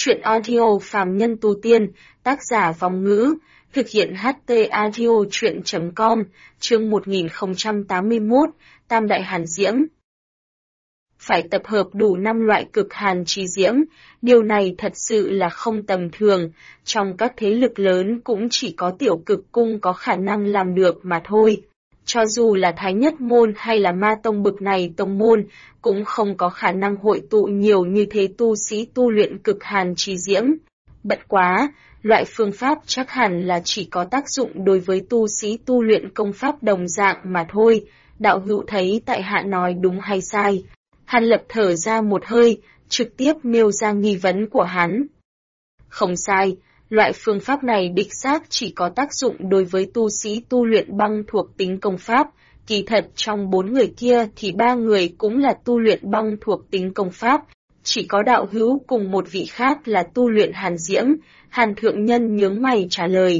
Chuyện audio phàm nhân tu tiên, tác giả Vong Ngữ, thực hiện HT audio chuyện.com, chương 1081, Tam Đại Hàn Diễm. Phải tập hợp đủ 5 loại cực hàn chi diễm, điều này thật sự là không tầm thường, trong các thế lực lớn cũng chỉ có Tiểu Cực Cung có khả năng làm được mà thôi. Cho dù là Thái Nhất Môn hay là Ma Tông bực này tông môn, cũng không có khả năng hội tụ nhiều như thế tu sĩ tu luyện cực hàn chi diễm. Bất quá, loại phương pháp chắc hẳn là chỉ có tác dụng đối với tu sĩ tu luyện công pháp đồng dạng mà thôi. Đạo hữu thấy tại hạ nói đúng hay sai? Hàn Lập thở ra một hơi, trực tiếp nêu ra nghi vấn của hắn. Không sai, loại phương pháp này đích xác chỉ có tác dụng đối với tu sĩ tu luyện băng thuộc tính công pháp. Kỳ thật trong 4 người kia thì 3 người cũng là tu luyện băng thuộc tính công pháp, chỉ có đạo hữu cùng một vị khác là tu luyện hàn diễm. Hàn thượng nhân nhướng mày trả lời.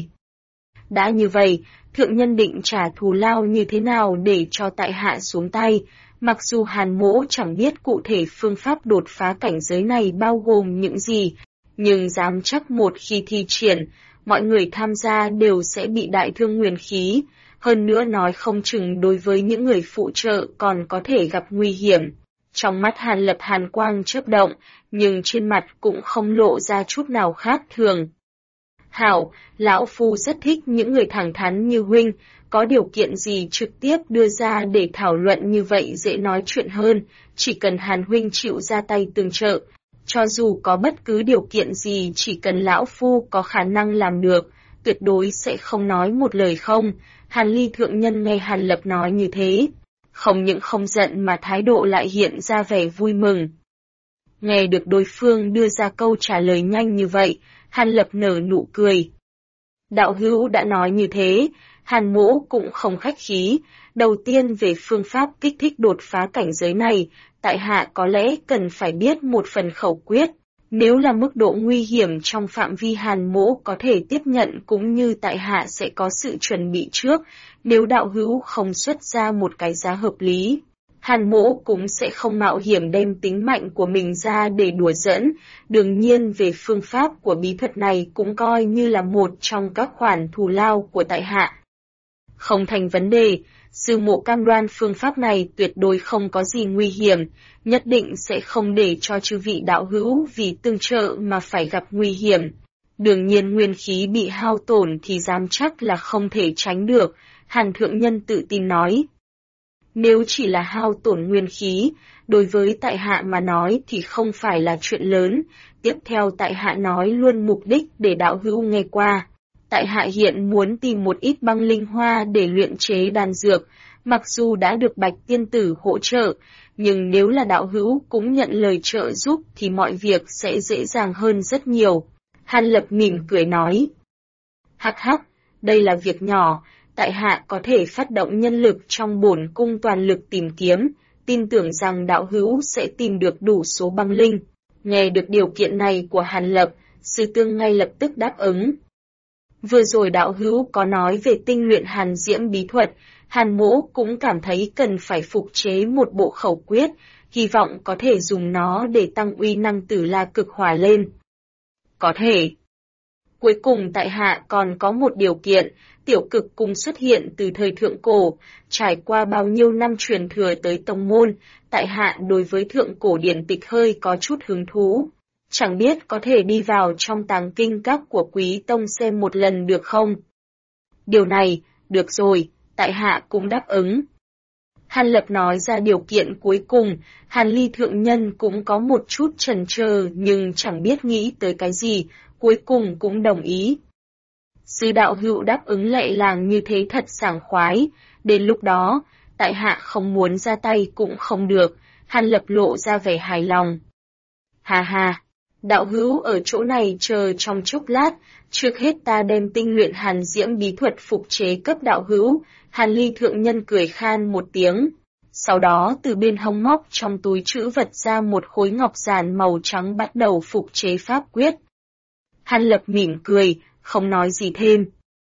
Đã như vậy, thượng nhân định trả thù lao như thế nào để cho tại hạ xuống tay? Mặc dù Hàn Mỗ chẳng biết cụ thể phương pháp đột phá cảnh giới này bao gồm những gì, nhưng dám chắc một khi thi triển, mọi người tham gia đều sẽ bị đại thương nguyên khí, hơn nữa nói không chừng đối với những người phụ trợ còn có thể gặp nguy hiểm. Trong mắt Hàn Lập hàn quang chớp động, nhưng trên mặt cũng không lộ ra chút nào khác thường. Hảo, lão phu rất thích những người thẳng thắn như huynh, có điều kiện gì trực tiếp đưa ra để thảo luận như vậy dễ nói chuyện hơn, chỉ cần Hàn huynh chịu ra tay tương trợ. Cho dù có bất cứ điều kiện gì chỉ cần lão phu có khả năng làm được, tuyệt đối sẽ không nói một lời không. Hàn Ly thượng nhân nghe Hàn Lập nói như thế, không những không giận mà thái độ lại hiện ra vẻ vui mừng. Nghe được đối phương đưa ra câu trả lời nhanh như vậy, Hàn Lập nở nụ cười. Đạo hữu đã nói như thế, Hàn Mỗ cũng không khách khí. Đầu tiên về phương pháp kích thích đột phá cảnh giới này, tại hạ có lẽ cần phải biết một phần khẩu quyết. Nếu là mức độ nguy hiểm trong phạm vi Hàn Mỗ có thể tiếp nhận cũng như tại hạ sẽ có sự chuẩn bị trước, nếu đạo hữu không xuất ra một cái giá hợp lý, Hàn Mỗ cũng sẽ không mạo hiểm đem tính mạnh của mình ra để đùa giỡn. Đương nhiên về phương pháp của bí thuật này cũng coi như là một trong các khoản thù lao của tại hạ. Không thành vấn đề, sư mộ cam đoan phương pháp này tuyệt đối không có gì nguy hiểm, nhất định sẽ không để cho chư vị đạo hữu vì tương trợ mà phải gặp nguy hiểm. Đương nhiên nguyên khí bị hao tổn thì dám chắc là không thể tránh được, Hàn thượng nhân tự tin nói. Nếu chỉ là hao tổn nguyên khí, đối với tại hạ mà nói thì không phải là chuyện lớn. Tiếp theo tại hạ nói luôn mục đích để đạo hữu nghe qua. Tại hạ hiện muốn tìm một ít băng linh hoa để luyện chế đan dược, mặc dù đã được Bạch Tiên Tử hỗ trợ, nhưng nếu là đạo hữu cũng nhận lời trợ giúp thì mọi việc sẽ dễ dàng hơn rất nhiều. Hàn Lập mỉm cười nói. Hắc hắc, đây là việc nhỏ, tại hạ có thể phát động nhân lực trong bổn cung toàn lực tìm kiếm, tin tưởng rằng đạo hữu sẽ tìm được đủ số băng linh. Nghe được điều kiện này của Hàn Lập, sư tương ngay lập tức đáp ứng. Vừa rồi đạo hữu có nói về tinh luyện hàn diễm bí thuật, Hàn Mỗ cũng cảm thấy cần phải phục chế một bộ khẩu quyết, hy vọng có thể dùng nó để tăng uy năng Tử La Cực Hỏa lên. Có thể. Cuối cùng tại hạ còn có một điều kiện, Tiểu Cực Cung xuất hiện từ thời thượng cổ, trải qua bao nhiêu năm truyền thừa tới tông môn, tại hạ đối với thượng cổ điển tịch hơi có chút hứng thú. Chẳng biết có thể đi vào trong tàng kinh các của Quý Tông xem một lần được không? Điều này, được rồi, tại hạ cũng đáp ứng. Hàn Lập nói ra điều kiện cuối cùng, Hàn Ly thượng nhân cũng có một chút chần chờ nhưng chẳng biết nghĩ tới cái gì, cuối cùng cũng đồng ý. Sư đạo hữu đáp ứng lệ làng như thế thật sảng khoái, đến lúc đó, tại hạ không muốn ra tay cũng không được, Hàn Lập lộ ra vẻ hài lòng. Hà hà, đạo hữu ở chỗ này chờ trong chốc lát, trước hết ta đem tinh luyện hàn diễm bí thuật phục chế cấp đạo hữu. Hàn Ly thượng nhân cười khan một tiếng, sau đó từ bên hông móc trong túi trữ vật ra một khối ngọc giản màu trắng bắt đầu phục chế pháp quyết. Hàn Lập mỉm cười, không nói gì thêm.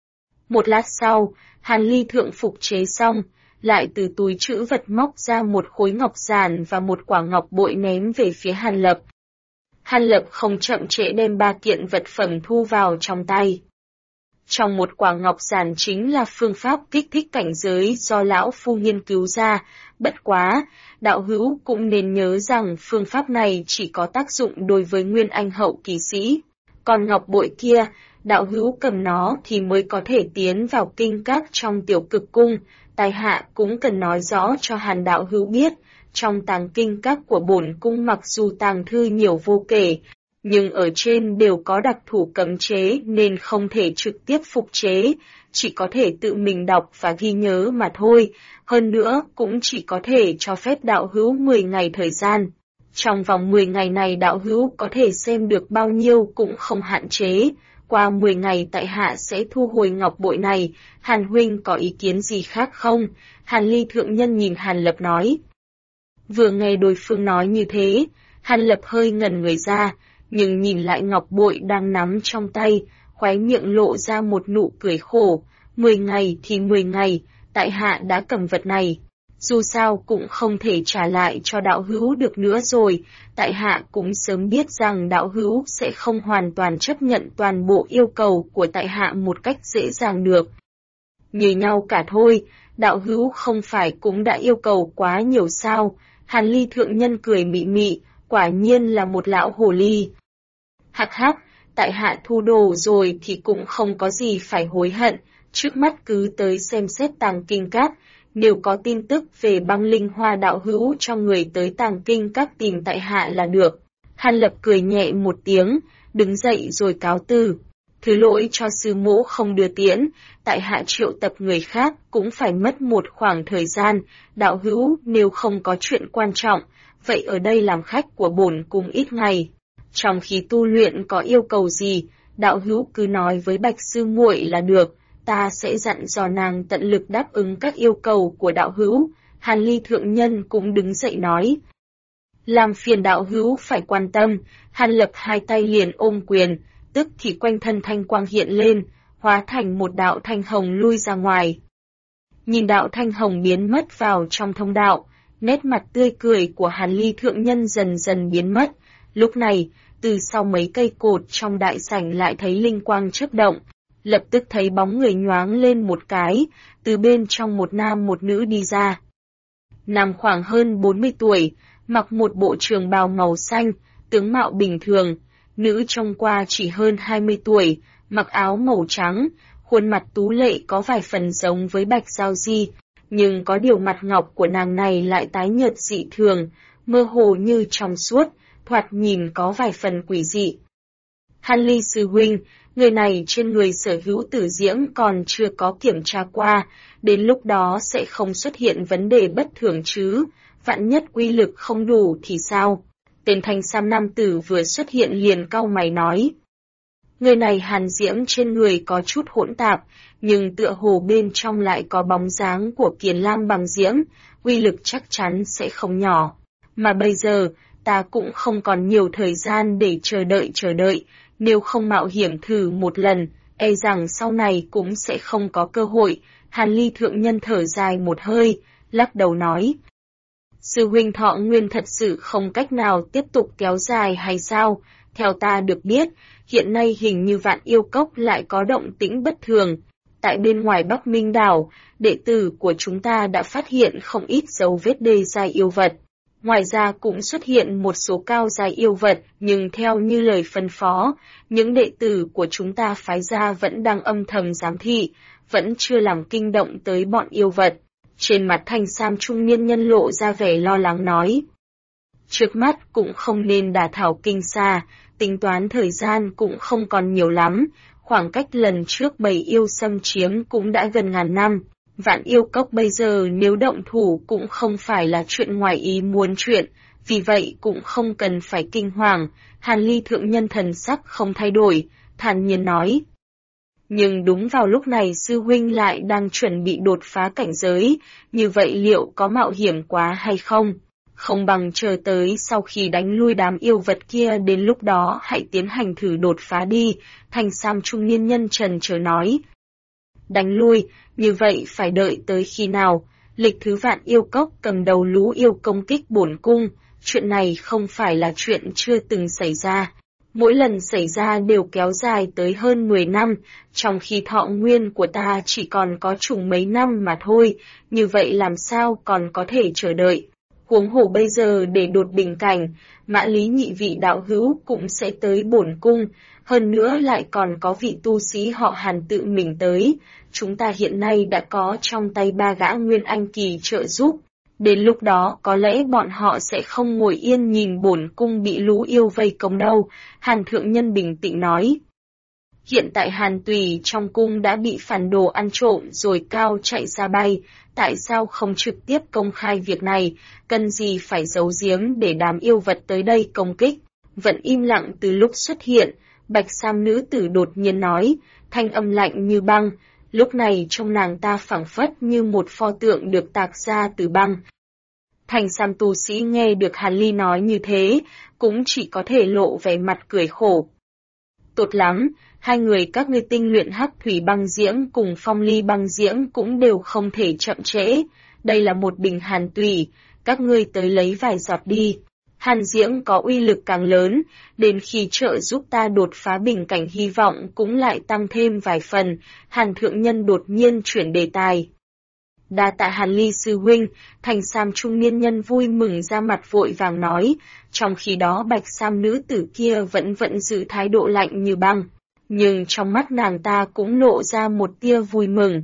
Một lát sau, Hàn Ly thượng phục chế xong, lại từ túi trữ vật móc ra một khối ngọc giản và một quả ngọc bội ném về phía Hàn Lập. Hàn Lập không chậm trễ đem 3 kiện vật phẩm thu vào trong tay. Trong một quả ngọc giản chính là phương pháp kích thích cảnh giới do lão phu nghiên cứu ra, bất quá, đạo hữu cũng nên nhớ rằng phương pháp này chỉ có tác dụng đối với nguyên anh hậu kỳ sĩ. Còn ngọc bội kia, đạo hữu cầm nó thì mới có thể tiến vào kinh các trong tiểu cực cung, tài hạ cũng cần nói rõ cho Hàn đạo hữu biết, trong tàng kinh các của bổn cung mặc dù tàng thư nhiều vô kể, nhưng ở trên đều có đặc thủ cấm chế nên không thể trực tiếp phục chế, chỉ có thể tự mình đọc và ghi nhớ mà thôi, hơn nữa cũng chỉ có thể cho phép đạo hữu 10 ngày thời gian. Trong vòng 10 ngày này đạo hữu có thể xem được bao nhiêu cũng không hạn chế, qua 10 ngày tại hạ sẽ thu hồi ngọc bội này, Hàn huynh có ý kiến gì khác không? Hàn Ly thượng nhân nhìn Hàn Lập nói. Vừa nghe đối phương nói như thế, Hàn Lập hơi ngẩn người ra, nhưng nhìn lại ngọc bội đang nắm trong tay, khóe miệng lộ ra một nụ cười khổ, 10 ngày thì 10 ngày, tại hạ đã cầm vật này. Dù sao cũng không thể trả lại cho đạo hữu được nữa rồi, tại hạ cũng sớm biết rằng đạo hữu sẽ không hoàn toàn chấp nhận toàn bộ yêu cầu của tại hạ một cách dễ dàng được. Như nhau cả thôi, đạo hữu không phải cũng đã yêu cầu quá nhiều sao? Hàn Ly thượng nhân cười mị mị, quả nhiên là một lão hồ ly. Hắc hắc, tại hạ thu đồ rồi thì cũng không có gì phải hối hận, trước mắt cứ tới xem xét tàng kinh các, nếu có tin tức về băng linh hoa đạo hữu cho người tới tàng kinh các tìm tại hạ là được. Hàn Lập cười nhẹ một tiếng, đứng dậy rồi cáo từ. Thứ lỗi cho sư mỗ không đưa tiễn, tại hạ triệu tập người khác cũng phải mất một khoảng thời gian, đạo hữu nếu không có chuyện quan trọng, vậy ở đây làm khách của bổn cung ít ngày. Trong khi tu luyện có yêu cầu gì, đạo hữu cứ nói với Bạch sư muội là được, ta sẽ dặn dò nàng tận lực đáp ứng các yêu cầu của đạo hữu. Hàn Ly thượng nhân cũng đứng dậy nói. Làm phiền đạo hữu phải quan tâm, Hàn Lập hai tay liền ôm quyền, tức thì quanh thân thanh quang hiện lên, hóa thành một đạo thanh hồng lui ra ngoài. Nhìn đạo thanh hồng biến mất vào trong thông đạo, nét mặt tươi cười của Hàn Ly thượng nhân dần dần biến mất. Lúc này, từ sau mấy cây cột trong đại sảnh lại thấy linh quang chớp động, lập tức thấy bóng người nhoáng lên một cái, từ bên trong một nam một nữ đi ra. Nam khoảng hơn 40 tuổi, mặc một bộ trường bào màu xanh, tướng mạo bình thường, nữ trông qua chỉ hơn 20 tuổi, mặc áo màu trắng, khuôn mặt tú lệ có vài phần giống với Bạch Giao Di, nhưng có điều mặt ngọc của nàng này lại tái nhợt dị thường, mơ hồ như trong suốt, thoạt nhìn có vài phần quỷ dị. Hàn Ly sư huynh, người này trên người sở hữu tử diễm còn chưa có kiểm tra qua, đến lúc đó sẽ không xuất hiện vấn đề bất thường chứ, vạn nhất uy lực không đủ thì sao? Tên thanh sam nam tử vừa xuất hiện liền cau mày nói. Người này hàn diễm trên người có chút hỗn tạp, nhưng tựa hồ bên trong lại có bóng dáng của Kiền Lam bằng diễm, uy lực chắc chắn sẽ không nhỏ. Mà bây giờ, ta cũng không còn nhiều thời gian để chờ đợi, nếu không mạo hiểm thử một lần, e rằng sau này cũng sẽ không có cơ hội. Hàn Ly thượng nhân thở dài một hơi, lắc đầu nói. Sư huynh thọ nguyên thật sự không cách nào tiếp tục kéo dài hay sao? Theo ta được biết, hiện nay hình như Vạn Yêu Cốc lại có động tĩnh bất thường. Tại bên ngoài Bắc Minh đảo, đệ tử của chúng ta đã phát hiện không ít dấu vết đê giai yêu vật. Ngoài ra cũng xuất hiện một số cao giai yêu vật, nhưng theo như lời phân phó, những đệ tử của chúng ta phái ra vẫn đang âm thầm giám thị, vẫn chưa làm kinh động tới bọn yêu vật. Trên mặt thanh sam trung niên nhân lộ ra vẻ lo lắng nói. Trước mắt cũng không nên đả thảo kinh xa, tính toán thời gian cũng không còn nhiều lắm, khoảng cách lần trước bầy yêu xâm chiếm cũng đã gần ngàn năm. Vạn Yêu Cốc bây giờ nếu động thủ cũng không phải là chuyện ngoài ý muốn chuyện, vì vậy cũng không cần phải kinh hoàng. Hàn Ly thượng nhân thần sắc không thay đổi, thản nhiên nói. Nhưng đúng vào lúc này sư huynh lại đang chuẩn bị đột phá cảnh giới, như vậy liệu có mạo hiểm quá hay không? Không bằng chờ tới sau khi đánh lui đám yêu vật kia, đến lúc đó hãy tiến hành thử đột phá đi, thanh sam trung niên nhân trần chờ nói. Đánh lui, như vậy phải đợi tới khi nào? Lịch thứ Vạn Yêu Cốc cầm đầu lũ yêu công kích bổn cung, chuyện này không phải là chuyện chưa từng xảy ra. Mỗi lần xảy ra đều kéo dài tới hơn 10 năm, trong khi thọ nguyên của ta chỉ còn có chừng mấy năm mà thôi, như vậy làm sao còn có thể chờ đợi. Huống hồ bây giờ để đột bình cảnh, Mã Lý nhị vị đạo hữu cũng sẽ tới bổn cung, hơn nữa lại còn có vị tu sĩ họ Hàn tự mình tới, chúng ta hiện nay đã có trong tay 3 gã Nguyên Anh kỳ trợ giúp. Đến lúc đó có lẽ bọn họ sẽ không ngồi yên nhìn bổn cung bị lũ yêu vây công đâu, Hàn thượng nhân bình tĩnh nói. Hiện tại Hàn Tùy trong cung đã bị phản đồ ăn trộm rồi cao chạy ra bay, tại sao không trực tiếp công khai việc này, cần gì phải giấu giếm để đám yêu vật tới đây công kích. Vẫn im lặng từ lúc xuất hiện, Bạch Sam nữ tử đột nhiên nói, thanh âm lạnh như băng, lúc này trong nàng ta phảng phất như một pho tượng được tạc ra từ băng. Thành Sam tu sĩ nghe được Hàn Ly nói như thế, cũng chỉ có thể lộ vẻ mặt cười khổ. Tốt lắm, hai người các ngươi tinh luyện hắc thủy băng diễm cùng phong ly băng diễm cũng đều không thể chậm trễ. Đây là một bình hàn tùy, các ngươi tới lấy vài giọt đi. Hàn diễm có uy lực càng lớn, đến khi trợ giúp ta đột phá bình cảnh hy vọng cũng lại tăng thêm vài phần. Hàn thượng nhân đột nhiên chuyển đề tài. Đa tạ Hàn Ly sư huynh, Thành Sam trung niên nhân vui mừng ra mặt vội vàng nói, trong khi đó Bạch Sam nữ tử kia vẫn giữ thái độ lạnh như băng, nhưng trong mắt nàng ta cũng lộ ra một tia vui mừng.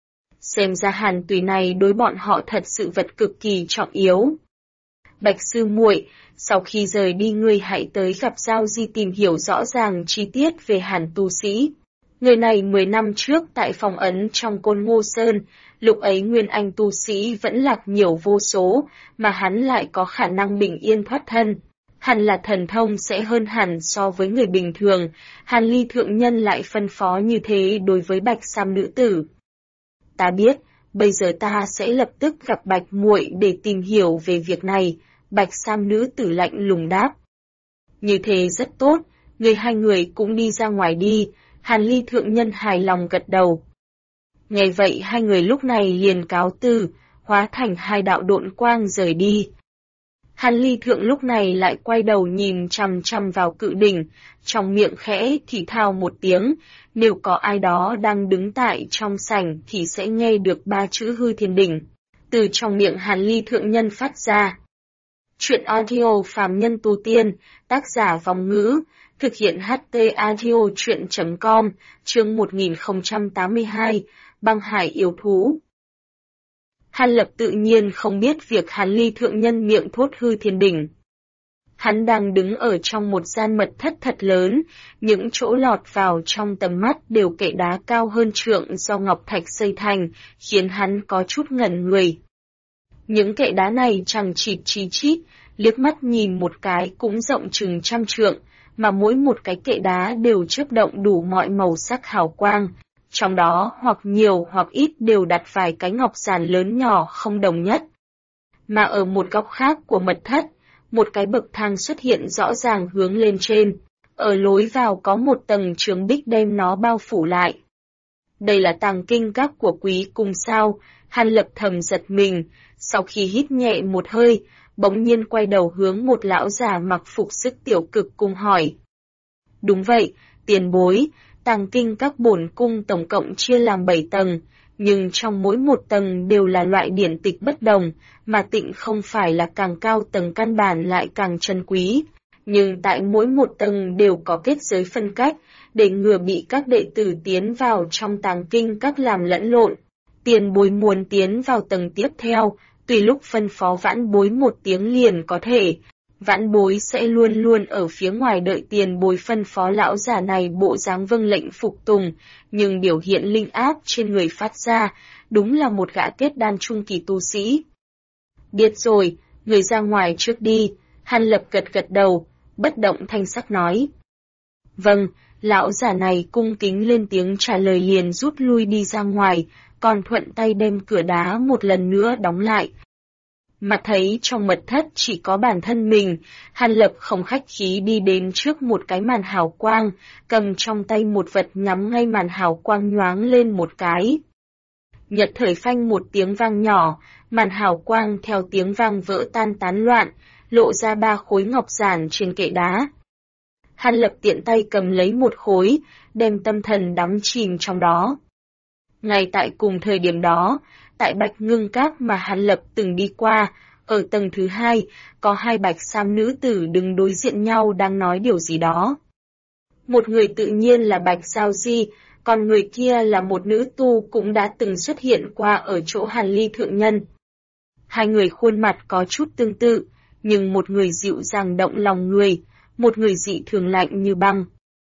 Xem ra Hàn Tùy này đối bọn họ thật sự vật cực kỳ trọng yếu. Bạch sư muội, sau khi rời đi ngươi hãy tới gặp Giao Di tìm hiểu rõ ràng chi tiết về Hàn tu sĩ. Người này 10 năm trước tại phòng ấn trong Côn Ngô Sơn, lúc ấy Nguyên Anh tu sĩ vẫn lạc nhiều vô số, mà hắn lại có khả năng bình yên thoát thân. Hẳn là thần thông sẽ hơn hẳn so với người bình thường, Hàn Ly thượng nhân lại phân phó như thế đối với Bạch Sam nữ tử. Ta biết, bây giờ ta sẽ lập tức gặp Bạch muội để tìm hiểu về việc này, Bạch Sam nữ tử lạnh lùng đáp. Như thế rất tốt, hai người cũng đi ra ngoài đi, Hàn Ly thượng nhân hài lòng gật đầu. Nghe vậy hai người lúc này liền cáo từ, hóa thành hai đạo độn quang rời đi. Hàn Ly thượng lúc này lại quay đầu nhìn chằm chằm vào cự đỉnh, trong miệng khẽ thì thào một tiếng, nếu có ai đó đang đứng tại trong sảnh thì sẽ nghe được 3 chữ hư thiên đỉnh, từ trong miệng Hàn Ly thượng nhân phát ra. Chuyện audio phàm nhân tu tiên, tác giả Vong Ngữ, thực hiện HT audio chuyện.com, chương 1082, băng hải yêu thú. Hàn Lập tự nhiên không biết việc Hàn Ly thượng nhân miệng thốt hư thiên đỉnh. Hắn đang đứng ở trong một gian mật thất thật lớn, những chỗ lọt vào trong tầm mắt đều kệ đá cao hơn trượng do ngọc thạch xây thành, khiến hắn có chút ngẩn người. Những kệ đá này chằng chịt chi chít, liếc mắt nhìn một cái cũng rộng chừng 100 trượng, mà mỗi một cái kệ đá đều chớp động đủ mọi màu sắc hào quang. Trong đó hoặc nhiều hoặc ít đều đặt vài cái ngọc giản lớn nhỏ không đồng nhất. Mà ở một góc khác của mật thất, một cái bậc thang xuất hiện rõ ràng hướng lên trên. Ở lối vào có một tầng trường bích đem nó bao phủ lại. Đây là tàng kinh các của quý cung sao, Hàn Lập thầm giật mình, sau khi hít nhẹ một hơi, bỗng nhiên quay đầu hướng một lão già mặc phục sức tiểu cực cung hỏi. Đúng vậy, tiền bối. Tàng kinh các bổn cung tổng cộng chia làm 7 tầng, nhưng trong mỗi một tầng đều là loại điển tịch bất đồng, mà tịnh không phải là càng cao tầng căn bản lại càng trân quý. Nhưng tại mỗi một tầng đều có kết giới phân cách, để ngừa bị các đệ tử tiến vào trong tàng kinh các làm lẫn lộn. Tiền bối muốn tiến vào tầng tiếp theo, tùy lúc phân phó vãn bối một tiếng liền có thể. Vãn bối sẽ luôn luôn ở phía ngoài đợi tiền bối phân phó. Lão già này bộ dáng vâng lệnh phục tùng, nhưng biểu hiện linh áp trên người phát ra, đúng là một gã kết đan trung kỳ tu sĩ. Biết rồi, người ra ngoài trước đi, Hàn Lập gật đầu, bất động thanh sắc nói. Vâng, lão già này cung kính lên tiếng trả lời liền rút lui đi ra ngoài, còn thuận tay đem cửa đá một lần nữa đóng lại. Mà thấy trong mật thất chỉ có bản thân mình, Hàn Lập không khách khí đi đến trước một cái màn hào quang, cầm trong tay một vật nhắm ngay màn hào quang nhoáng lên một cái. Nhật thời phanh một tiếng vang nhỏ, màn hào quang theo tiếng vang vỡ tan tán loạn, lộ ra 3 khối ngọc giản trên kệ đá. Hàn Lập tiện tay cầm lấy một khối, đem tâm thần đắm chìm trong đó. Ngay tại cùng thời điểm đó, tại Bạch Ngưng Các mà Hàn Lập từng đi qua, ở tầng thứ 2, có 2 bạch sam nữ tử đứng đối diện nhau đang nói điều gì đó. Một người tự nhiên là Bạch Giao Di, còn người kia là một nữ tu cũng đã từng xuất hiện qua ở chỗ Hàn Ly thượng nhân. Hai người khuôn mặt có chút tương tự, nhưng một người dịu dàng động lòng người, một người dị thường lạnh như băng.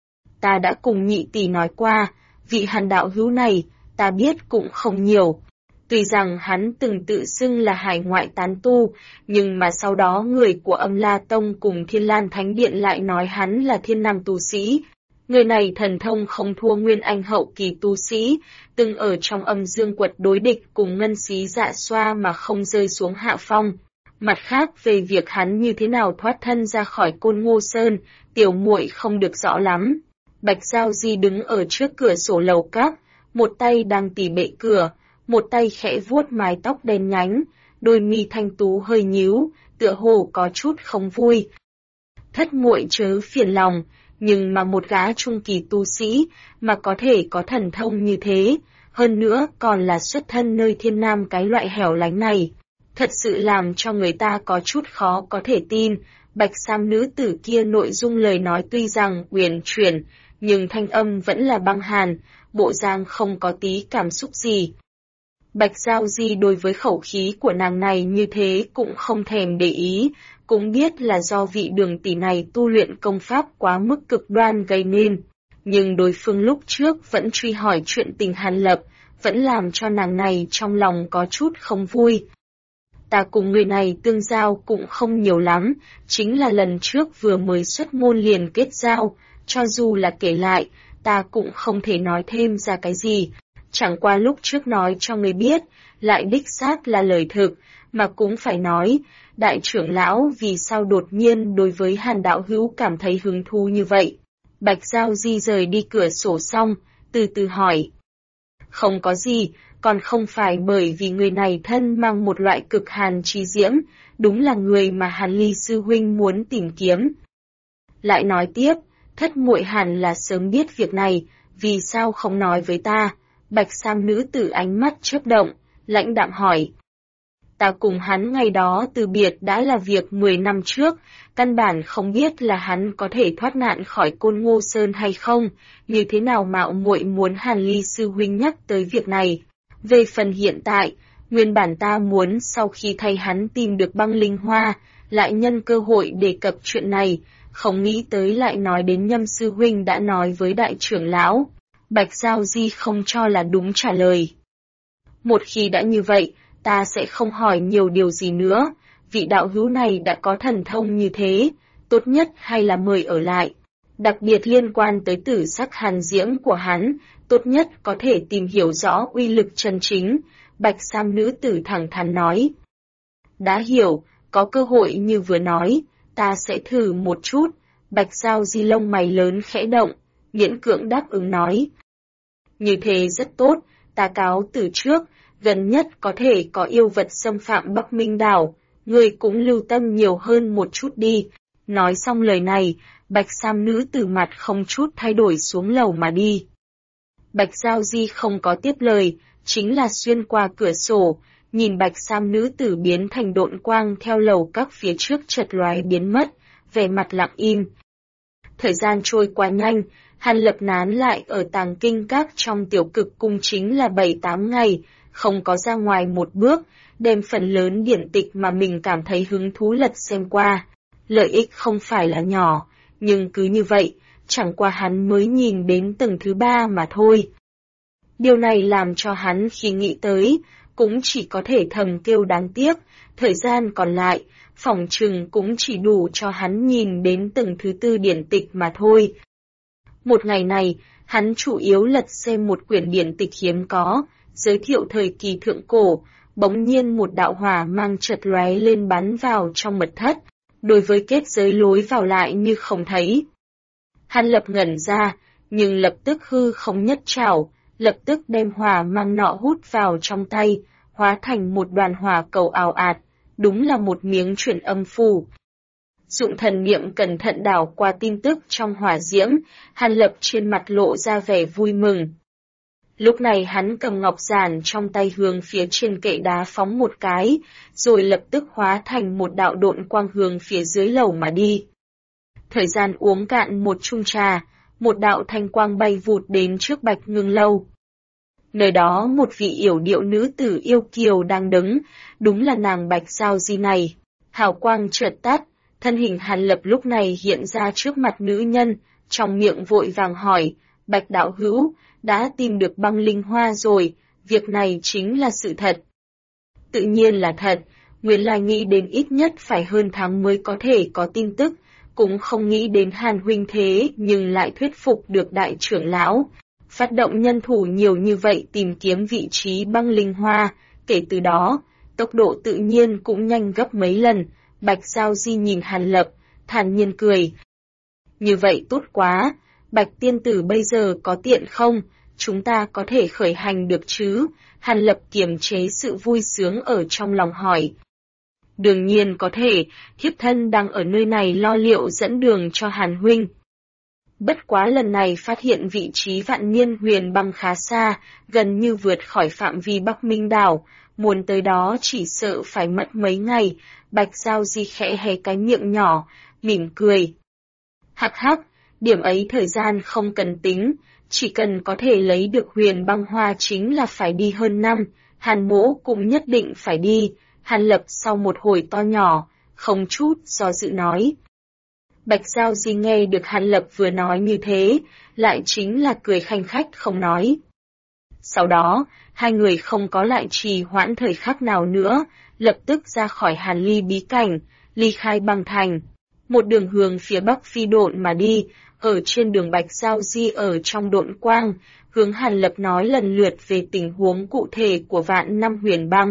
Ta đã cùng nhị tỷ nói qua, vị Hàn đạo hữu này, ta biết cũng không nhiều. Tuy rằng hắn từng tự xưng là hải ngoại tán tu, nhưng mà sau đó người của Âm La Tông cùng Thiên Lan Thánh Điện lại nói hắn là thiên nam tu sĩ. Người này thần thông không thua Nguyên Anh hậu kỳ tu sĩ, từng ở trong âm dương quật đối địch cùng Ngân Xí Dạ Xoa mà không rơi xuống hạ phong. Mặt khác về việc hắn như thế nào thoát thân ra khỏi Côn Ngô Sơn, tiểu muội không được rõ lắm. Bạch Giao Di đứng ở trước cửa sổ lầu các, một tay đang tỉ bệ cửa, một tay khẽ vuốt mái tóc đen nhánh, đôi mi thanh tú hơi nhíu, tựa hồ có chút không vui. Thất muội chớ phiền lòng, nhưng mà một gã trung kỳ tu sĩ mà có thể có thần thông như thế, hơn nữa còn là xuất thân nơi thiên nam cái loại hẻo lánh này, thật sự làm cho người ta có chút khó có thể tin. Bạch sam nữ tử kia nội dung lời nói tuy rằng uyển chuyển, nhưng thanh âm vẫn là băng hàn, bộ dáng không có tí cảm xúc gì. Bạch Giao Di đối với khẩu khí của nàng này như thế cũng không thèm để ý, cũng biết là do vị Đường tỷ này tu luyện công pháp quá mức cực đoan gây nên. Nhưng đối phương lúc trước vẫn truy hỏi chuyện tình Hàn Lập, vẫn làm cho nàng này trong lòng có chút không vui. Ta cùng người này tương giao cũng không nhiều lắm, chính là lần trước vừa mới xuất môn liền kết giao, cho dù là kể lại, ta cũng không thể nói thêm ra cái gì. Chẳng qua lúc trước nói cho người biết, lại đích xác là lời thực, mà cũng phải nói, đại trưởng lão vì sao đột nhiên đối với Hàn đạo hữu cảm thấy hứng thú như vậy. Bạch Giao Di rời đi cửa sổ xong, từ từ hỏi. Không có gì, còn không phải bởi vì người này thân mang một loại cực hàn chi diễm, đúng là người mà Hàn Ly sư huynh muốn tìm kiếm. Lại nói tiếp, thất muội hẳn là sớm biết việc này, vì sao không nói với ta? Bạch sam nữ tử ánh mắt chớp động, lãnh đạm hỏi. Ta cùng hắn ngày đó từ biệt đã là việc 10 năm trước, căn bản không biết là hắn có thể thoát nạn khỏi Côn Ngô Sơn hay không, như thế nào mạo muội muốn Hàn Ly sư huynh nhắc tới việc này. Về phần hiện tại, nguyên bản ta muốn sau khi thay hắn tìm được băng linh hoa, lại nhân cơ hội đề cập chuyện này, không nghĩ tới lại nói đến Nhâm sư huynh đã nói với đại trưởng lão. Bạch Giao Di không cho là đúng trả lời. Một khi đã như vậy, ta sẽ không hỏi nhiều điều gì nữa, vị đạo hữu này đã có thần thông như thế, tốt nhất hay là mời ở lại. Đặc biệt liên quan tới tử sắc hàn diễm của hắn, tốt nhất có thể tìm hiểu rõ uy lực chân chính, Bạch sam nữ tử thẳng thắn nói. Đã hiểu, có cơ hội như vừa nói, ta sẽ thử một chút. Bạch Giao Di lông mày lớn khẽ động, miễn cưỡng đáp ứng nói. Như thế rất tốt, ta cáo từ trước, gần nhất có thể có yêu vật xâm phạm Bắc Minh đảo, ngươi cũng lưu tâm nhiều hơn một chút đi. Nói xong lời này, Bạch sam nữ tử mặt không chút thay đổi xuống lầu mà đi. Bạch Giao Di không có tiếp lời, chính là xuyên qua cửa sổ, nhìn Bạch sam nữ tử biến thành độn quang theo lầu các phía trước chợt lóe biến mất, vẻ mặt lặng im. Thời gian trôi quá nhanh, Hàn Lập nán lại ở Tàng Kinh Các trong Tiểu Cực Cung chính là 7-8 ngày, không có ra ngoài một bước, đem phần lớn điển tịch mà mình cảm thấy hứng thú lật xem qua. Lợi ích không phải là nhỏ, nhưng cứ như vậy, chẳng qua hắn mới nhìn đến tầng thứ 3 mà thôi. Điều này làm cho hắn khi nghĩ tới, cũng chỉ có thể thầm kêu đáng tiếc, thời gian còn lại, phỏng chừng cũng chỉ đủ cho hắn nhìn đến tầng thứ 4 điển tịch mà thôi. Một ngày này, hắn chủ yếu lật xem một quyển điển tịch hiếm có, giới thiệu thời kỳ thượng cổ, bỗng nhiên một đạo hỏa mang chợt lóe lên bắn vào trong mật thất, đối với kết giới lối vào lại như không thấy. Hàn Lập ngẩn ra, nhưng lập tức hư không nhất trảo, lập tức đem hỏa mang nọ hút vào trong tay, hóa thành một đoàn hỏa cầu ào ạt, đúng là một miếng chuyển âm phù. Dụng thần niệm cẩn thận đảo qua tin tức trong hỏa diễm, Hàn Lập trên mặt lộ ra vẻ vui mừng. Lúc này hắn cầm ngọc giản trong tay hướng phía trên kệ đá phóng một cái, rồi lập tức hóa thành một đạo độn quang hướng phía dưới lầu mà đi. Thời gian uống cạn một chung trà, một đạo thanh quang bay vụt đến trước Bạch Ngưng Lâu. Nơi đó một vị yểu điệu nữ tử yêu kiều đang đứng, đúng là nàng Bạch Giao Di này. Hào quang chợt tắt, thân hình Hàn Lập lúc này hiện ra trước mặt nữ nhân, trong miệng vội vàng hỏi, Bạch đạo hữu, đã tìm được băng linh hoa rồi, việc này chính là sự thật. Tự nhiên là thật, nguyên lai nghĩ đến ít nhất phải hơn tháng mới có thể có tin tức, cũng không nghĩ đến Hàn huynh thế nhưng lại thuyết phục được đại trưởng lão. Phát động nhân thủ nhiều như vậy tìm kiếm vị trí băng linh hoa, kể từ đó, tốc độ tự nhiên cũng nhanh gấp mấy lần. Bạch Giao Di nhìn Hàn Lập, thản nhiên cười. Như vậy tốt quá, Bạch tiên tử bây giờ có tiện không, chúng ta có thể khởi hành được chứ? Hàn Lập kiềm chế sự vui sướng ở trong lòng hỏi. Đương nhiên có thể, thiếp thân đang ở nơi này lo liệu dẫn đường cho Hàn huynh. Bất quá lần này phát hiện vị trí Vạn Niên Huyền Băng khá xa, gần như vượt khỏi phạm vi Bắc Minh đảo, muốn tới đó chỉ sợ phải mất mấy ngày. Bạch Giao Di khẽ hé cái miệng nhỏ, mỉm cười. Hắc hắc, điểm ấy thời gian không cần tính, chỉ cần có thể lấy được huyền băng hoa chính là phải đi hơn năm, Hàn mỗ cũng nhất định phải đi. Hàn Lập sau một hồi to nhỏ, không chút do dự nói. Bạch Giao Di nghe được Hàn Lập vừa nói như thế, lại chính là cười khanh khách không nói. Sau đó, hai người không có lại trì hoãn thời khắc nào nữa, lập tức ra khỏi Hàn Ly bí cảnh, ly khai băng thành. Một đường hướng phía bắc phi độn mà đi, ở trên đường Bạch Giao Di ở trong độn quang, hướng Hàn Lập nói lần lượt về tình huống cụ thể của Vạn Năm Huyền Băng.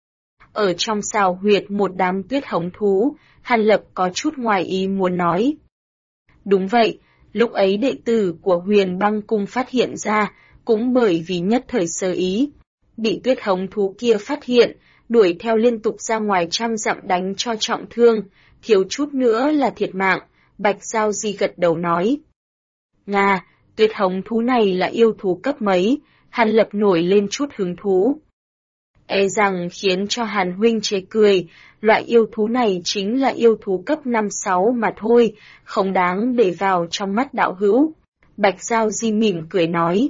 Ở trong xào huyệt một đám tuyết hống thú, Hàn Lập có chút ngoài ý muốn nói. Đúng vậy, lúc ấy đệ tử của Huyền Băng Cung phát hiện ra, cũng bởi vì nhất thời sơ ý. Bị tuyết hống thú kia phát hiện, đuổi theo liên tục ra ngoài trăm dặm đánh cho trọng thương, thiếu chút nữa là thiệt mạng, Bạch Giao Di gật đầu nói. Nga, tuyết hống thú này là yêu thú cấp mấy, Hàn Lập nổi lên chút hứng thú. E rằng khiến cho Hàn huynh chế cười, loại yêu thú này chính là yêu thú cấp 5-6 mà thôi, không đáng để vào trong mắt đạo hữu. Bạch Giao Di mỉm cười nói.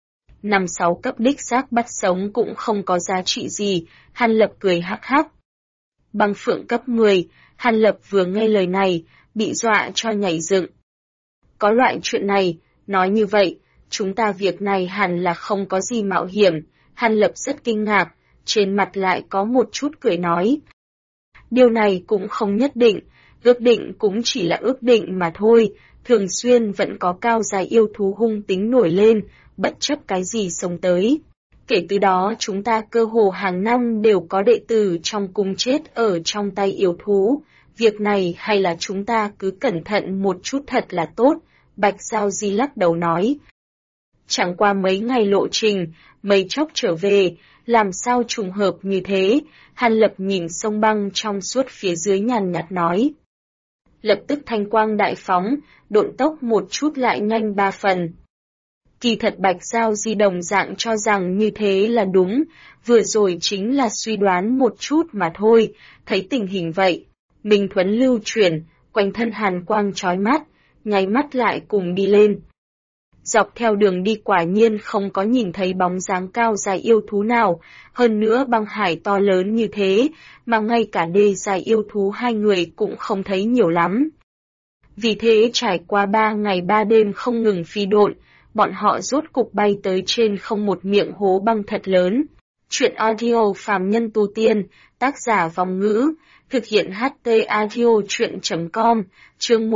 5-6 cấp đích xác bắt sống cũng không có giá trị gì, Hàn Lập cười hắc hắc. Băng phượng cấp 10, Hàn Lập vừa nghe lời này, bị dọa cho nhảy dựng. Có loại chuyện này, nói như vậy, chúng ta việc này hẳn là không có gì mạo hiểm, Hàn Lập rất kinh ngạc, trên mặt lại có một chút cười nói. Điều này cũng không nhất định, ước định cũng chỉ là ước định mà thôi, thường xuyên vẫn có cao dài yêu thú hung tính nổi lên, bất chấp cái gì sống tới. Kể từ đó chúng ta cơ hồ hàng năm đều có đệ tử trong cung chết ở trong tay yêu thú, việc này hay là chúng ta cứ cẩn thận một chút thật là tốt, Bạch Giao Di lắc đầu nói. Chẳng qua mấy ngày lộ trình, mấy chốc trở về, làm sao trùng hợp như thế, Hàn Lập nhìn sông băng trong suốt phía dưới nhàn nhạt nói. Lập tức thanh quang đại phóng, độn tốc một chút lại nhanh 3 phần. Kỳ thật Bạch Giao Di đồng dạng cho rằng như thế là đúng, vừa rồi chính là suy đoán một chút mà thôi, thấy tình hình vậy. Minh thuấn lưu chuyển, quanh thân hàn quang chói mắt, nháy mắt lại cùng đi lên. Dọc theo đường đi quả nhiên không có nhìn thấy bóng dáng cao dài yêu thú nào, hơn nữa băng hải to lớn như thế, mà ngay cả đê dài yêu thú hai người cũng không thấy nhiều lắm. Vì thế trải qua 3 ngày 3 đêm không ngừng phi độn, bọn họ rốt cục bay tới trên không một miệng hố băng thật lớn. Chuyện audio phàm nhân tu tiên, tác giả Vong Ngữ, thực hiện HT audio chuyện.com, chương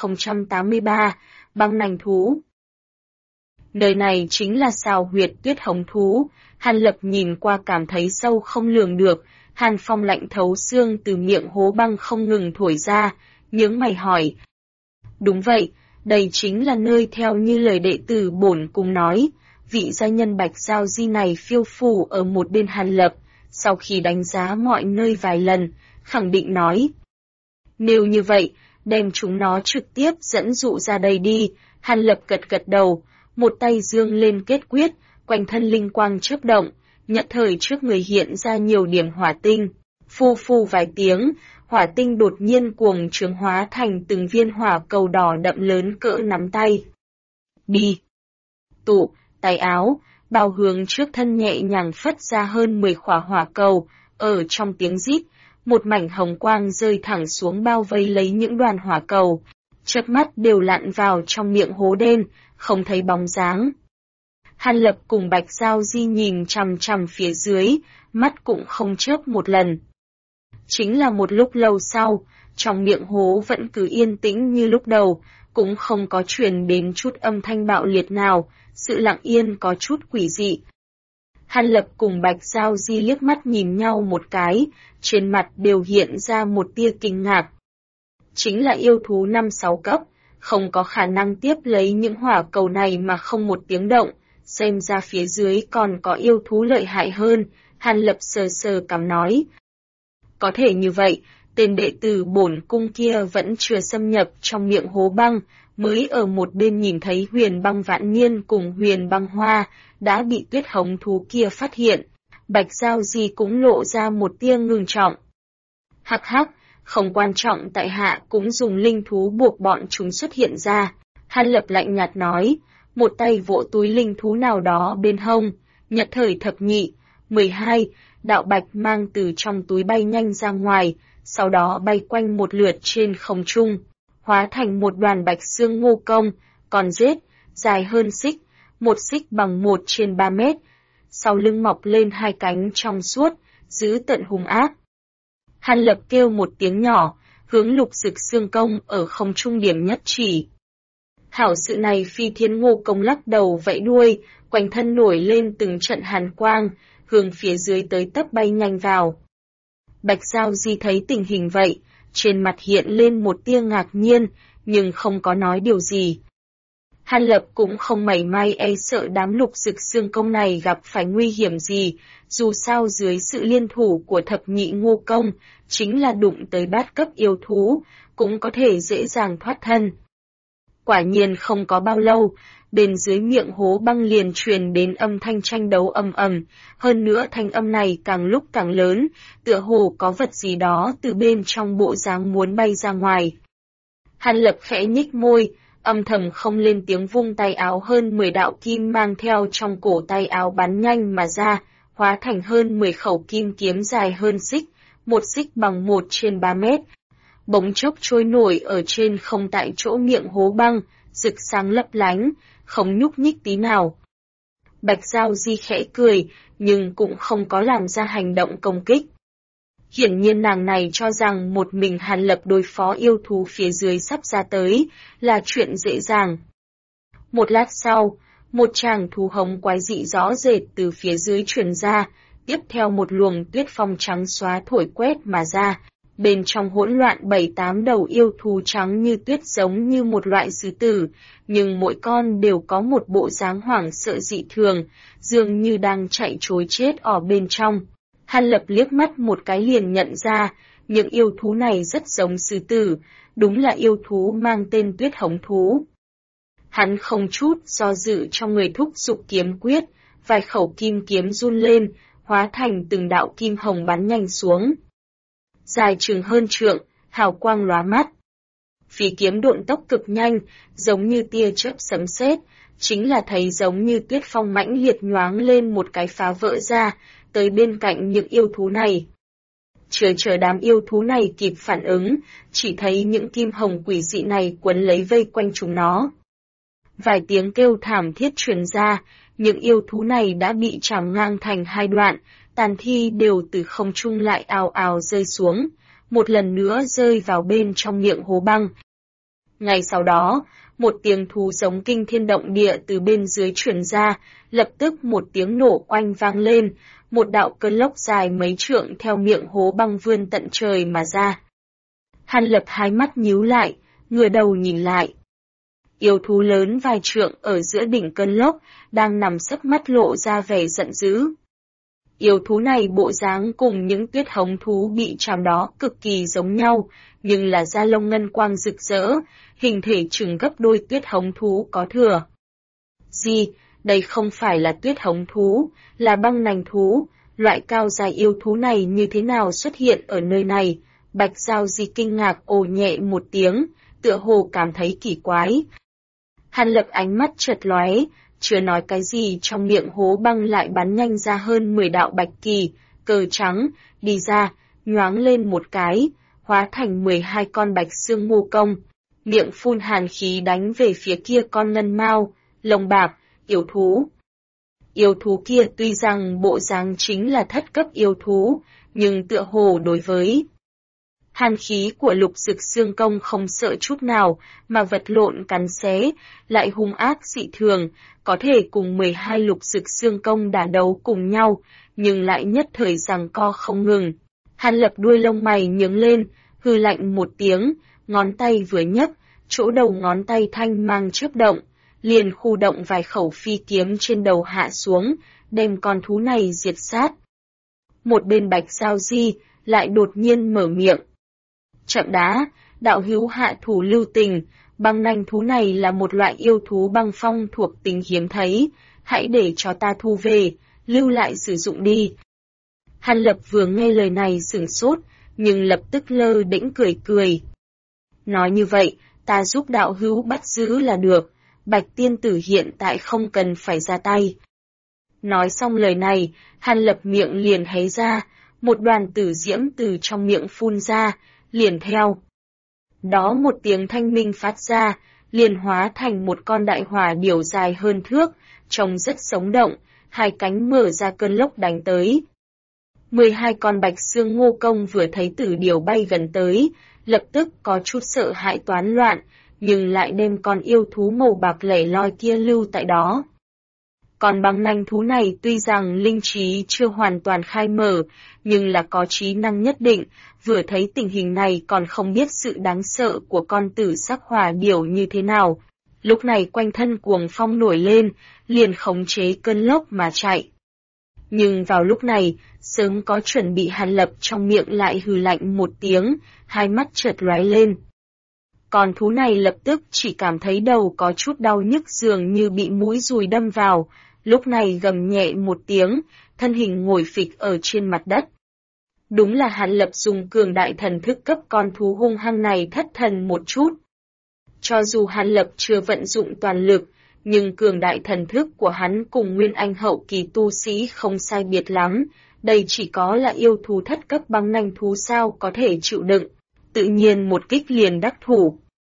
1083, băng nành thú. Nơi này chính là xào huyệt tuyết hống thú, Hàn Lập nhìn qua cảm thấy sâu không lường được, hàn phong lạnh thấu xương từ miệng hố băng không ngừng thổi ra, nhướng mày hỏi. Đúng vậy, đây chính là nơi theo như lời đệ tử bổn cung nói, vị gia nhân Bạch Giao Di này phiêu phù ở một bên Hàn Lập, sau khi đánh giá mọi nơi vài lần, khẳng định nói. Nếu như vậy, đem chúng nó trực tiếp dẫn dụ ra đây đi. Hàn Lập gật gật đầu, một tay dương lên kết quyết, quanh thân linh quang chớp động, nhất thời trước người hiện ra nhiều điểm hỏa tinh. Phu phu vài tiếng, hỏa tinh đột nhiên cuồng trướng hóa thành từng viên hỏa cầu đỏ đậm lớn cỡ nắm tay. Đi! Tụ, tay áo, bao hướng trước thân nhẹ nhàng phất ra hơn 10 khỏa hỏa cầu, ở trong tiếng rít, một mảnh hồng quang rơi thẳng xuống bao vây lấy những đoàn hỏa cầu, chớp mắt đều lặn vào trong miệng hố đen, không thấy bóng dáng. Hàn Lập cùng Bạch Giao Di nhìn chằm chằm phía dưới, mắt cũng không chớp một lần. Chính là một lúc lâu sau, trong miệng hố vẫn cứ yên tĩnh như lúc đầu, cũng không có truyền đến chút âm thanh bạo liệt nào, sự lặng yên có chút quỷ dị. Hàn Lập cùng Bạch Giao Di liếc mắt nhìn nhau một cái, trên mặt đều hiện ra một tia kinh ngạc. Chính là yêu thú 5-6 cấp, không có khả năng tiếp lấy những hỏa cầu này mà không một tiếng động, xem ra phía dưới còn có yêu thú lợi hại hơn, Hàn Lập sờ sờ cằm nói. Có thể như vậy, tên đệ tử bổn cung kia vẫn chưa xâm nhập trong miệng hố băng, mới ở một bên nhìn thấy Huyền Băng Vạn Niên cùng Huyền Băng Hoa, đã bị Tuyết Hống thú kia phát hiện. Bạch Giao Di cũng lộ ra một tia ngưng trọng. Hắc hắc, không quan trọng, tại hạ cũng dùng linh thú buộc bọn chúng xuất hiện ra. Hàn Lập lạnh nhạt nói, một tay vỗ túi linh thú nào đó bên hông, nhất thời thập nhị, 12, đạo bạch mang từ trong túi bay nhanh ra ngoài, sau đó bay quanh một lượt trên không trung, hóa thành một đoàn bạch xương ngô công, còn rết, dài hơn xích, một xích bằng 1/3 mét, sau lưng mọc lên hai cánh trong suốt, dữ tợn hung ác. Hàn Lập kêu một tiếng nhỏ, hướng Lục Dực xương công ở không trung điểm nhất chỉ. Hảo sự này Phi Thiên Ngô Công lắc đầu vẫy đuôi, quanh thân nổi lên từng trận hàn quang, hướng phía dưới tới tấp bay nhanh vào. Bạch Giao Di thấy tình hình vậy, trên mặt hiện lên một tia ngạc nhiên, nhưng không có nói điều gì. Hàn Lập cũng không mảy may e sợ đám Lục Dực xương công này gặp phải nguy hiểm gì, dù sao dưới sự liên thủ của thập nhị Ngô Công, chính là đụng tới bát cấp yêu thú, cũng có thể dễ dàng thoát thân. Quả nhiên không có bao lâu, bên dưới miệng hố băng liền truyền đến âm thanh tranh đấu ầm ầm, hơn nữa thanh âm này càng lúc càng lớn, tựa hồ có vật gì đó từ bên trong bộ dáng muốn bay ra ngoài. Hàn Lập khẽ nhích môi, âm thầm không lên tiếng, vung tay áo, hơn 10 đạo kim mang theo trong cổ tay áo bắn nhanh mà ra, hóa thành hơn 10 khẩu kim kiếm dài hơn xích, một xích bằng 1/3 mét. Bỗng chốc trôi nổi ở trên không tại chỗ miệng hố băng, rực sáng lấp lánh, không nhúc nhích tí nào. Bạch Giao Di khẽ cười, nhưng cũng không có làm ra hành động công kích. Hiển nhiên nàng này cho rằng một mình Hàn Lập đối phó yêu thú phía dưới sắp ra tới, là chuyện dễ dàng. Một lát sau, một tràng thú hống quái dị rõ rệt từ phía dưới truyền ra, tiếp theo một luồng tuyết phong trắng xóa thổi quét mà ra. Bên trong hỗn loạn 7-8 đầu yêu thú trắng như tuyết, giống như một loại sư tử, nhưng mỗi con đều có một bộ dáng hoảng sợ dị thường, dường như đang chạy trối chết ở bên trong. Hàn Lập liếc mắt một cái liền nhận ra, những yêu thú này rất giống sư tử, đúng là yêu thú mang tên Tuyết Hống thú. Hắn không chút do dự trong người thúc giục kiếm quyết, vài khẩu kim kiếm run lên, hóa thành từng đạo kim hồng bắn nhanh xuống. Dài chừng hơn trượng, hào quang lóa mắt. Phi kiếm độn tốc cực nhanh, giống như tia chớp sấm sét, chính là thấy giống như tuyết phong mãnh liệt nhoáng lên một cái phá vỡ ra, tới bên cạnh những yêu thú này. Chờ đám yêu thú này kịp phản ứng, chỉ thấy những kim hồng quỷ dị này quấn lấy vây quanh chúng nó. Vài tiếng kêu thảm thiết truyền ra, những yêu thú này đã bị chảm ngang thành hai đoạn, tàn thi đều từ không trung lại ào ào rơi xuống, một lần nữa rơi vào bên trong miệng hố băng. Ngay sau đó, một tiếng thú giống kinh thiên động địa từ bên dưới truyền ra, lập tức một tiếng nổ oanh vang lên, một đạo cơn lốc dài mấy trượng theo miệng hố băng vươn tận trời mà ra. Hàn Lập hai mắt nhíu lại, ngửa đầu nhìn lại. Yêu thú lớn vài trượng ở giữa đỉnh cơn lốc, đang nằm sấp mắt lộ ra vẻ giận dữ. Yêu thú này bộ dáng cùng những tuyết hống thú bị chạm đó cực kỳ giống nhau, nhưng là da lông ngân quang rực rỡ, hình thể chừng gấp đôi tuyết hống thú có thừa. Gì, đây không phải là tuyết hống thú, là băng nành thú, loại cao dài yêu thú này như thế nào xuất hiện ở nơi này? Bạch Giao Di kinh ngạc ồ nhẹ một tiếng, tựa hồ cảm thấy kỳ quái. Hàn Lập ánh mắt chợt lóe, chưa nói cái gì trong miệng hố băng lại bắn nhanh ra hơn 10 đạo bạch kỳ, cờ trắng, đi ra, nhoáng lên một cái, hóa thành 12 con bạch xương ngô công, miệng phun hàn khí đánh về phía kia con ngân mao, lông bạc, yêu thú. Yêu thú kia tuy rằng bộ dáng chính là thất cấp yêu thú, nhưng tựa hồ đối với hàn khí của Lục Dực Xương Công không sợ chút nào, mà vật lộn cắn xé, lại hung ác dị thường, có thể cùng 12 Lục Dực Xương Công đả đấu cùng nhau, nhưng lại nhất thời giằng co không ngừng. Hàn Lập đuôi lông mày nhướng lên, hừ lạnh một tiếng, ngón tay vừa nhấc, chỗ đầu ngón tay thanh mang chớp động, liền khu động vài khẩu phi kiếm trên đầu hạ xuống, đem con thú này diệt sát. Một bên Bạch Giao Di lại đột nhiên mở miệng. Chậm đã, đạo hữu hạ thủ lưu tình, băng nanh thú này là một loại yêu thú băng phong thuộc tính hiếm thấy, hãy để cho ta thu về, lưu lại sử dụng đi. Hàn Lập vừa nghe lời này sửng sốt, nhưng lập tức lơ đễnh cười cười. Nói như vậy, ta giúp đạo hữu bắt giữ là được, Bạch tiên tử hiện tại không cần phải ra tay. Nói xong lời này, Hàn Lập miệng liền hé ra, một đoàn tử diễm từ trong miệng phun ra, liền theo. Đó một tiếng thanh minh phát ra, liền hóa thành một con đại hỏa điểu dài hơn thước, trông rất sống động, hai cánh mở ra cơn lốc đánh tới. 12 con bạch xương ngô công vừa thấy tử điểu bay gần tới, lập tức có chút sợ hãi toán loạn, nhưng lại đem con yêu thú màu bạc lẻ loi kia lưu tại đó. Còn băng nanh thú này tuy rằng linh trí chưa hoàn toàn khai mở, nhưng là có trí năng nhất định, vừa thấy tình hình này còn không biết sự đáng sợ của con tử sắc hỏa điểu như thế nào. Lúc này quanh thân cuồng phong nổi lên, liền khống chế cơn lốc mà chạy. Nhưng vào lúc này, sớm có chuẩn bị Hàn Lập trong miệng lại hừ lạnh một tiếng, hai mắt chợt lóe lên. Con thú này lập tức chỉ cảm thấy đầu có chút đau nhức dường như bị mũi dùi đâm vào, lúc này gầm nhẹ một tiếng, thân hình ngồi phịch ở trên mặt đất. Đúng là Hàn Lập dùng cường đại thần thức cấp con thú hung hăng này thất thần một chút. Cho dù Hàn Lập chưa vận dụng toàn lực, nhưng cường đại thần thức của hắn cùng Nguyên Anh hậu kỳ tu sĩ không sai biệt lắm, đây chỉ có là yêu thú thất cấp băng nanh thú sao có thể chịu đựng, tự nhiên một kích liền đắc thủ.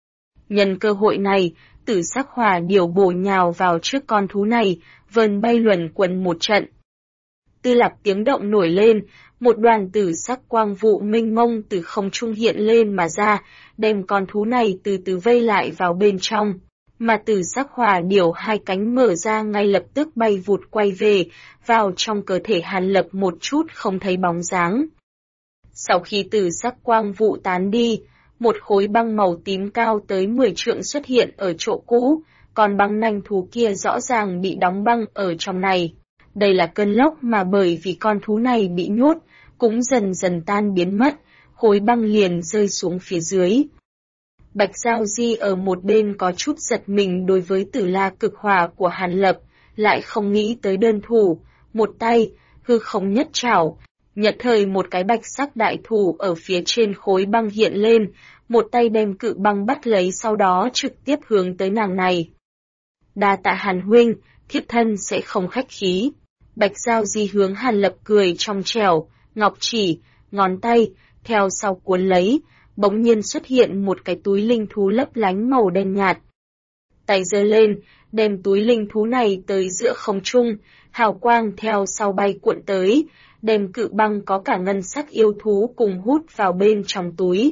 Nhân cơ hội này, tử sắc hỏa điểu bổ nhào vào trước con thú này, vờn bay luẩn quẩn một trận. Tư lạp tiếng động nổi lên, một đoàn tử sắc quang vụ mênh mông từ không trung hiện lên mà ra, đem con thú này từ từ vây lại vào bên trong. Mà tử sắc hỏa điểu hai cánh mở ra ngay lập tức bay vụt quay về, vào trong cơ thể Hàn Lập một chút không thấy bóng dáng. Sau khi tử sắc quang vụ tán đi, một khối băng màu tím cao tới 10 trượng xuất hiện ở chỗ cũ, còn băng nanh thú kia rõ ràng bị đóng băng ở trong này. Đây là cơn lốc mà bởi vì con thú này bị nhốt, cũng dần dần tan biến mất, khối băng liền rơi xuống phía dưới. Bạch Giao Di ở một bên có chút giật mình đối với tử la cực hỏa của Hàn Lập, lại không nghĩ tới đơn thủ, một tay, hư không nhất trảo, nhật thời một cái bạch sắc đại thủ ở phía trên khối băng hiện lên, một tay đem cự băng bắt lấy sau đó trực tiếp hướng tới nàng này. Đa tạ Hàn huynh, thiếp thân sẽ không khách khí. Bạch Giao Di hướng Hàn Lập cười trong trẻo, ngọc chỉ, ngón tay, theo sau cuốn lấy, bỗng nhiên xuất hiện một cái túi linh thú lấp lánh màu đen nhạt. Tay giơ lên, đem túi linh thú này tới giữa không trung, hào quang theo sau bay cuộn tới, đem cự băng có cả ngân sắc yêu thú cùng hút vào bên trong túi.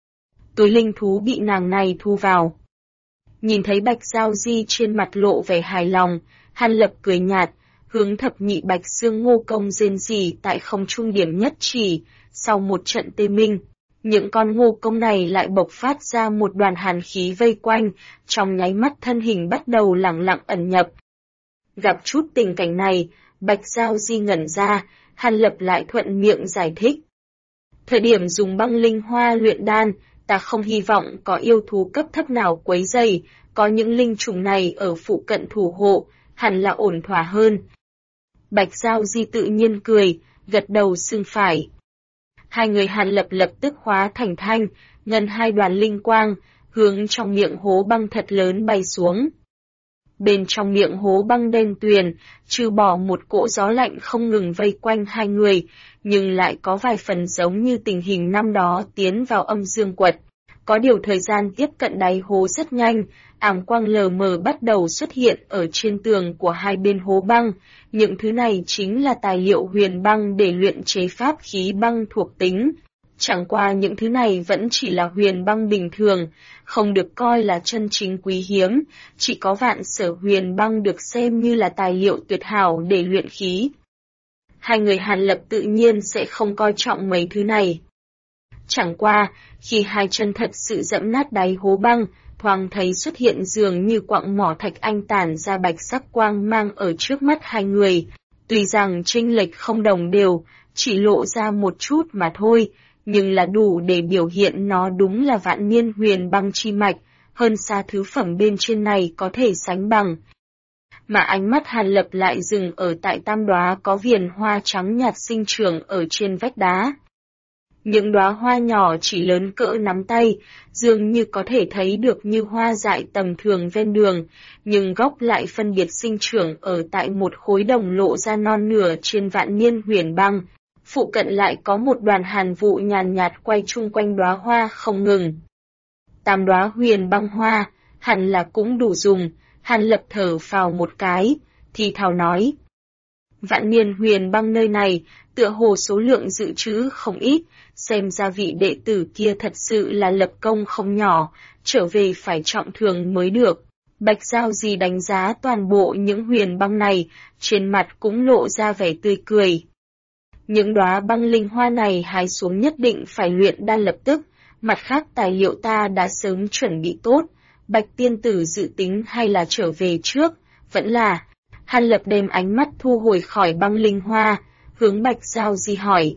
Túi linh thú bị nàng này thu vào. Nhìn thấy Bạch Giao Di trên mặt lộ vẻ hài lòng, Hàn Lập cười nhạt, hướng thập nhị Bạch Xương Ngô Công rên rỉ tại không trung điểm nhất chỉ, sau một trận tê minh. Những con ngô công này lại bộc phát ra một đoàn hàn khí vây quanh, trong nháy mắt thân hình bắt đầu lẳng lặng ẩn nhập. Gặp chút tình cảnh này, Bạch Giao Di ngẩn ra, Hàn Lập lại thuận miệng giải thích. Thời điểm dùng băng linh hoa luyện đan, ta không hy vọng có yêu thú cấp thấp nào quấy rầy, có những linh trùng này ở phụ cận thủ hộ, hẳn là ổn thỏa hơn. Bạch Giao Di tự nhiên cười, gật đầu xưng phải. Hai người Hàn Lập lập tức hóa thành thanh, ngân hai đoàn linh quang, hướng trong miệng hố băng thật lớn bay xuống. Bên trong miệng hố băng đen tuyền, trừ bỏ một cỗ gió lạnh không ngừng vây quanh hai người, nhưng lại có vài phần giống như tình hình năm đó tiến vào âm dương quật. Có điều thời gian tiếp cận đáy hố rất nhanh, ảm quang lờ mờ bắt đầu xuất hiện ở trên tường của hai bên hố băng. Những thứ này chính là tài liệu huyền băng để luyện chế pháp khí băng thuộc tính. Chẳng qua những thứ này vẫn chỉ là huyền băng bình thường, không được coi là chân chính quý hiếm, chỉ có vạn sở huyền băng được xem như là tài liệu tuyệt hảo để luyện khí. Hai người Hàn Lập tự nhiên sẽ không coi trọng mấy thứ này. Chẳng qua, khi hai chân thật sự dẫm nát đáy hố băng, thoáng thấy xuất hiện dường như quặng mỏ thạch anh tản ra bạch sắc quang mang ở trước mắt hai người. Tuy rằng chênh lệch không đồng đều, chỉ lộ ra một chút mà thôi, nhưng là đủ để biểu hiện nó đúng là vạn niên huyền băng chi mạch, hơn xa thứ phẩm bên trên này có thể sánh bằng. Mà ánh mắt Hàn Lập lại dừng ở tại tam đóa có viền hoa trắng nhạt sinh trưởng ở trên vách đá. Những đóa hoa nhỏ chỉ lớn cỡ nắm tay, dường như có thể thấy được như hoa dại tầm thường ven đường, nhưng gốc lại phân biệt sinh trưởng ở tại một khối đồng lộ ra non nửa trên vạn niên huyền băng. Phụ cận lại có một đoàn hàn vụ nhàn nhạt quay chung quanh đóa hoa không ngừng. Tam đóa huyền băng hoa, hẳn là cũng đủ dùng. Hàn Lập thở phào một cái, thì thào nói. Vạn niên huyền băng nơi này, tựa hồ số lượng dự trữ không ít, xem ra vị đệ tử kia thật sự là lập công không nhỏ, trở về phải trọng thưởng mới được. Bạch Giao Di đánh giá toàn bộ những huyền băng này, trên mặt cũng lộ ra vẻ tươi cười. Những đóa băng linh hoa này hái xuống nhất định phải luyện đan lập tức, mặt khác tài liệu ta đã sớm chuẩn bị tốt. Bạch tiên tử dự tính hay là trở về trước, vẫn là. Hàn Lập đem ánh mắt thu hồi khỏi băng linh hoa, hướng Bạch Giao Di hỏi.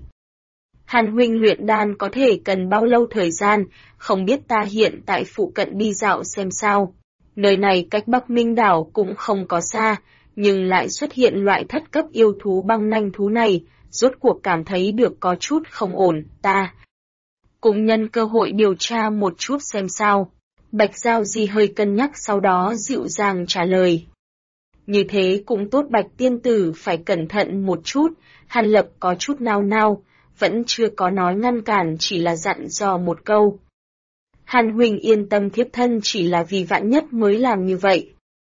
Hàn huynh luyện đan có thể cần bao lâu thời gian, không biết ta hiện tại phụ cận đi dạo xem sao. Nơi này cách Bắc Minh đảo cũng không có xa, nhưng lại xuất hiện loại thất cấp yêu thú băng nanh thú này, rốt cuộc cảm thấy được có chút không ổn, ta cũng nhân cơ hội điều tra một chút xem sao. Bạch Giao Di hơi cân nhắc sau đó dịu dàng trả lời. Như thế cũng tốt Bạch tiên tử phải cẩn thận một chút, Hàn Lập có chút nao nao, vẫn chưa có nói ngăn cản chỉ là dặn dò một câu. Hàn huynh yên tâm thiếp thân chỉ là vì vạn nhất mới làm như vậy.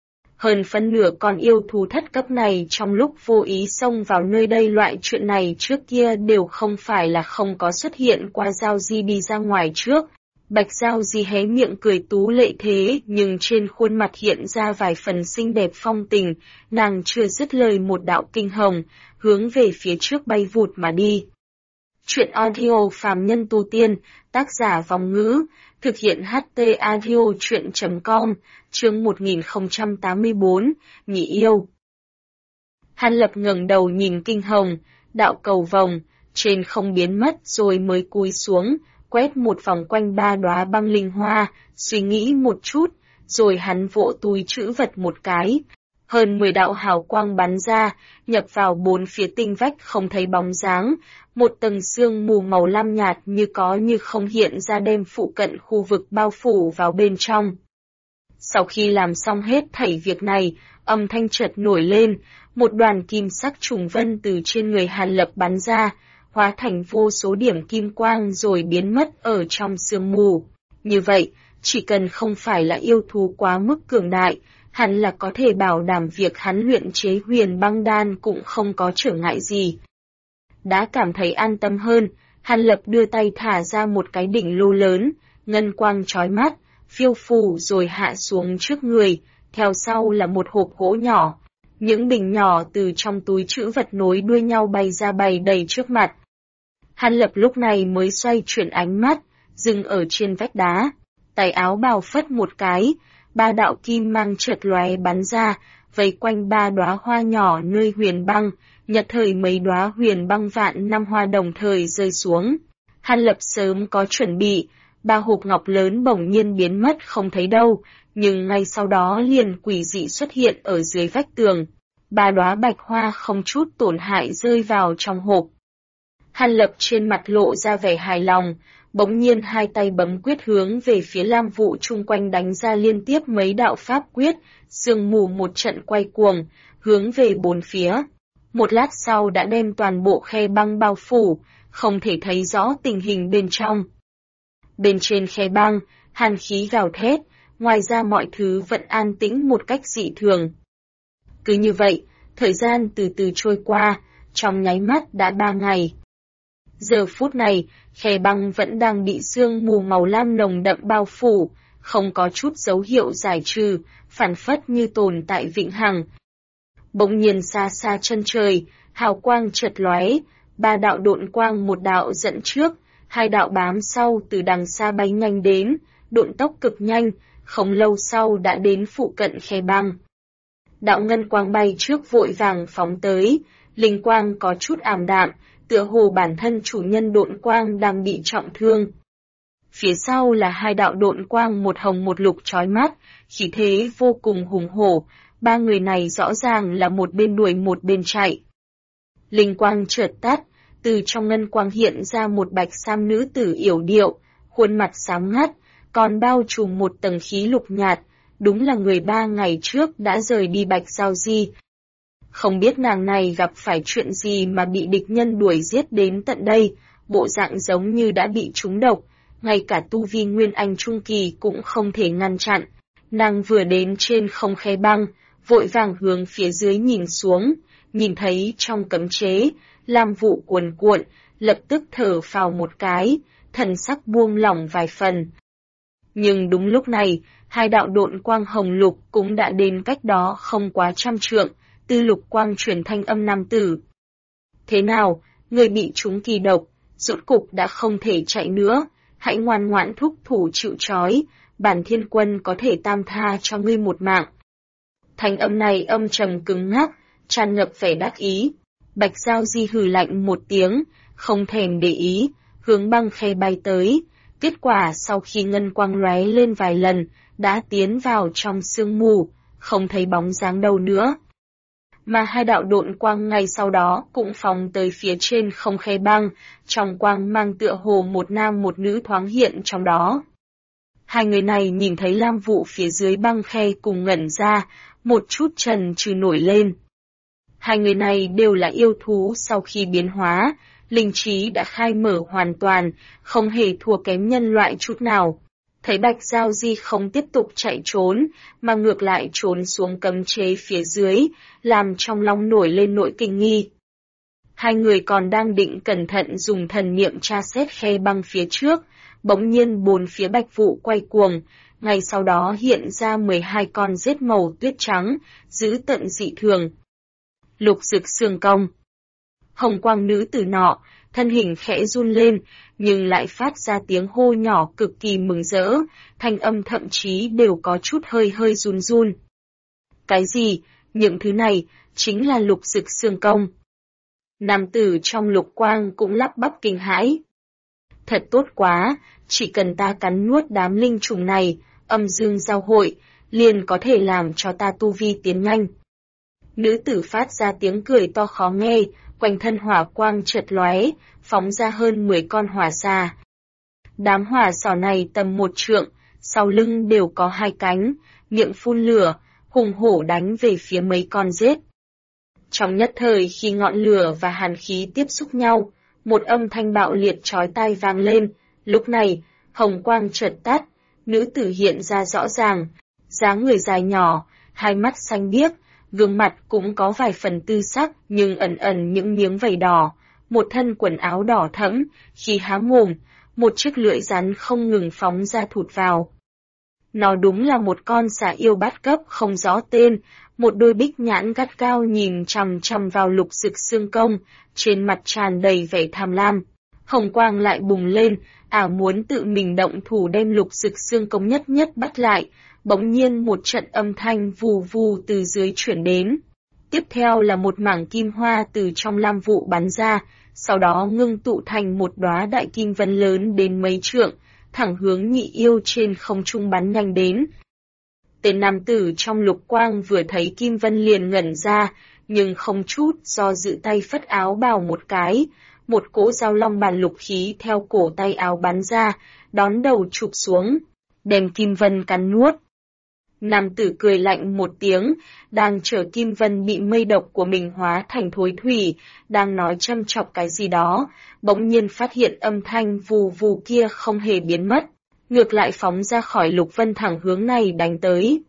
Hơn phân nửa con yêu thú thất cấp này trong lúc vô ý xông vào nơi đây loại chuyện này trước kia đều không phải là không có xuất hiện qua. Giao Di đi ra ngoài trước. Bạch Giao Di hé miệng cười tú lệ thế nhưng trên khuôn mặt hiện ra vài phần xinh đẹp phong tình, nàng chưa dứt lời một đạo kinh hồng, hướng về phía trước bay vụt mà đi. Chuyện audio phàm nhân tu tiên, tác giả Vòng Ngữ, thực hiện HT audio chuyện.com, chương 1084, nhị yêu. Hàn Lập ngẩng đầu nhìn kinh hồng, đạo cầu vồng, trên không biến mất rồi mới cúi xuống, quét một vòng quanh ba đóa băng linh hoa, suy nghĩ một chút, rồi hắn vỗ túi trữ vật một cái. Hơn 10 đạo hào quang bắn ra, nhập vào bốn phía tinh vách không thấy bóng dáng, một tầng sương mù màu lam nhạt như có như không hiện ra đem phụ cận khu vực bao phủ vào bên trong. Sau khi làm xong hết thảy việc này, âm thanh chợt nổi lên, một đoàn kim sắc trùng vân từ trên người Hàn Lập bắn ra, hóa thành vô số điểm kim quang rồi biến mất ở trong sương mù. Như vậy, chỉ cần không phải là yêu thú quá mức cường đại, hẳn là có thể bảo đảm việc hắn luyện chế huyền băng đan cũng không có trở ngại gì. Đã cảm thấy an tâm hơn, Hàn Lập đưa tay thả ra một cái đỉnh lô lớn, ngân quang chói mắt, phiêu phù rồi hạ xuống trước người, theo sau là một hộp gỗ nhỏ. Những bình nhỏ từ trong túi trữ vật nối đuôi nhau bay ra bày đầy trước mặt. Hàn Lập lúc này mới xoay chuyển ánh mắt, dừng ở trên vách đá, tay áo bào phất một cái, ba đạo kim mang chợt lóe bắn ra, vây quanh ba đóa hoa nhỏ nơi huyền băng, nhất thời mấy đóa huyền băng vạn năm hoa đồng thời rơi xuống. Hàn Lập sớm có chuẩn bị, ba hộp ngọc lớn bỗng nhiên biến mất không thấy đâu, nhưng ngay sau đó liền quỷ dị xuất hiện ở dưới vách tường. Ba đóa bạch hoa không chút tổn hại rơi vào trong hộp. Hàn Lập trên mặt lộ ra vẻ hài lòng, bỗng nhiên hai tay bấm quyết hướng về phía lam vụ chung quanh đánh ra liên tiếp mấy đạo pháp quyết, sương mù một trận quay cuồng, hướng về bốn phía. Một lát sau đã đem toàn bộ khe băng bao phủ, không thể thấy rõ tình hình bên trong. Bên trên khe băng, hàn khí gào thét, ngoài ra mọi thứ vẫn an tĩnh một cách dị thường. Cứ như vậy, thời gian từ từ trôi qua, trong nháy mắt đã 3 ngày. Giờ phút này, khe băng vẫn đang bị sương mù màu lam nồng đậm bao phủ, không có chút dấu hiệu giải trừ, phản phất như tồn tại vĩnh hằng. Bỗng nhiên xa xa chân trời, hào quang chợt lóe, ba đạo độn quang một đạo dẫn trước, hai đạo bám sau từ đằng xa bay nhanh đến, độn tốc cực nhanh, không lâu sau đã đến phụ cận khe băng. Đạo ngân quang bay trước vội vàng phóng tới, linh quang có chút ảm đạm, tựa hồ bản thân chủ nhân độn quang đang bị trọng thương. Phía sau là hai đạo độn quang một hồng một lục chói mắt, khí thế vô cùng hùng hổ, ba người này rõ ràng là một bên đuổi một bên chạy. Linh quang chợt tắt, từ trong ngân quang hiện ra một bạch sam nữ tử yểu điệu, khuôn mặt xám ngắt, còn bao trùm một tầng khí lục nhạt, đúng là người 3 ngày trước đã rời đi Bạch Giao Di. Không biết nàng này gặp phải chuyện gì mà bị địch nhân đuổi giết đến tận đây, bộ dạng giống như đã bị trúng độc, ngay cả tu vi Nguyên Anh Trung Kỳ cũng không thể ngăn chặn. Nàng vừa đến trên không khe băng, vội vàng hướng phía dưới nhìn xuống, nhìn thấy trong cấm chế, lam vụ cuồn cuộn, lập tức thở phào một cái, thần sắc buông lỏng vài phần. Nhưng đúng lúc này, hai đạo độn quang hồng lục cũng đã đến cách đó không quá 100 trượng, Tư Lục Quang truyền thanh âm nam tử. Thế nào, người bị trúng kỳ độc, rốt cục đã không thể chạy nữa, hãy ngoan ngoãn thúc thủ chịu trói, bản thiên quân có thể tam tha cho ngươi một mạng. Thanh âm này âm trầm cứng ngắc, tràn ngập vẻ đắc ý. Bạch Giao Di hừ lạnh một tiếng, không thèm để ý, hướng băng khe bay tới. Kết quả sau khi ngân quang lóe lên vài lần, đã tiến vào trong sương mù, không thấy bóng dáng đâu nữa. Mà hai đạo độn quang ngay sau đó cũng phóng tới phía trên không khe băng, trong quang mang tựa hồ một nam một nữ thoáng hiện trong đó. Hai người này nhìn thấy lam vụ phía dưới băng khe cùng ngẩn ra, một chút trần trừ nổi lên. Hai người này đều là yêu thú sau khi biến hóa, linh trí đã khai mở hoàn toàn, không hề thua kém nhân loại chút nào. Thấy Bạch Giao Di không tiếp tục chạy trốn, mà ngược lại trốn xuống cấm chế phía dưới, làm trong lòng nổi lên nỗi kinh nghi. Hai người còn đang định cẩn thận dùng thần niệm tra xét khe băng phía trước, bỗng nhiên bốn phía bạch vụ quay cuồng, ngay sau đó hiện ra 12 con rết màu tuyết trắng, dữ tợn dị thường. Lục Dực Xương Công. Hồng quang nữ tử nọ, thân hình khẽ run lên, nhưng lại phát ra tiếng hô nhỏ cực kỳ mừng rỡ, thanh âm thậm chí đều có chút hơi hơi run run. Cái gì? Những thứ này, chính là Lục Dực Xương Công. Nam tử trong lục quang cũng lắp bắp kinh hãi. Thật tốt quá, chỉ cần ta cắn nuốt đám linh trùng này, âm dương giao hội, liền có thể làm cho ta tu vi tiến nhanh. Nữ tử phát ra tiếng cười to khó nghe, quanh thân hỏa quang chợt lóe, phóng ra hơn 10 con hỏa xà. Đám hỏa xà này tầm 1 trượng, sau lưng đều có 2 cánh, miệng phun lửa, hùng hổ đánh về phía mấy con rết. Trong nhất thời khi ngọn lửa và hàn khí tiếp xúc nhau, một âm thanh bạo liệt chói tai vang lên, lúc này, hồng quang chợt tắt, nữ tử hiện ra rõ ràng, dáng người dài nhỏ, hai mắt xanh biếc, gương mặt cũng có vài phần tư sắc nhưng ẩn ẩn những miếng vảy đỏ, một thân quần áo đỏ thẫm, khi há mồm, một chiếc lưỡi rắn không ngừng phóng ra thụt vào. Nó đúng là một con xà yêu bát cấp không rõ tên, một đôi bích nhãn gắt gao nhìn chằm chằm vào Lục Dực Xương Công, trên mặt tràn đầy vẻ tham lam. Hồng quang lại bùng lên, ảo muốn tự mình động thủ đem Lục Dực Xương Công nhất nhất bắt lại, bỗng nhiên một trận âm thanh vù vù từ dưới chuyển đến. Tiếp theo là một mảng kim hoa từ trong lam vụ bắn ra, sau đó ngưng tụ thành một đóa đại kim vân lớn đến mấy trượng, thẳng hướng Nhị Yêu trên không trung bắn nhanh đến. Tên nam tử trong lục quang vừa thấy kim vân liền ngẩn ra, nhưng không chút do dự tay phất áo bào một cái, một cỗ dao long bàn lục khí theo cổ tay áo bắn ra, đón đầu chụp xuống, đem kim vân cắn nuốt. Nam tử cười lạnh một tiếng, đang chờ kim vân bị mây độc của mình hóa thành thối thủy, đang nói châm chọc cái gì đó, bỗng nhiên phát hiện âm thanh vù vù kia không hề biến mất, ngược lại phóng ra khỏi lục vân thẳng hướng này đánh tới.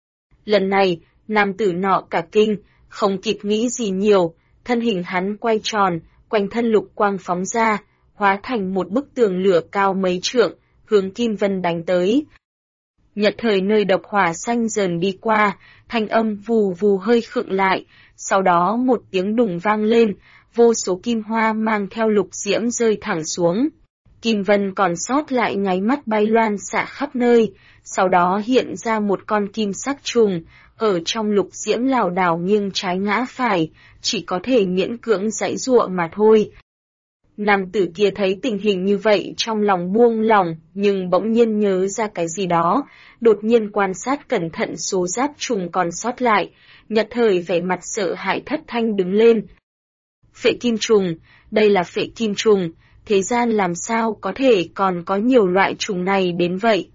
Lần này, nam tử nọ cả kinh, không kịp nghĩ gì nhiều, thân hình hắn quay tròn, quanh thân lục quang phóng ra, hóa thành một bức tường lửa cao mấy trượng, hướng kim vân đánh tới. Nhật thời nơi độc hỏa xanh dần đi qua, thanh âm vù vù hơi khựng lại, sau đó một tiếng đùng vang lên, vô số kim hoa mang theo lục diễm rơi thẳng xuống. Kim vân còn sót lại nháy mắt bay loan xạ khắp nơi, sau đó hiện ra một con kim sắc trùng, ở trong lục diễm lảo đảo nghiêng trái ngã phải, chỉ có thể miễn cưỡng giãy giụa mà thôi. Nam tử kia thấy tình hình như vậy trong lòng buông lỏng, nhưng bỗng nhiên nhớ ra cái gì đó, đột nhiên quan sát cẩn thận số giáp trùng còn sót lại, nhất thời vẻ mặt sợ hãi thất thanh đứng lên. Phệ kim trùng, đây là phệ kim trùng, thế gian làm sao có thể còn có nhiều loại trùng này đến vậy?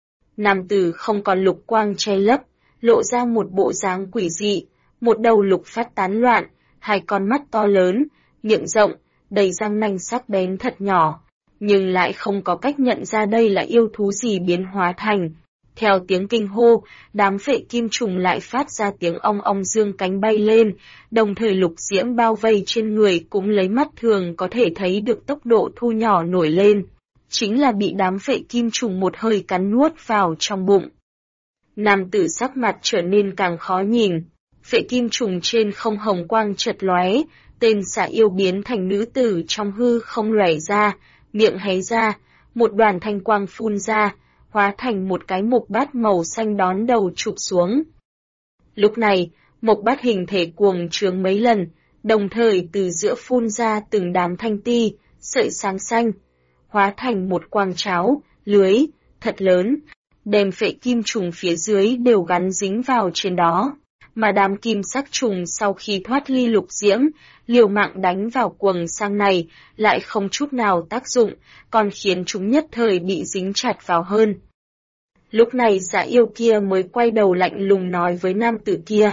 Nam tử không còn lục quang che lấp, lộ ra một bộ dáng quỷ dị, một đầu lục phát tán loạn, hai con mắt to lớn, miệng rộng, đầy răng nanh sắc bén thật nhỏ, nhưng lại không có cách nhận ra đây là yêu thú gì biến hóa thành. Theo tiếng kinh hô, đám phệ kim trùng lại phát ra tiếng ong ong dương cánh bay lên, đồng thời lục diễm bao vây trên người cũng lấy mắt thường có thể thấy được tốc độ thu nhỏ nổi lên. Chính là bị đám phệ kim trùng một hơi cắn nuốt vào trong bụng. Nam tử sắc mặt trở nên càng khó nhìn, phệ kim trùng trên không hồng quang chợt lóe, tên xà yêu biến thành nữ tử trong hư không lóe ra, miệng hé ra, một đoàn thanh quang phun ra, hóa thành một cái mộc bát màu xanh đón đầu chụp xuống. Lúc này, mộc bát hình thể cuồng trướng mấy lần, đồng thời từ giữa phun ra từng đám thanh ti, sợi sáng xanh, hóa thành một quang cháo, lưới, thật lớn, đem phệ kim trùng phía dưới đều gắn dính vào trên đó. Mà đám kim sắc trùng sau khi thoát ly lục diễm, liều mạng đánh vào quầng sang này, lại không chút nào tác dụng, còn khiến chúng nhất thời bị dính chặt vào hơn. Lúc này dã yêu kia mới quay đầu lạnh lùng nói với nam tử kia.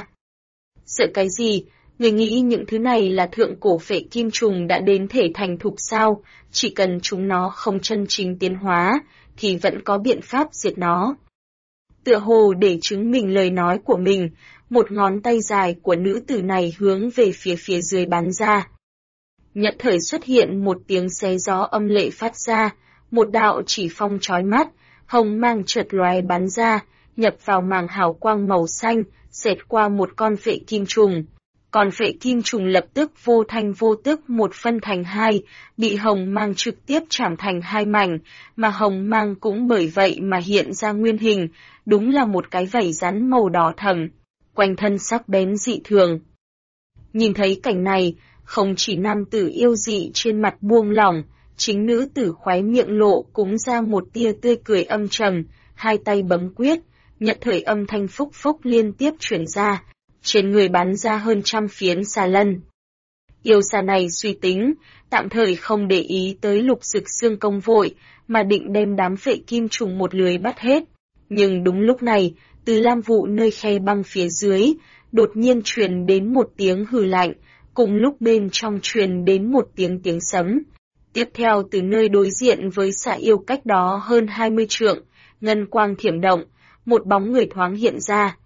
Sợ cái gì, người nghĩ những thứ này là thượng cổ phệ kim trùng đã đến thể thành thục sao, chỉ cần chúng nó không chân chính tiến hóa, thì vẫn có biện pháp diệt nó. Tựa hồ để chứng minh lời nói của mình, một ngón tay dài của nữ tử này hướng về phía dưới bắn ra. Nhất thời xuất hiện một tiếng xé gió âm lệ phát ra, một đạo chỉ phong chói mắt, hồng mang chợt lóe bắn ra, nhập vào màng hào quang màu xanh, xẹt qua một con phệ kim trùng. Còn phệ kim trùng lập tức vô thanh vô tức một phân thành hai, bị hồng mang trực tiếp chảm thành hai mảnh, mà hồng mang cũng bởi vậy mà hiện ra nguyên hình, đúng là một cái vảy rắn màu đỏ thẫm, quanh thân sắc bén dị thường. Nhìn thấy cảnh này, không chỉ nam tử yêu dị trên mặt buông lỏng, chính nữ tử khóe miệng lộ cũng ra một tia tươi cười âm trầm, hai tay bấm quyết, nhất thời âm thanh phúc phúc liên tiếp chuyển ra, trên người bắn ra hơn 100 phiến xà lân. Yêu xà này suy tính, tạm thời không để ý tới lục dực xương công vội, mà định đem đám phệ kim trùng một lưới bắt hết. Nhưng đúng lúc này, từ lam vụ nơi khe băng phía dưới, đột nhiên truyền đến một tiếng hừ lạnh, cùng lúc bên trong truyền đến một tiếng sấm. Tiếp theo từ nơi đối diện với xà yêu cách đó hơn 20 trượng, ngân quang thiểm động, một bóng người thoáng hiện ra.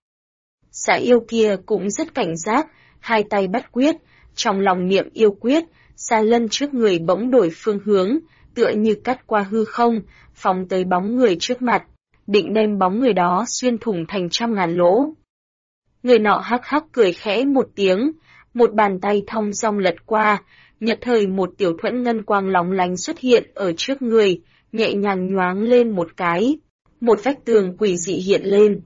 Xà yêu kia cũng rất cảnh giác, hai tay bắt quyết, trong lòng niệm yêu quyết, xà lân trước người bỗng đổi phương hướng, tựa như cắt qua hư không, phóng tới bóng người trước mặt, định đem bóng người đó xuyên thủng thành 100.000 lỗ. Người nọ hắc hắc cười khẽ một tiếng, một bàn tay thong dong lật qua, nhật thời một tiểu thuẫn ngân quang lóng lánh xuất hiện ở trước người, nhẹ nhàng nhoáng lên một cái. Một vách tường quỷ dị hiện lên.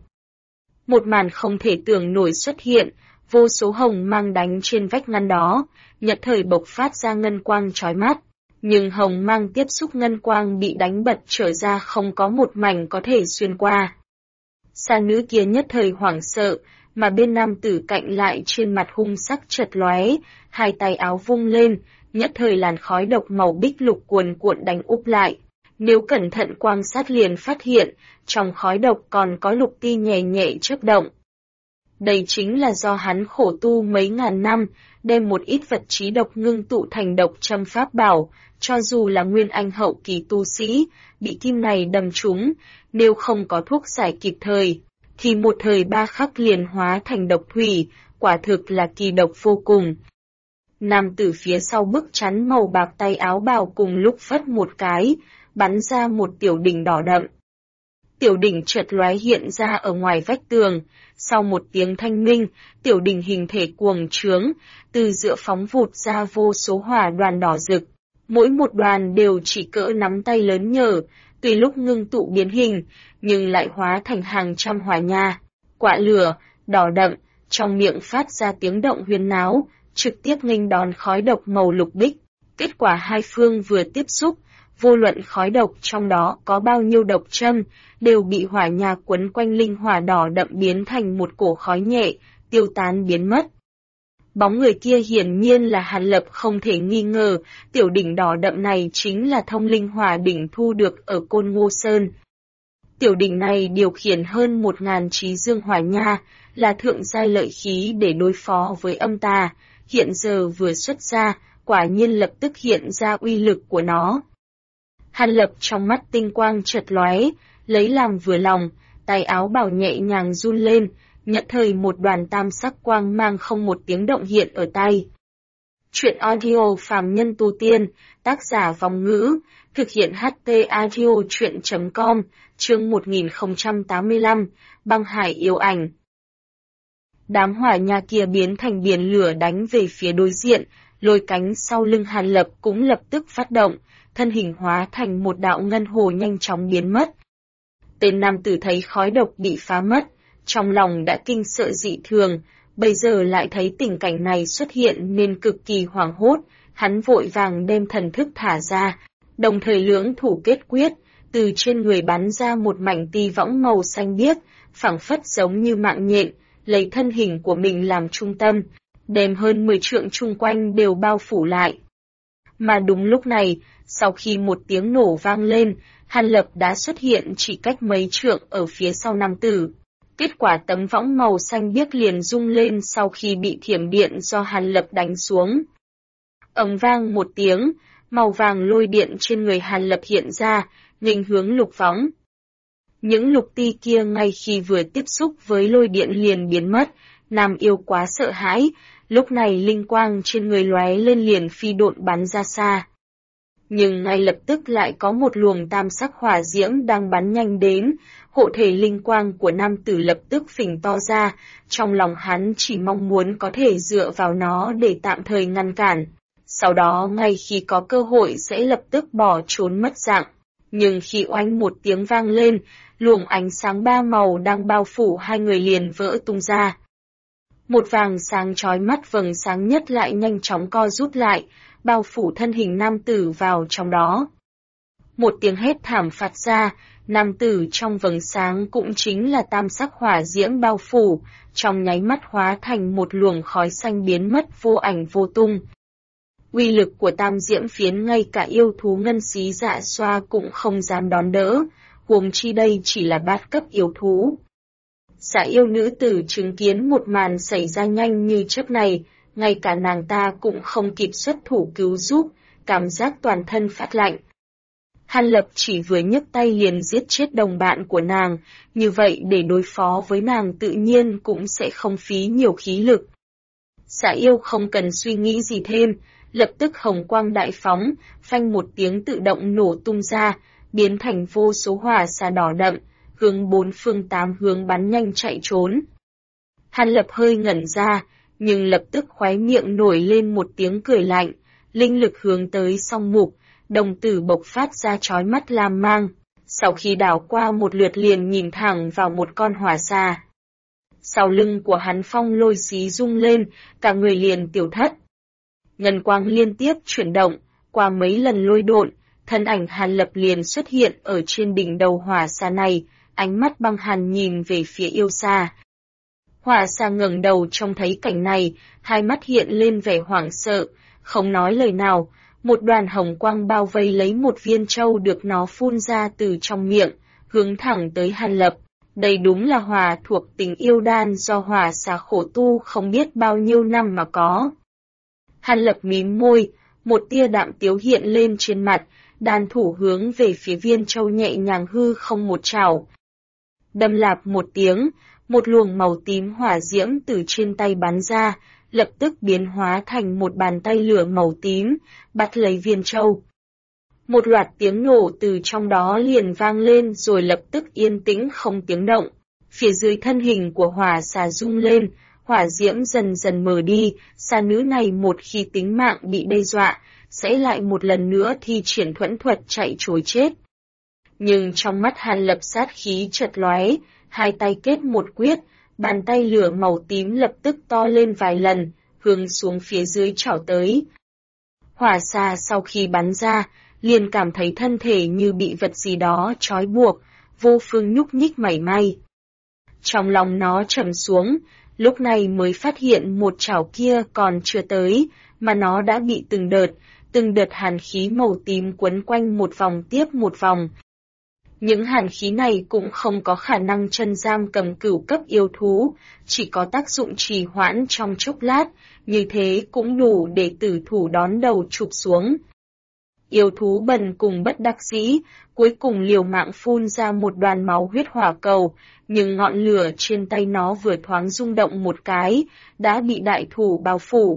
Một màn không thể tưởng nổi xuất hiện, vô số hồng mang đánh trên vách ngăn đó, nhất thời bộc phát ra ngân quang chói mắt. Nhưng hồng mang tiếp xúc ngân quang bị đánh bật trở ra không có một mảnh có thể xuyên qua. Sa nữ kia nhất thời hoảng sợ, mà bên nam tử cạnh lại trên mặt hung sắc chật lóe, hai tay áo vung lên, nhất thời làn khói độc màu bích lục cuồn cuộn đánh úp lại. Nếu cẩn thận quan sát liền phát hiện, trong khói độc còn có lục ti nhẹ nhẹ chớp động. Đây chính là do hắn khổ tu mấy ngàn năm, đem một ít vật trí độc ngưng tụ thành độc châm pháp bảo, cho dù là nguyên anh hậu kỳ tu sĩ, bị kim này đâm trúng, nếu không có thuốc giải kịp thời, thì một thời ba khắc liền hóa thành độc thủy, quả thực là kỳ độc vô cùng. Nam tử phía sau bức chắn màu bạc tay áo bào cùng lúc phất một cái, bắn ra một tiểu đỉnh đỏ đậm. Tiểu đỉnh chợt lóe hiện ra ở ngoài vách tường, sau một tiếng thanh minh, tiểu đỉnh hình thể cuồng trướng, từ giữa phóng vụt ra vô số hỏa đoàn đỏ rực. Mỗi một đoàn đều chỉ cỡ nắm tay lớn nhở, tùy lúc ngưng tụ biến hình, nhưng lại hóa thành hàng trăm hỏa nha, quạ lửa, đỏ đậm, trong miệng phát ra tiếng động huyên náo, trực tiếp nghênh đón khói độc màu lục bích. Kết quả hai phương vừa tiếp xúc, vô luận khói độc trong đó có bao nhiêu độc châm, đều bị hỏa nha quấn quanh linh hỏa đỏ đậm biến thành một cổ khói nhẹ, tiêu tán biến mất. Bóng người kia hiển nhiên là Hàn Lập không thể nghi ngờ, tiểu đỉnh đỏ đậm này chính là thông linh hỏa đỉnh thu được ở Côn Ngô Sơn. Tiểu đỉnh này điều khiển hơn 1000 trí dương hỏa nha, là thượng giai lợi khí để đối phó với âm tà, hiện giờ vừa xuất ra, quả nhiên lập tức hiện ra uy lực của nó. Hàn Lập trong mắt tinh quang chợt lóe, lấy làm vừa lòng, tay áo bào nhẹ nhàng run lên, nhất thời một đoàn tam sắc quang mang không một tiếng động hiện ở tay. Chuyện audio phàm nhân tu tiên, tác giả Vong Ngữ, thực hiện HT audio chuyện.com, chương 1085, băng hải yêu ảnh. Đám hỏa nha kia biến thành biển lửa đánh về phía đối diện, lôi cánh sau lưng Hàn Lập cũng lập tức phát động, thân hình hóa thành một đạo ngân hồ nhanh chóng biến mất. Tên nam tử thấy khói độc bị phá mất, trong lòng đã kinh sợ dị thường, bây giờ lại thấy tình cảnh này xuất hiện nên cực kỳ hoảng hốt, hắn vội vàng đem thần thức thả ra, đồng thời lưỡng thủ kết quyết, từ trên người bắn ra một mảnh ti võng màu xanh biếc, phảng phất giống như mạng nhện, lấy thân hình của mình làm trung tâm, đem hơn 10 trượng chung quanh đều bao phủ lại. Mà đúng lúc này, sau khi một tiếng nổ vang lên, Hàn Lập đã xuất hiện chỉ cách mấy trượng ở phía sau nam tử. Kết quả tấm võng màu xanh biếc liền rung lên sau khi bị thiểm điện do Hàn Lập đánh xuống. Ầm vang một tiếng, màu vàng lôi điện trên người Hàn Lập hiện ra, nghênh hướng lục võng. Những lục ti kia ngay khi vừa tiếp xúc với lôi điện liền biến mất, nam yêu quá sợ hãi, lúc này linh quang trên người lóe lên liền phi độn bắn ra xa. Nhưng ngay lập tức lại có một luồng tam sắc hỏa diễm đang bắn nhanh đến, hộ thể linh quang của nam tử lập tức phình to ra, trong lòng hắn chỉ mong muốn có thể dựa vào nó để tạm thời ngăn cản. Sau đó ngay khi có cơ hội sẽ lập tức bỏ trốn mất dạng. Nhưng khi oanh một tiếng vang lên, luồng ánh sáng ba màu đang bao phủ hai người liền vỡ tung ra. Một vàng sáng chói mắt vầng sáng nhất lại nhanh chóng co rút lại, bao phủ thân hình nam tử vào trong đó. Một tiếng hét thảm phát ra, nam tử trong vầng sáng cũng chính là tam sắc hỏa diễm bao phủ, trong nháy mắt hóa thành một luồng khói xanh biến mất vô ảnh vô tung. Uy lực của tam diễm phiến ngay cả yêu thú ngân xí dạ xoa cũng không dám đón đỡ, huống chi đây chỉ là bát cấp yêu thú. Dạ yêu nữ tử chứng kiến một màn xảy ra nhanh như chớp này, ngay cả nàng ta cũng không kịp xuất thủ cứu giúp, cảm giác toàn thân phát lạnh. Hàn Lập chỉ vừa nhấc tay liền giết chết đồng bạn của nàng, như vậy để đối phó với nàng tự nhiên cũng sẽ không phí nhiều khí lực. Dạ yêu không cần suy nghĩ gì thêm, lập tức hồng quang đại phóng, phanh một tiếng tự động nổ tung ra, biến thành vô số hỏa xà đỏ đậm, hướng bốn phương tám hướng bắn nhanh chạy trốn. Hàn Lập hơi ngẩn ra, nhưng lập tức khóe miệng nổi lên một tiếng cười lạnh, linh lực hướng tới song mục, đồng tử bộc phát ra chói mắt lam mang, Sau khi đảo qua một lượt liền nhìn thẳng vào một con hỏa xà. Sau lưng của hắn phong lôi xí rung lên, cả người liền tiêu thất. Ngân quang liên tiếp chuyển động, qua mấy lần lôi độn, thân ảnh Hàn Lập liền xuất hiện ở trên đỉnh đầu hỏa xà này, ánh mắt băng hàn nhìn về phía yêu xa. Hỏa xà ngẩng đầu trông thấy cảnh này, hai mắt hiện lên vẻ hoảng sợ, không nói lời nào, một đoàn hồng quang bao vây lấy một viên châu được nó phun ra từ trong miệng, hướng thẳng tới Hàn Lập. Đây đúng là hỏa thuộc tình yêu đan do hỏa xà khổ tu không biết bao nhiêu năm mà có. Hàn Lập mím môi, một tia đạm tiếu hiện lên trên mặt, đan thủ hướng về phía viên châu nhẹ nhàng hư không một chảo. Đâm lạp một tiếng, một luồng màu tím hỏa diễm từ trên tay bắn ra, lập tức biến hóa thành một bàn tay lửa màu tím, bắt lấy viên châu. Một loạt tiếng nổ từ trong đó liền vang lên rồi lập tức yên tĩnh không tiếng động. Phía dưới thân hình của hỏa xà rung lên, hỏa diễm dần dần mờ đi, xà nữ này một khi tính mạng bị đe dọa, sẽ lại một lần nữa thi triển thuẫn thuật chạy trối chết. Nhưng trong mắt Hàn Lập sát khí chợt lóe, hai tay kết một quyết, bàn tay lửa màu tím lập tức to lên vài lần, hướng xuống phía dưới chảo tới. Hỏa xà sau khi bắn ra, liền cảm thấy thân thể như bị vật gì đó trói buộc, vô phương nhúc nhích mảy may. Trong lòng nó trầm xuống, lúc này mới phát hiện một chảo kia còn chưa tới, mà nó đã bị từng đợt hàn khí màu tím quấn quanh một vòng tiếp một vòng. Những hàn khí này cũng không có khả năng chân giam cầm cửu cấp yêu thú, chỉ có tác dụng trì hoãn trong chốc lát, như thế cũng đủ để tử thủ đón đầu chụp xuống. Yêu thú bần cùng bất đắc dĩ, cuối cùng liều mạng phun ra một đoàn máu huyết hỏa cầu, nhưng ngọn lửa trên tay nó vừa thoáng rung động một cái, đã bị đại thủ bao phủ.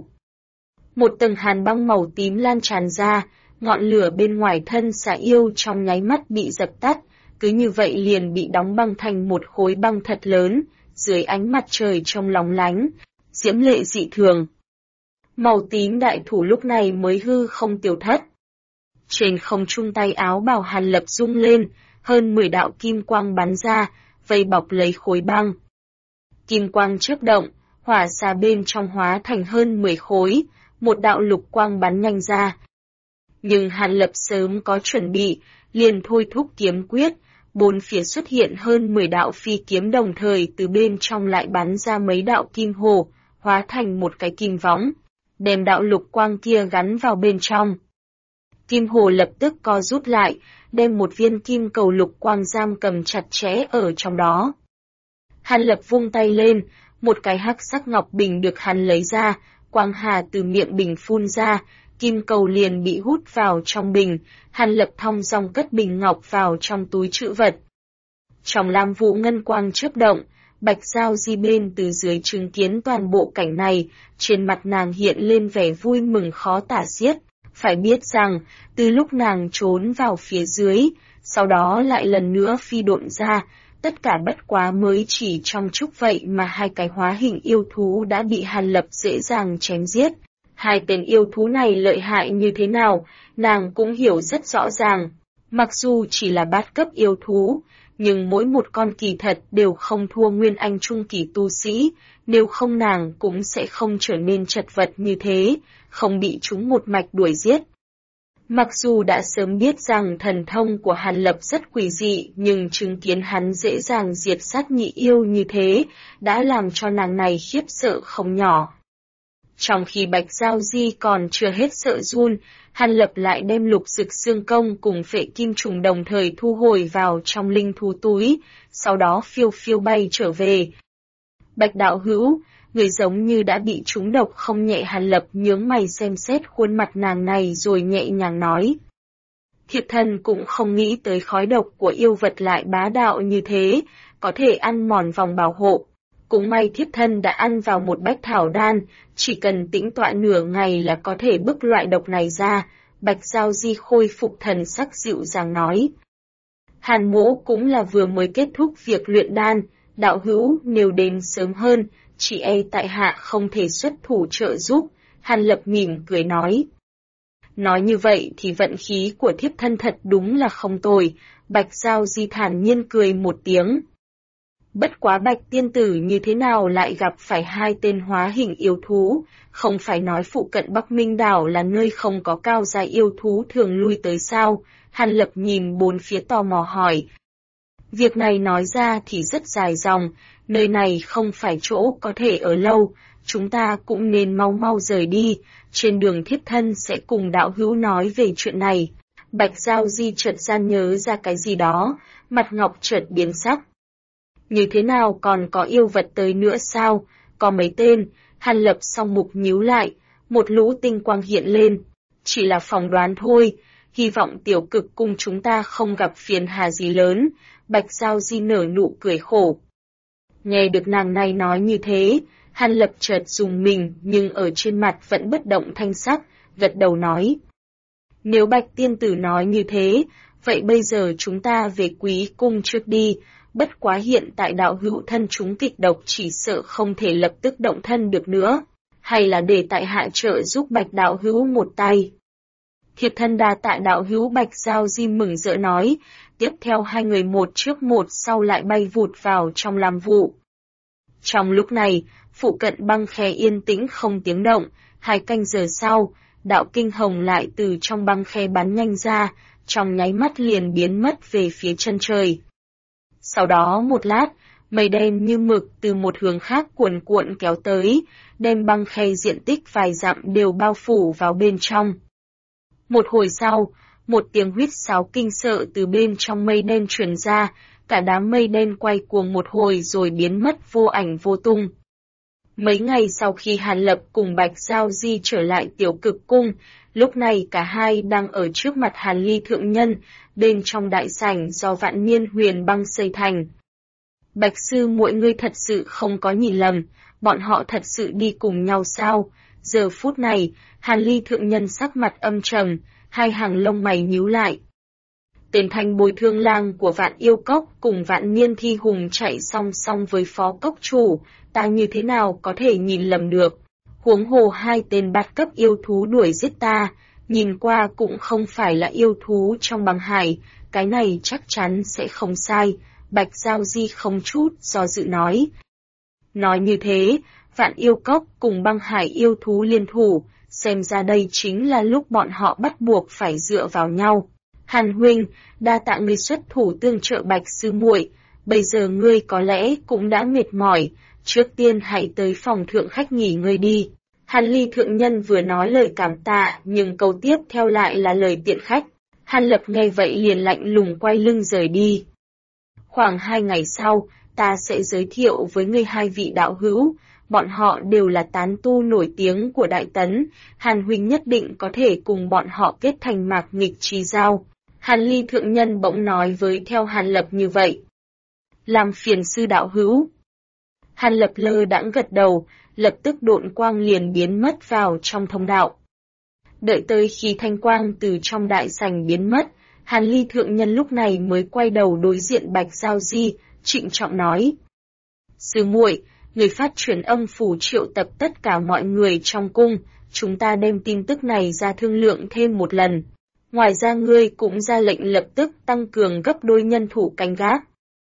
Một tầng hàn băng màu tím lan tràn ra, ngọn lửa bên ngoài thân xà yêu trong nháy mắt bị dập tắt, cứ như vậy liền bị đóng băng thành một khối băng thật lớn, dưới ánh mặt trời trong lóng lánh, diễm lệ dị thường. Màu tím đại thủ lúc này mới hư không tiêu thất. Trên không trung tay áo bào Hàn Lập rung lên, hơn 10 đạo kim quang bắn ra, vây bọc lấy khối băng. Kim quang chớp động, hỏa xà bên trong hóa thành hơn 10 khối, một đạo lục quang bắn nhanh ra. Nhưng Hàn Lập sớm có chuẩn bị, liền thôi thúc kiếm quyết, bốn phía xuất hiện hơn 10 đạo phi kiếm đồng thời từ bên trong lại bắn ra mấy đạo kim hồ, hóa thành một cái kim võng, đem đạo lục quang kia gắn vào bên trong. Kim hồ lập tức co rút lại, đem một viên kim cầu lục quang giam cầm chặt chẽ ở trong đó. Hàn Lập vung tay lên, một cái hắc sắc ngọc bình được hắn lấy ra, quang hà từ miệng bình phun ra, kim cầu liền bị hút vào trong bình, Hàn Lập thong dong cất bình ngọc vào trong túi trữ vật. Trong lam vụ ngân quang chớp động, Bạch Giao Di bên từ dưới chứng kiến toàn bộ cảnh này, trên mặt nàng hiện lên vẻ vui mừng khó tả xiết. Phải biết rằng, từ lúc nàng trốn vào phía dưới, sau đó lại lần nữa phi độn ra, tất cả bất quá mới chỉ trong chốc vậy mà hai cái hóa hình yêu thú đã bị Hàn Lập dễ dàng chém giết. Hai tên yêu thú này lợi hại như thế nào, nàng cũng hiểu rất rõ ràng. Mặc dù chỉ là bát cấp yêu thú, nhưng mỗi một con kỳ thật đều không thua nguyên anh trung kỳ tu sĩ, nếu không nàng cũng sẽ không trở nên chật vật như thế, không bị chúng một mạch đuổi giết. Mặc dù đã sớm biết rằng thần thông của Hàn Lập rất quỷ dị, nhưng chứng kiến hắn dễ dàng diệt sát nhị yêu như thế, đã làm cho nàng này khiếp sợ không nhỏ. Trong khi Bạch Giao Di còn chưa hết sợ run, Hàn Lập lại đem lục dực xương công cùng phệ kim trùng đồng thời thu hồi vào trong linh thú túi, sau đó phiêu phiêu bay trở về. Bạch đạo hữu, người giống như đã bị trúng độc không nhẹ. Hàn Lập nhướng mày xem xét khuôn mặt nàng này rồi nhẹ nhàng nói. Thiệt thần cũng không nghĩ tới khói độc của yêu vật lại bá đạo như thế, có thể ăn mòn vòng bảo hộ. Cũng may thiếp thân đã ăn vào một bách thảo đan, chỉ cần tĩnh tọa nửa ngày là có thể bức loại độc này ra. Bạch Giao Di khôi phục thần sắc dịu dàng nói. Hàn mỗ cũng là vừa mới kết thúc việc luyện đan, đạo hữu nếu đến sớm hơn, chỉ e tại hạ không thể xuất thủ trợ giúp. Hàn Lập mỉm cười nói. Nói như vậy thì vận khí của thiếp thân thật đúng là không tồi, Bạch Giao Di thản nhiên cười một tiếng. Bất quá Bạch tiên tử như thế nào lại gặp phải hai tên hóa hình yêu thú, không phải nói phụ cận Bắc Minh đảo là nơi không có cao giai yêu thú thường lui tới sao? Hàn Lập nhìn bốn phía tò mò hỏi. Việc này nói ra thì rất dài dòng, nơi này không phải chỗ có thể ở lâu, chúng ta cũng nên mau mau rời đi, trên đường thiếp thân sẽ cùng đạo hữu nói về chuyện này. Bạch Giao Di chợt gian nhớ ra cái gì đó, mặt ngọc chợt biến sắc. Như thế nào còn có yêu vật tới nữa sao? Có mấy tên? Hàn Lập song mục nhíu lại, một lũ tinh quang hiện lên. Chỉ là phỏng đoán thôi, hy vọng tiểu cực cung chúng ta không gặp phiền hà gì lớn. Bạch Giao Di nở nụ cười khổ. Nghe được nàng này nói như thế, Hàn Lập chợt dùng mình nhưng ở trên mặt vẫn bất động thanh sắc, gật đầu nói. Nếu Bạch tiên tử nói như thế, vậy bây giờ chúng ta về Quý cung trước đi, bất quá hiện tại đạo hữu thân chúng kịch độc chỉ sợ không thể lập tức động thân được nữa, hay là để tại hạ trợ giúp Bạch đạo hữu một tay. Thiệp thân đa tạ đạo hữu. Bạch Giao Di mừng rỡ nói, tiếp theo hai người một trước một sau lại bay vụt vào trong làm vụ. Trong lúc này, phụ cận băng khe yên tĩnh không tiếng động, 2 canh giờ sau, đạo kinh hồng lại từ trong băng khe bắn nhanh ra, trong nháy mắt liền biến mất về phía chân trời. Sau đó một lát, mây đen như mực từ một hướng khác cuồn cuộn kéo tới, đem băng khe diện tích vài dặm đều bao phủ vào bên trong. Một hồi sau, một tiếng huýt sáo kinh sợ từ bên trong mây đen truyền ra, cả đám mây đen quay cuồng một hồi rồi biến mất vô ảnh vô tung. Mấy ngày sau khi Hàn Lập cùng Bạch Giao Di trở lại tiểu cực cung, lúc này cả hai đang ở trước mặt Hàn Ly thượng nhân, bên trong đại sảnh do Vạn Niên Huyền Băng xây thành. Bạch sư muội ngươi thật sự không có nhìn lầm, bọn họ thật sự đi cùng nhau sao? Giờ phút này, Hàn Ly thượng nhân sắc mặt âm trầm, hai hàng lông mày nhíu lại. Tên Thanh Bồi Thương Lang của Vạn Yêu Cốc cùng Vạn Niên Thi Hùng chạy song song với phó cốc chủ, ta như thế nào có thể nhìn lầm được? Huống hồ hai tên bát cấp yêu thú đuổi giết ta, nhìn qua cũng không phải là yêu thú trong băng hải, cái này chắc chắn sẽ không sai. Bạch Giao Di không chút do dự nói. Nói như thế, Vạn Yêu Cốc cùng băng hải yêu thú liên thủ, xem ra đây chính là lúc bọn họ bắt buộc phải dựa vào nhau. Hàn huynh, đa tạ ngươi xuất thủ tương trợ Bạch sư muội, bây giờ ngươi có lẽ cũng đã mệt mỏi, trước tiên hãy tới phòng thượng khách nghỉ ngơi đi. Hàn Ly thượng nhân vừa nói lời cảm tạ, nhưng câu tiếp theo lại là lời tiện khách. Hàn Lập nghe vậy liền lạnh lùng quay lưng rời đi. Khoảng 2 ngày sau, ta sẽ giới thiệu với ngươi 2 vị đạo hữu, bọn họ đều là tán tu nổi tiếng của Đại Tấn, Hàn huynh nhất định có thể cùng bọn họ kết thành mạc nghịch chi giao. Hàn Ly thượng nhân bỗng nói với theo Hàn Lập như vậy. Làm phiền sư đạo hữu. Hàn Lập lơ đãng gật đầu, lập tức độn quang liền biến mất vào trong thông đạo. Đợi tới khi thanh quang từ trong đại sảnh biến mất, Hàn Ly thượng nhân lúc này mới quay đầu đối diện Bạch Giao Di, trịnh trọng nói. Sư muội, người phát truyền âm phủ triệu tập tất cả mọi người trong cung, chúng ta đem tin tức này ra thương lượng thêm một lần. Ngoài ra ngươi cũng ra lệnh lập tức tăng cường gấp đôi nhân thủ canh gác.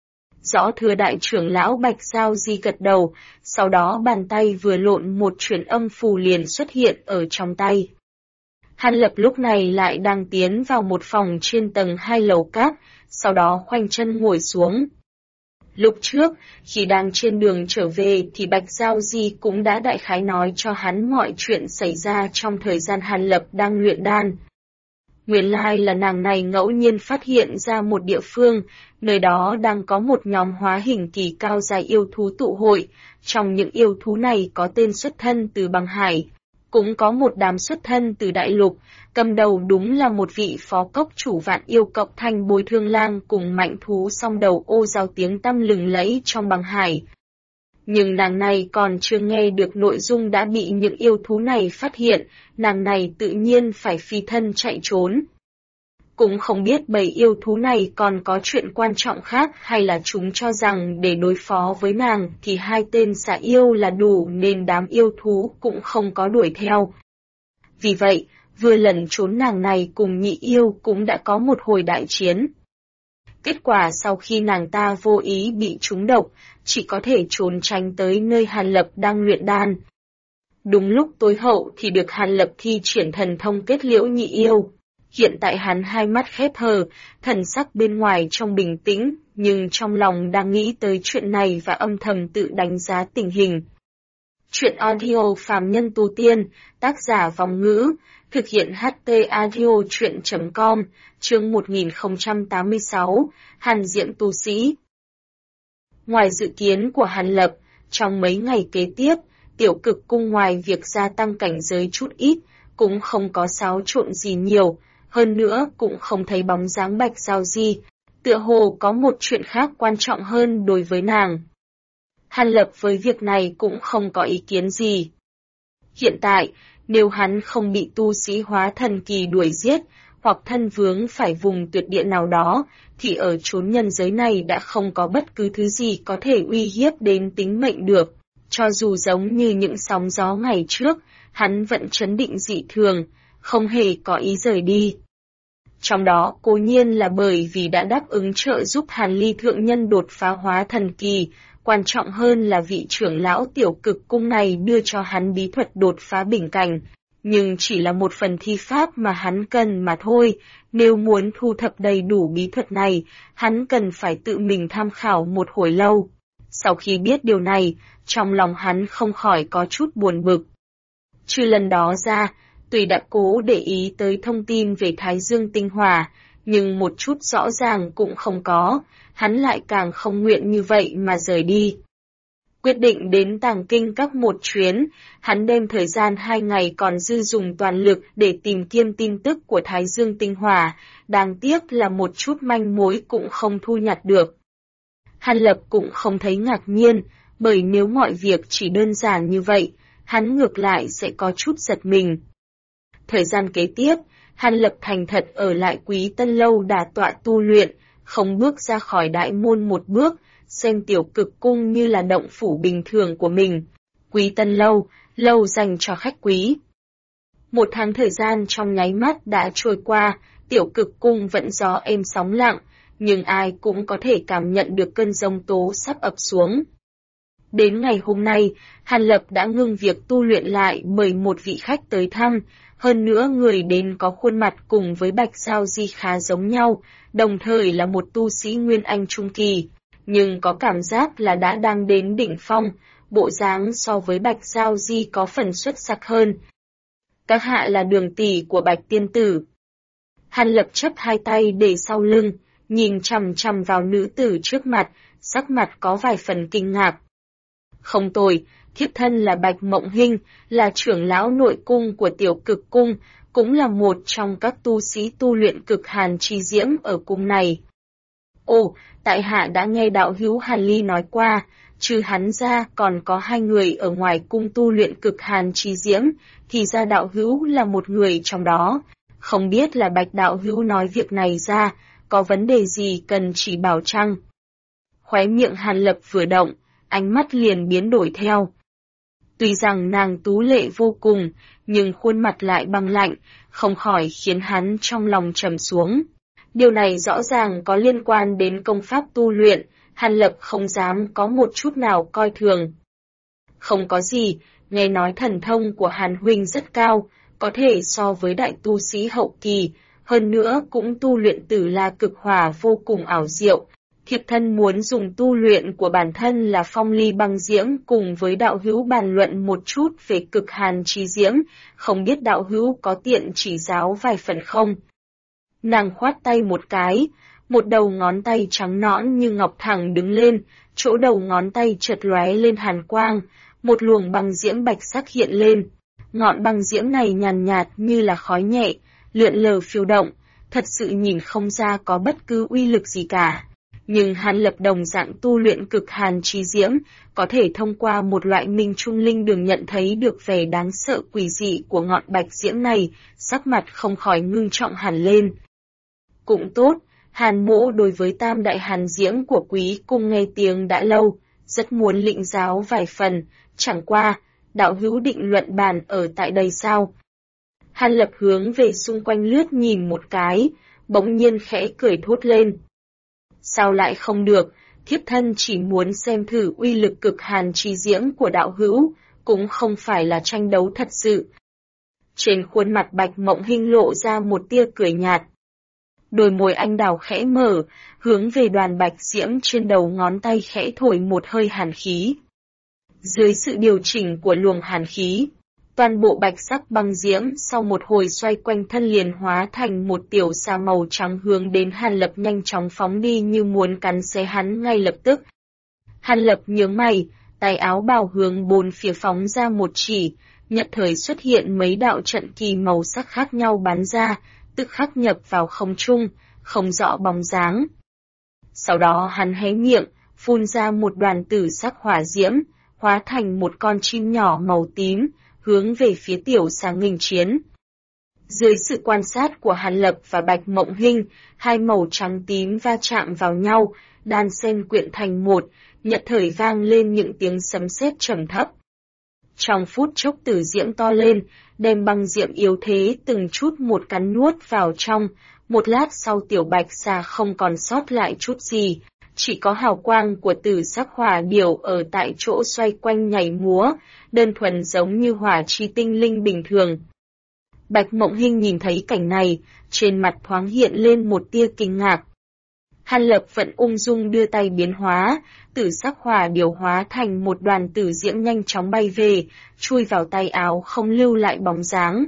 Rõ thừa đại trưởng lão Bạch Giao Di gật đầu, sau đó bàn tay vừa lộn một truyền âm phù liền xuất hiện ở trong tay. Hàn Lập lúc này lại đang tiến vào một phòng trên tầng 2 lầu cát, sau đó khoanh chân ngồi xuống. Lúc trước, khi đang trên đường trở về thì Bạch Giao Di cũng đã đại khái nói cho hắn mọi chuyện xảy ra trong thời gian Hàn Lập đang luyện đan. Nguyên lai là nàng này ngẫu nhiên phát hiện ra một địa phương, nơi đó đang có một nhóm hóa hình kỳ cao dài yêu thú tụ hội, trong những yêu thú này có tên xuất thân từ băng hải, cũng có một đám xuất thân từ đại lục, cầm đầu đúng là một vị phó cốc chủ Vạn Yêu Cốc Thanh Bồi Thương Lang cùng mạnh thú song đầu ô giao tiếng tăm lừng lẫy trong băng hải. Nhưng nàng này còn chưa nghe được nội dung đã bị những yêu thú này phát hiện, nàng này tự nhiên phải phi thân chạy trốn. Cũng không biết bầy yêu thú này còn có chuyện quan trọng khác hay là chúng cho rằng để đối phó với nàng thì 2 tên xà yêu là đủ nên đám yêu thú cũng không có đuổi theo. Vì vậy, vừa lẩn trốn nàng này cùng nhị yêu cũng đã có một hồi đại chiến. Kết quả sau khi nàng ta vô ý bị trúng độc, chỉ có thể trốn tránh tới nơi Hàn Lập đang luyện đan. Đúng lúc tối hậu thì được Hàn Lập thi triển thần thông kết liễu nhị yêu. Hiện tại hắn hai mắt khép hờ, thần sắc bên ngoài trông bình tĩnh, nhưng trong lòng đang nghĩ tới chuyện này và âm thầm tự đánh giá tình hình. Chuyện audio phàm nhân tu tiên, tác giả Vong Ngữ, thực hiện HT audio chuyện.com, chương 1086, Hàn Diễm tu sĩ. Ngoài dự kiến của Hàn Lập, trong mấy ngày kế tiếp, Tiểu Cực Cung ngoài việc gia tăng cảnh giới chút ít, cũng không có xáo trộn gì nhiều, hơn nữa cũng không thấy bóng dáng Bạch Giao Di, tựa hồ có một chuyện khác quan trọng hơn đối với nàng. Hàn Lập với việc này cũng không có ý kiến gì. Hiện tại, nếu hắn không bị tu sĩ hóa thần kỳ đuổi giết, hoặc thân vướng phải vùng tuyệt địa nào đó, thì ở chốn nhân giới này đã không có bất cứ thứ gì có thể uy hiếp đến tính mệnh được. Cho dù giống như những sóng gió ngày trước, hắn vẫn trấn định dị thường, không hề có ý rời đi. Trong đó cố nhiên là bởi vì đã đáp ứng trợ giúp Hàn Ly thượng nhân đột phá hóa thần kỳ, quan trọng hơn là vị trưởng lão Tiểu Cực Cung này đưa cho hắn bí thuật đột phá bình cảnh, nhưng chỉ là một phần thi pháp mà hắn cần mà thôi. Nếu muốn thu thập đầy đủ bí thuật này, hắn cần phải tự mình tham khảo một hồi lâu. Sau khi biết điều này, trong lòng hắn không khỏi có chút buồn bực. Trừ lần đó ra, tuy đã cố để ý tới thông tin về Thái Dương tinh hỏa, nhưng một chút rõ ràng cũng không có, hắn lại càng không nguyện như vậy mà rời đi. Quyết định đến Tàng Kinh Các một chuyến, hắn đem thời gian 2 ngày còn dư dùng toàn lực để tìm kiếm tin tức của Thái Dương tinh hỏa, đáng tiếc là một chút manh mối cũng không thu nhặt được. Hàn Lập cũng không thấy ngạc nhiên, bởi nếu mọi việc chỉ đơn giản như vậy, hắn ngược lại sẽ có chút giật mình. Thời gian kế tiếp, Hàn Lập thành thật ở lại Quý Tân Lâu đả tọa tu luyện, không bước ra khỏi đại môn một bước, xem Tiểu Cực Cung như là động phủ bình thường của mình. Quý Tân Lâu, lâu dành cho khách quý. 1 tháng thời gian trong nháy mắt đã trôi qua, Tiểu Cực Cung vẫn gió êm sóng lặng, nhưng ai cũng có thể cảm nhận được cơn giông tố sắp ập xuống. Đến ngày hôm nay, Hàn Lập đã ngưng việc tu luyện lại mời một vị khách tới thăm, hơn nữa người đến có khuôn mặt cùng với Bạch Giao Di khá giống nhau, đồng thời là một tu sĩ Nguyên Anh Trung Kỳ, nhưng có cảm giác là đã đang đến đỉnh phong, bộ dáng so với Bạch Giao Di có phần xuất sắc hơn. Các hạ là đường tỷ của Bạch Tiên Tử. Hàn Lập chấp 2 tay để sau lưng, nhìn chằm chằm vào nữ tử trước mặt, sắc mặt có vài phần kinh ngạc. Không tồi, thiếp thân là Bạch Mộng Hinh, là trưởng lão nội cung của Tiểu Cực Cung, cũng là một trong các tu sĩ tu luyện cực hàn chi diễm ở cung này. Ồ, tại hạ đã nghe đạo hữu Hàn Ly nói qua, trừ hắn ra còn có 2 người ở ngoài cung tu luyện cực hàn chi diễm, thì ra đạo hữu là một người trong đó. Không biết là Bạch đạo hữu nói việc này ra, có vấn đề gì cần chỉ bảo chăng? Khóe miệng Hàn Lập vừa động, ánh mắt liền biến đổi theo. Tuy rằng nàng tú lệ vô cùng, nhưng khuôn mặt lại băng lạnh, không khỏi khiến hắn trong lòng trầm xuống. Điều này rõ ràng có liên quan đến công pháp tu luyện, Hàn Lập không dám có một chút nào coi thường. Không có gì, nghe nói thần thông của Hàn huynh rất cao, có thể so với đại tu sĩ hậu kỳ, hơn nữa cũng tu luyện Tử La Cực Hỏa vô cùng ảo diệu. Thiếp thân muốn dùng tu luyện của bản thân là Phong Ly Băng Diễm cùng với đạo hữu bàn luận một chút về cực hàn chi diễm, không biết đạo hữu có tiện chỉ giáo vài phần không? Nàng khoát tay một cái, một đầu ngón tay trắng nõn như ngọc thẳng đứng lên, chỗ đầu ngón tay chợt lóe lên hàn quang, một luồng băng diễm bạch sắc hiện lên. Ngọn băng diễm này nhàn nhạt như là khói nhẹ, lượn lờ phiêu động, thật sự nhìn không ra có bất cứ uy lực gì cả. Nhưng Hàn Lập đồng dạng tu luyện cực hàn chi diễm, có thể thông qua một loại minh trung linh đường nhận thấy được vẻ đáng sợ quỷ dị của ngọn bạch diễm này, sắc mặt không khỏi ngưng trọng hẳn lên. Cũng tốt, Hàn mỗ đối với tam đại hàn diễm của quý cung nghe tiếng đã lâu, rất muốn lĩnh giáo vài phần, chẳng qua, đạo hữu định luận bàn ở tại đây sao? Hàn Lập hướng về xung quanh lướt nhìn một cái, bỗng nhiên khẽ cười thốt lên. Sao lại không được, thiếp thân chỉ muốn xem thử uy lực cực hàn chi diễm của đạo hữu, cũng không phải là tranh đấu thật sự. Trên khuôn mặt Bạch Mộng Hinh lộ ra một tia cười nhạt. Đôi môi anh đào khẽ mở, hướng về đoàn bạch diễm trên đầu ngón tay khẽ thổi một hơi hàn khí. Dưới sự điều chỉnh của luồng hàn khí, toàn bộ bạch sắc băng diễm sau một hồi xoay quanh thân liền hóa thành một tiểu xà màu trắng hướng đến Hàn Lập nhanh chóng phóng đi như muốn cắn xé hắn ngay lập tức. Hàn Lập nhướng mày, tay áo bào hướng bốn phía phóng ra một chỉ, nhất thời xuất hiện mấy đạo trận kỳ màu sắc khác nhau bắn ra, tức khắc nhập vào không trung, không rõ bóng dáng. Sau đó hắn hé miệng, phun ra một đoàn tử sắc hỏa diễm, hóa thành một con chim nhỏ màu tím, hướng về phía tiểu xà nghênh chiến. Dưới sự quan sát của Hàn Lập và Bạch Mộng Hinh, hai màu trắng tím va chạm vào nhau, đan xen quyện thành một, nhất thời vang lên những tiếng sấm sét trầm thấp. Trong phút chốc tử diễm to lên, đem băng diễm yếu thế từng chút một cắn nuốt vào trong, một lát sau tiểu bạch xà không còn sót lại chút gì, chỉ có hào quang của tử sắc hỏa điểu ở tại chỗ xoay quanh nhảy múa, đơn thuần giống như hỏa chi tinh linh bình thường. Bạch Mộng Hinh nhìn thấy cảnh này, trên mặt thoáng hiện lên một tia kinh ngạc. Hàn Lập vẫn ung dung đưa tay biến hóa, tử sắc hỏa điều hóa thành một đoàn tử diễm nhanh chóng bay về, chui vào tay áo không lưu lại bóng dáng.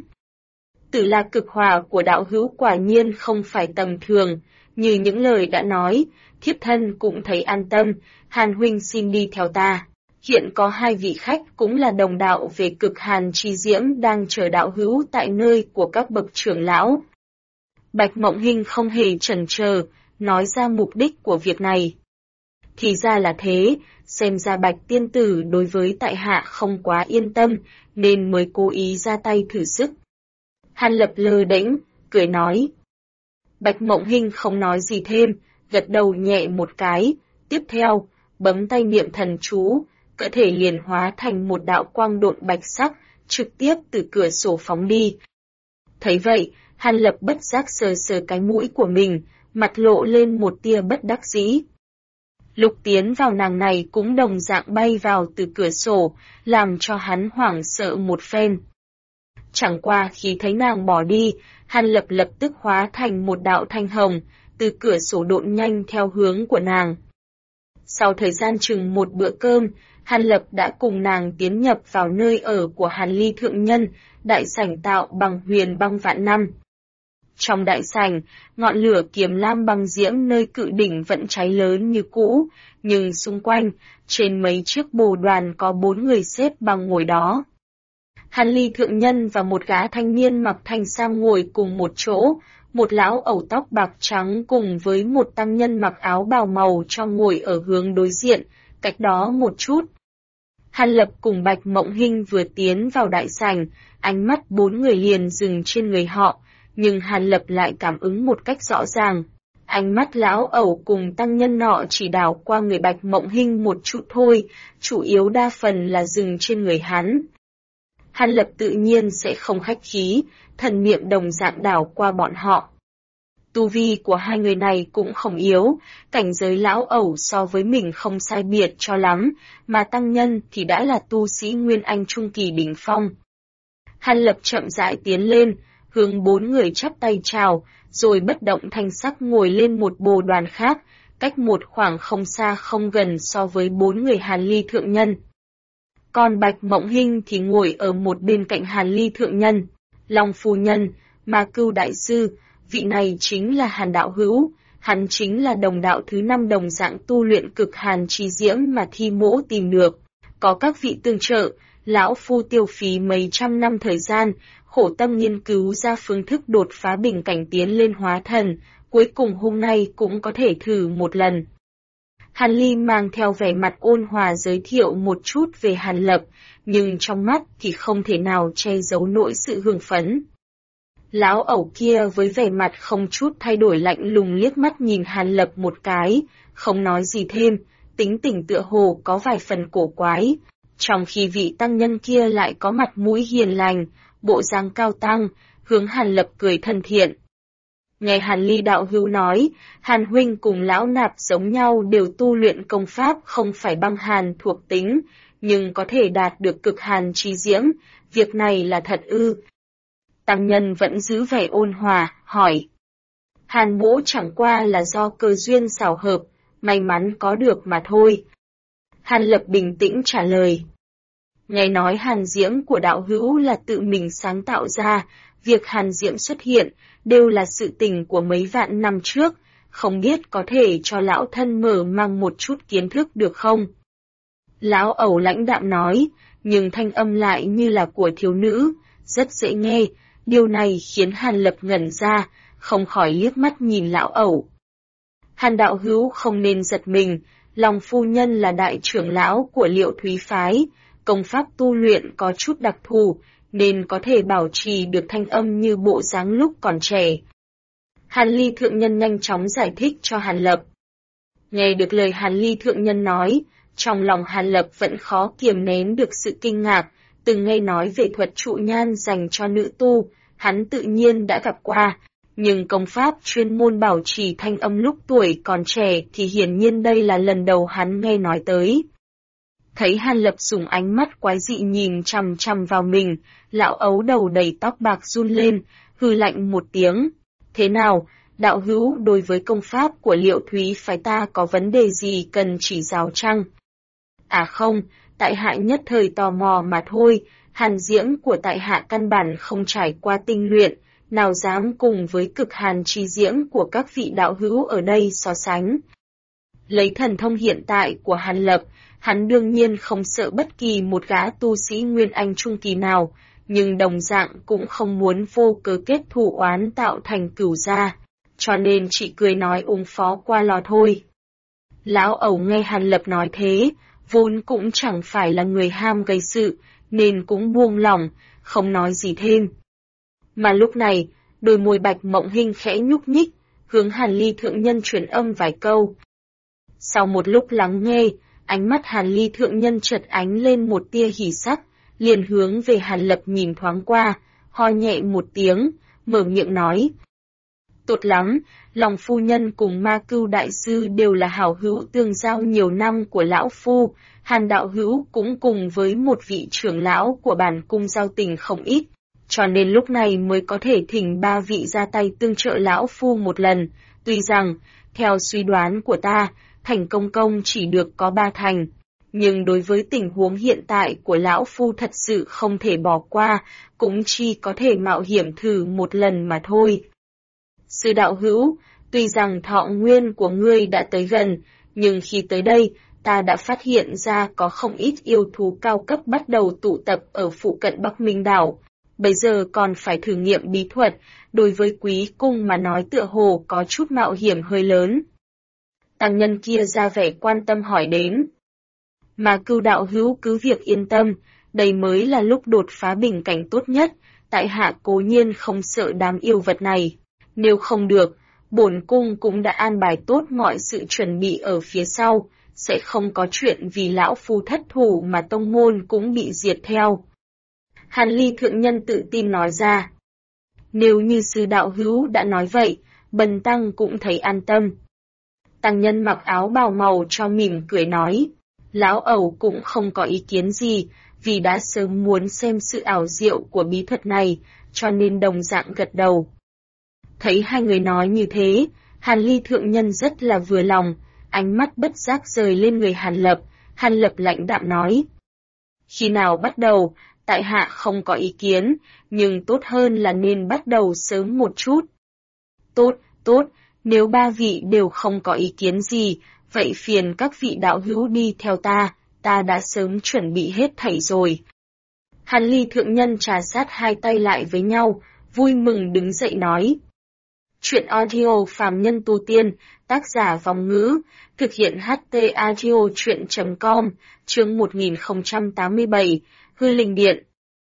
Tử La cực hỏa của đạo hữu quả nhiên không phải tầm thường, như những lời đã nói, thiếp thân cũng thấy an tâm, Hàn huynh xin đi theo ta. Hiện có hai vị khách cũng là đồng đạo về cực hàn chi diễm đang chờ đạo hữu tại nơi của các bậc trưởng lão. Bạch Mộng Hinh không hề chần chờ, nói ra mục đích của việc này. Thì ra là thế, xem ra Bạch tiên tử đối với tại hạ không quá yên tâm, nên mới cố ý ra tay thử sức. Hàn Lập lơ đễnh, cười nói. Bạch Mộng Hinh không nói gì thêm, gật đầu nhẹ một cái, tiếp theo, bấm tay niệm thần chú, cơ thể liền hóa thành một đạo quang độn bạch sắc, trực tiếp từ cửa sổ phóng đi. Thấy vậy, Hàn Lập bất giác sờ sờ cái mũi của mình, mặt lộ lên một tia bất đắc dĩ. Lục tiến vào nàng này cũng đồng dạng bay vào từ cửa sổ, làm cho hắn hoảng sợ một phen. Chẳng qua khi thấy nàng bỏ đi, Hàn Lập lập tức hóa thành một đạo thanh hồng, từ cửa sổ độn nhanh theo hướng của nàng. Sau thời gian chừng một bữa cơm, Hàn Lập đã cùng nàng tiến nhập vào nơi ở của Hàn Ly Thượng Nhân, đại sảnh tạo bằng huyền băng vạn năm. Trong đại sảnh, ngọn lửa kiếm lam băng diễm nơi cự đỉnh vẫn cháy lớn như cũ, nhưng xung quanh, trên mấy chiếc bồ đoàn có 4 người xếp bằng ngồi đó. Hàn Ly Thượng Nhân và một gã thanh niên mặc thanh sam ngồi cùng một chỗ, một lão ẩu tóc bạc trắng cùng với một tăng nhân mặc áo bào màu cho ngồi ở hướng đối diện, cách đó một chút. Hàn Lập cùng Bạch Mộng Hinh vừa tiến vào đại sảnh, ánh mắt 4 người liền dừng trên người họ, nhưng Hàn Lập lại cảm ứng một cách rõ ràng. Ánh mắt lão ẩu cùng tăng nhân nọ chỉ đảo qua người Bạch Mộng Hinh một chút thôi, chủ yếu đa phần là dừng trên người hắn. Hàn Lập tự nhiên sẽ không khách khí, thần niệm đồng dạng đảo qua bọn họ. Tu vi của hai người này cũng không yếu, cảnh giới lão ẩu so với mình không sai biệt cho lắm, mà tăng nhân thì đã là tu sĩ Nguyên Anh Trung Kỳ đỉnh phong. Hàn Lập chậm rãi tiến lên, hướng 4 người chắp tay chào, rồi bất động thanh sắc ngồi lên một bồ đoàn khác, cách một khoảng không xa không gần so với 4 người Hàn Ly Thượng Nhân. Còn Bạch Mộng Hinh thì ngồi ở một bên cạnh Hàn Ly Thượng Nhân, Long Phu Nhân, Ma Cưu Đại Sư, vị này chính là Hàn Đạo Hữu, hắn chính là đồng đạo thứ 5 đồng dạng tu luyện cực hàn chi diễm mà Thi Mỗ tìm được. Có các vị tương trợ, lão phu tiêu phí mấy trăm năm thời gian, khổ tâm nghiên cứu ra phương thức đột phá bình cảnh tiến lên hóa thần, cuối cùng hôm nay cũng có thể thử một lần. Hàn Ly mang theo vẻ mặt ôn hòa giới thiệu một chút về Hàn Lập, nhưng trong mắt thì không thể nào che giấu nỗi sự hưng phấn. Lão ẩu kia với vẻ mặt không chút thay đổi lạnh lùng liếc mắt nhìn Hàn Lập một cái, không nói gì thêm, tính tình tựa hồ có vài phần cổ quái. Trong khi vị tăng nhân kia lại có mặt mũi hiền lành, bộ dáng cao tăng, hướng Hàn Lập cười thân thiện. Nghe Hàn Ly đạo hữu nói, Hàn huynh cùng lão nạp giống nhau đều tu luyện công pháp không phải băng hàn thuộc tính, nhưng có thể đạt được cực hàn chi diễm, việc này là thật ư? Tăng nhân vẫn giữ vẻ ôn hòa, hỏi. Hàn mỗ chẳng qua là do cơ duyên xảo hợp, may mắn có được mà thôi. Hàn Lập bình tĩnh trả lời. Nghe nói hàn diễm của đạo hữu là tự mình sáng tạo ra, việc hàn diễm xuất hiện đều là sự tình của mấy vạn năm trước, không biết có thể cho lão thân mở mang một chút kiến thức được không? Lão ẩu lãnh đạm nói, nhưng thanh âm lại như là của thiếu nữ, rất dễ nghe, điều này khiến Hàn Lập ngẩn ra, không khỏi liếc mắt nhìn lão ẩu. Hàn đạo hữu không nên giật mình, lòng phu nhân là đại trưởng lão của Liệu Thúy Phái, công pháp tu luyện có chút đặc thù, nên có thể bảo trì được thanh âm như bộ dáng lúc còn trẻ. Hàn Ly thượng nhân nhanh chóng giải thích cho Hàn Lập. Nghe được lời Hàn Ly thượng nhân nói, trong lòng Hàn Lập vẫn khó kiềm nén được sự kinh ngạc, từng nghe nói về thuật trụ nhan dành cho nữ tu, hắn tự nhiên đã gặp qua, nhưng công pháp chuyên môn bảo trì thanh âm lúc tuổi còn trẻ thì hiển nhiên đây là lần đầu hắn nghe nói tới. Thấy Hàn Lập dùng ánh mắt quái dị nhìn chằm chằm vào mình, lão ấu đầu đầy tóc bạc run lên, hừ lạnh một tiếng. Thế nào, đạo hữu đối với công pháp của Liệu Thúy Phái ta có vấn đề gì cần chỉ giáo chăng? À không, tại hạ nhất thời tò mò mà thôi, hàn diễm của tại hạ căn bản không trải qua tinh luyện, nào dám cùng với cực hàn chi diễm của các vị đạo hữu ở đây so sánh. Lấy thần thông hiện tại của Hàn Lập, hắn đương nhiên không sợ bất kỳ một gã tu sĩ Nguyên Anh Trung Kỳ nào, nhưng đồng dạng cũng không muốn vô cớ kết thù oán tạo thành cửu gia, cho nên chỉ cười nói ứng phó qua lò thôi. Lão ẩu nghe Hàn Lập nói thế, vốn cũng chẳng phải là người ham gây sự, nên cũng buông lỏng, không nói gì thêm. Mà lúc này, đôi môi Bạch Mộng Hinh khẽ nhúc nhích, hướng Hàn Ly thượng nhân truyền âm vài câu. Sau một lúc lắng nghe, ánh mắt Hàn Ly thượng nhân chợt ánh lên một tia hỉ sắc, liền hướng về Hàn Lập nhìn thoáng qua, ho nhẹ một tiếng, mở miệng nói. Tốt lắm, lòng phu nhân cùng Ma Cưu đại sư đều là hảo hữu tương giao nhiều năm của lão phu, Hàn đạo hữu cũng cùng với một vị trưởng lão của bản cung giao tình không ít, cho nên lúc này mới có thể thỉnh ba vị ra tay tương trợ lão phu một lần, tuy rằng, theo suy đoán của ta, thành công công chỉ được có 3 thành, nhưng đối với tình huống hiện tại của lão phu thật sự không thể bỏ qua, cũng chỉ có thể mạo hiểm thử một lần mà thôi. Sư đạo hữu, tuy rằng thọ nguyên của ngươi đã tới gần, nhưng khi tới đây, ta đã phát hiện ra có không ít yêu thú cao cấp bắt đầu tụ tập ở phụ cận Bắc Minh đảo. Bây giờ còn phải thử nghiệm bí thuật, đối với quý cung mà nói tựa hồ có chút mạo hiểm hơi lớn. Tăng nhân kia ra vẻ quan tâm hỏi đến. Mà Cưu đạo hữu cứ việc yên tâm, đây mới là lúc đột phá bình cảnh tốt nhất, tại hạ cố nhiên không sợ đám yêu vật này. Nếu không được, bổn cung cũng đã an bài tốt mọi sự chuẩn bị ở phía sau, sẽ không có chuyện vì lão phu thất thủ mà tông môn cũng bị diệt theo. Hàn Ly thượng nhân tự tin nói ra. Nếu như sư đạo hữu đã nói vậy, bần tăng cũng thấy an tâm. Tăng nhân mặc áo bào màu cho mỉm cười nói. Lão ẩu cũng không có ý kiến gì, vì đã sớm muốn xem sự ảo diệu của bí thuật này, cho nên đồng dạng gật đầu. Thấy hai người nói như thế, Hàn Ly thượng nhân rất là vừa lòng, ánh mắt bất giác rời lên người Hàn Lập lãnh đạm nói. Khi nào bắt đầu, tại hạ không có ý kiến, nhưng tốt hơn là nên bắt đầu sớm một chút. Tốt, nếu ba vị đều không có ý kiến gì, vậy phiền các vị đạo hữu đi theo ta đã sớm chuẩn bị hết thảy rồi. Hàn Ly thượng nhân trà sát hai tay lại với nhau, vui mừng đứng dậy nói. Chuyện audio phàm nhân tu tiên, tác giả Vong Ngữ, thực hiện HT audio chuyện.com, chương 1087, Hư Linh Điện.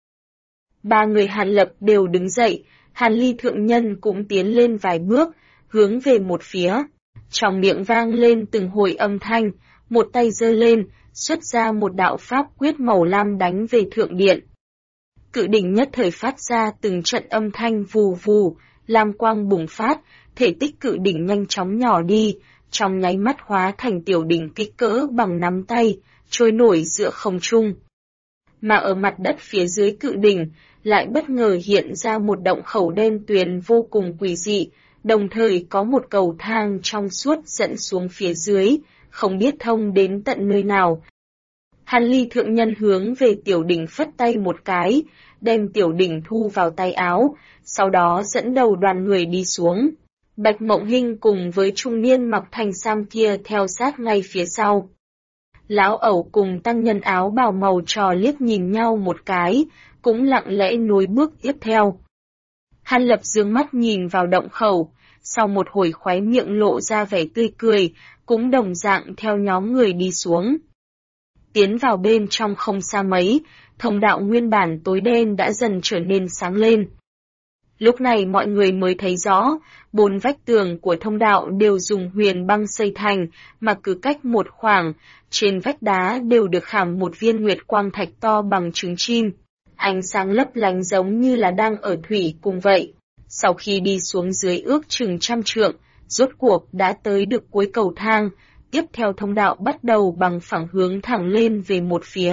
Ba người Hàn Lập đều đứng dậy, Hàn Ly thượng nhân cũng tiến lên vài bước, hướng về một phía. Trong miệng vang lên từng hồi âm thanh, một tay giơ lên, xuất ra một đạo pháp quyết màu lam đánh về thượng điện. Cự đỉnh nhất thời phát ra từng trận âm thanh vù vù, lam quang bùng phát, thể tích cự đỉnh nhanh chóng nhỏ đi, trong nháy mắt hóa thành tiểu đỉnh kích cỡ bằng nắm tay, trôi nổi giữa không trung. Mà ở mặt đất phía dưới cự đỉnh, lại bất ngờ hiện ra một động khẩu đen tuyền vô cùng quỷ dị, đồng thời có một cầu thang trong suốt dẫn xuống phía dưới, không biết thông đến tận nơi nào. Hàn Ly thượng nhân hướng về tiểu đỉnh phất tay một cái, đem tiểu đỉnh thu vào tay áo, sau đó dẫn đầu đoàn người đi xuống. Bạch Mộng Hinh cùng với trung niên mặc thanh sam kia theo sát ngay phía sau. Lão ẩu cùng tăng nhân áo bào màu trò liếc nhìn nhau một cái, cũng lặng lẽ nối bước tiếp theo. Hàn Lập dương mắt nhìn vào động khẩu, sau một hồi khóe miệng lộ ra vẻ tươi cười, cũng đồng dạng theo nhóm người đi xuống. Tiến vào bên trong không xa mấy, thông đạo nguyên bản tối đen đã dần trở nên sáng lên. Lúc này mọi người mới thấy rõ, 4 vách tường của thông đạo đều dùng huyền băng xây thành, mà cứ cách một khoảng, trên vách đá đều được khảm một viên nguyệt quang thạch to bằng trứng chim. Ánh sáng lấp lánh giống như là đang ở thủy cùng vậy. Sau khi đi xuống dưới ước chừng 100 trượng, rốt cuộc đã tới được cuối cầu thang, tiếp theo thông đạo bắt đầu bằng phẳng hướng thẳng lên về một phía.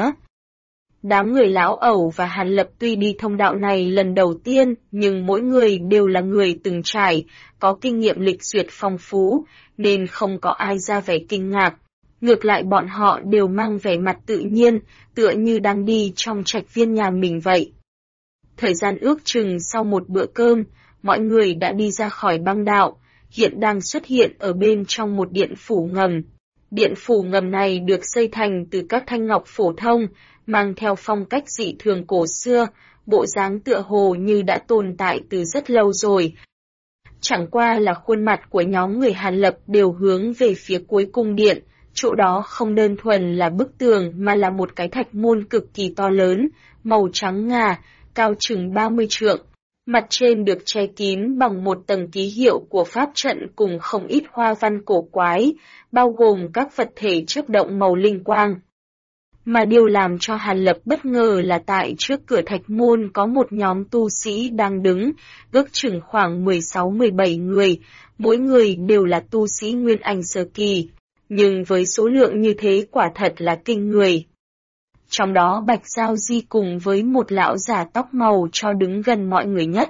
Đám người lão ẩu và Hàn Lập tuy đi thông đạo này lần đầu tiên, nhưng mỗi người đều là người từng trải, có kinh nghiệm lịch duyệt phong phú, nên không có ai ra vẻ kinh ngạc. Ngược lại bọn họ đều mang vẻ mặt tự nhiên, tựa như đang đi trong trạch viên nhà mình vậy. Thời gian ước chừng sau một bữa cơm, mọi người đã đi ra khỏi băng đạo, hiện đang xuất hiện ở bên trong một điện phủ ngầm. Điện phủ ngầm này được xây thành từ các thanh ngọc phổ thông, mang theo phong cách dị thường cổ xưa, bộ dáng tựa hồ như đã tồn tại từ rất lâu rồi. Chẳng qua là khuôn mặt của nhóm người Hàn Lập đều hướng về phía cuối cung điện, chỗ đó không đơn thuần là bức tường mà là một cái thạch môn cực kỳ to lớn, màu trắng ngà, cao chừng 30 trượng. Mặt trên được che kín bằng một tầng ký hiệu của pháp trận cùng không ít hoa văn cổ quái, bao gồm các vật thể chớp động màu linh quang. Mà điều làm cho Hàn Lập bất ngờ là tại trước cửa thạch môn có một nhóm tu sĩ đang đứng, ước chừng khoảng 16-17 người, mỗi người đều là tu sĩ Nguyên Anh sơ kỳ, nhưng với số lượng như thế quả thật là kinh người. Trong đó Bạch Giao Di cùng với một lão già tóc màu cho đứng gần mọi người nhất.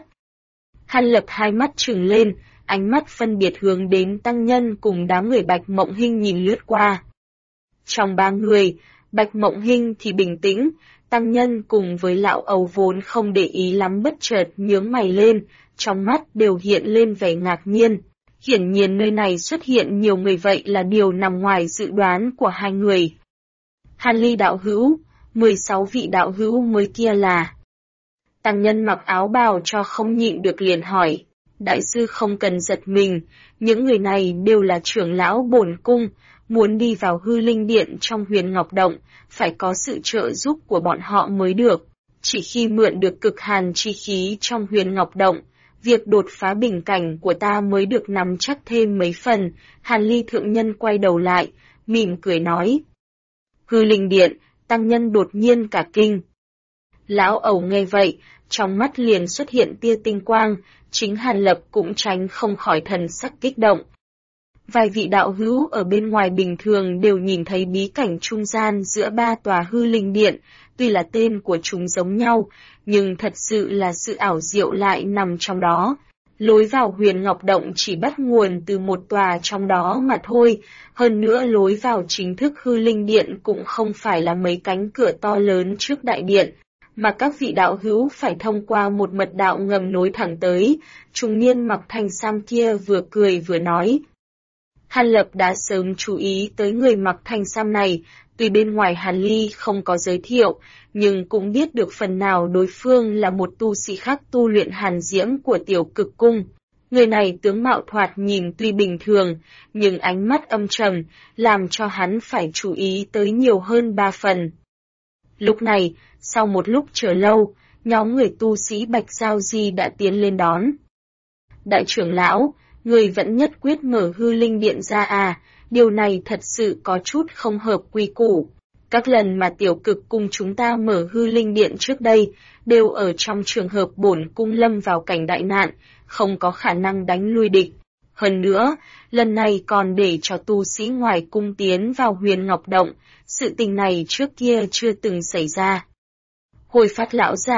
Hàn Lập hai mắt trừng lên, ánh mắt phân biệt hướng đến tăng nhân cùng đám người Bạch Mộng Hinh nhìn lướt qua. Trong 3 người, Bạch Mộng Hinh thì bình tĩnh, tăng nhân cùng với lão ẩu vốn không để ý lắm bất chợt nhướng mày lên, trong mắt đều hiện lên vẻ ngạc nhiên. Hiển nhiên nơi này xuất hiện nhiều người vậy là điều nằm ngoài dự đoán của hai người. Hàn Ly đạo hữu, 16 vị đạo hữu mới kia là. Tăng nhân mặc áo bào cho không nhịn được liền hỏi, đại sư không cần giật mình, những người này đều là trưởng lão bổn cung, muốn đi vào hư linh điện trong Huyền Ngọc Động, phải có sự trợ giúp của bọn họ mới được. Chỉ khi mượn được cực hàn chi khí trong Huyền Ngọc Động, việc đột phá bình cảnh của ta mới được nắm chắc thêm mấy phần. Hàn Ly thượng nhân quay đầu lại, mỉm cười nói. Hư linh điện, tăng nhân đột nhiên cả kinh. Lão ẩu nghe vậy, trong mắt liền xuất hiện tia tinh quang, chính Hàn Lập cũng tránh không khỏi thần sắc kích động. Vài vị đạo hữu ở bên ngoài bình thường đều nhìn thấy bí cảnh trung gian giữa 3 tòa hư linh điện, tuy là tên của chúng giống nhau, nhưng thật sự là sự ảo diệu lại nằm trong đó. Lối vào Huyền Ngọc Động chỉ bắt nguồn từ một tòa trong đó mà thôi, hơn nữa lối vào chính thức hư linh điện cũng không phải là mấy cánh cửa to lớn trước đại điện, mà các vị đạo hữu phải thông qua một mật đạo ngầm nối thẳng tới. Trung niên mặc thanh sam kia vừa cười vừa nói. Hàn Lập đã sớm chú ý tới người mặc thanh sam này, tuy bên ngoài Hàn Ly không có giới thiệu, nhưng cũng biết được phần nào đối phương là một tu sĩ khác tu luyện hàn diễm của Tiểu Cực Cung. Người này tướng mạo thoạt nhìn tuy bình thường, nhưng ánh mắt âm trầm, làm cho hắn phải chú ý tới nhiều hơn 3 phần. Lúc này, sau một lúc chờ lâu, nhóm người tu sĩ Bạch Giao Di đã tiến lên đón. Đại trưởng lão, người vẫn nhất quyết mở hư linh điện ra à, điều này thật sự có chút không hợp quy củ. Các lần mà tiểu cực cung chúng ta mở hư linh điện trước đây, đều ở trong trường hợp bổn cung lâm vào cảnh đại nạn, không có khả năng đánh lui địch. Hơn nữa, lần này còn để cho tu sĩ ngoài cung tiến vào Huyền Ngọc Động, sự tình này trước kia chưa từng xảy ra. Hồi Phát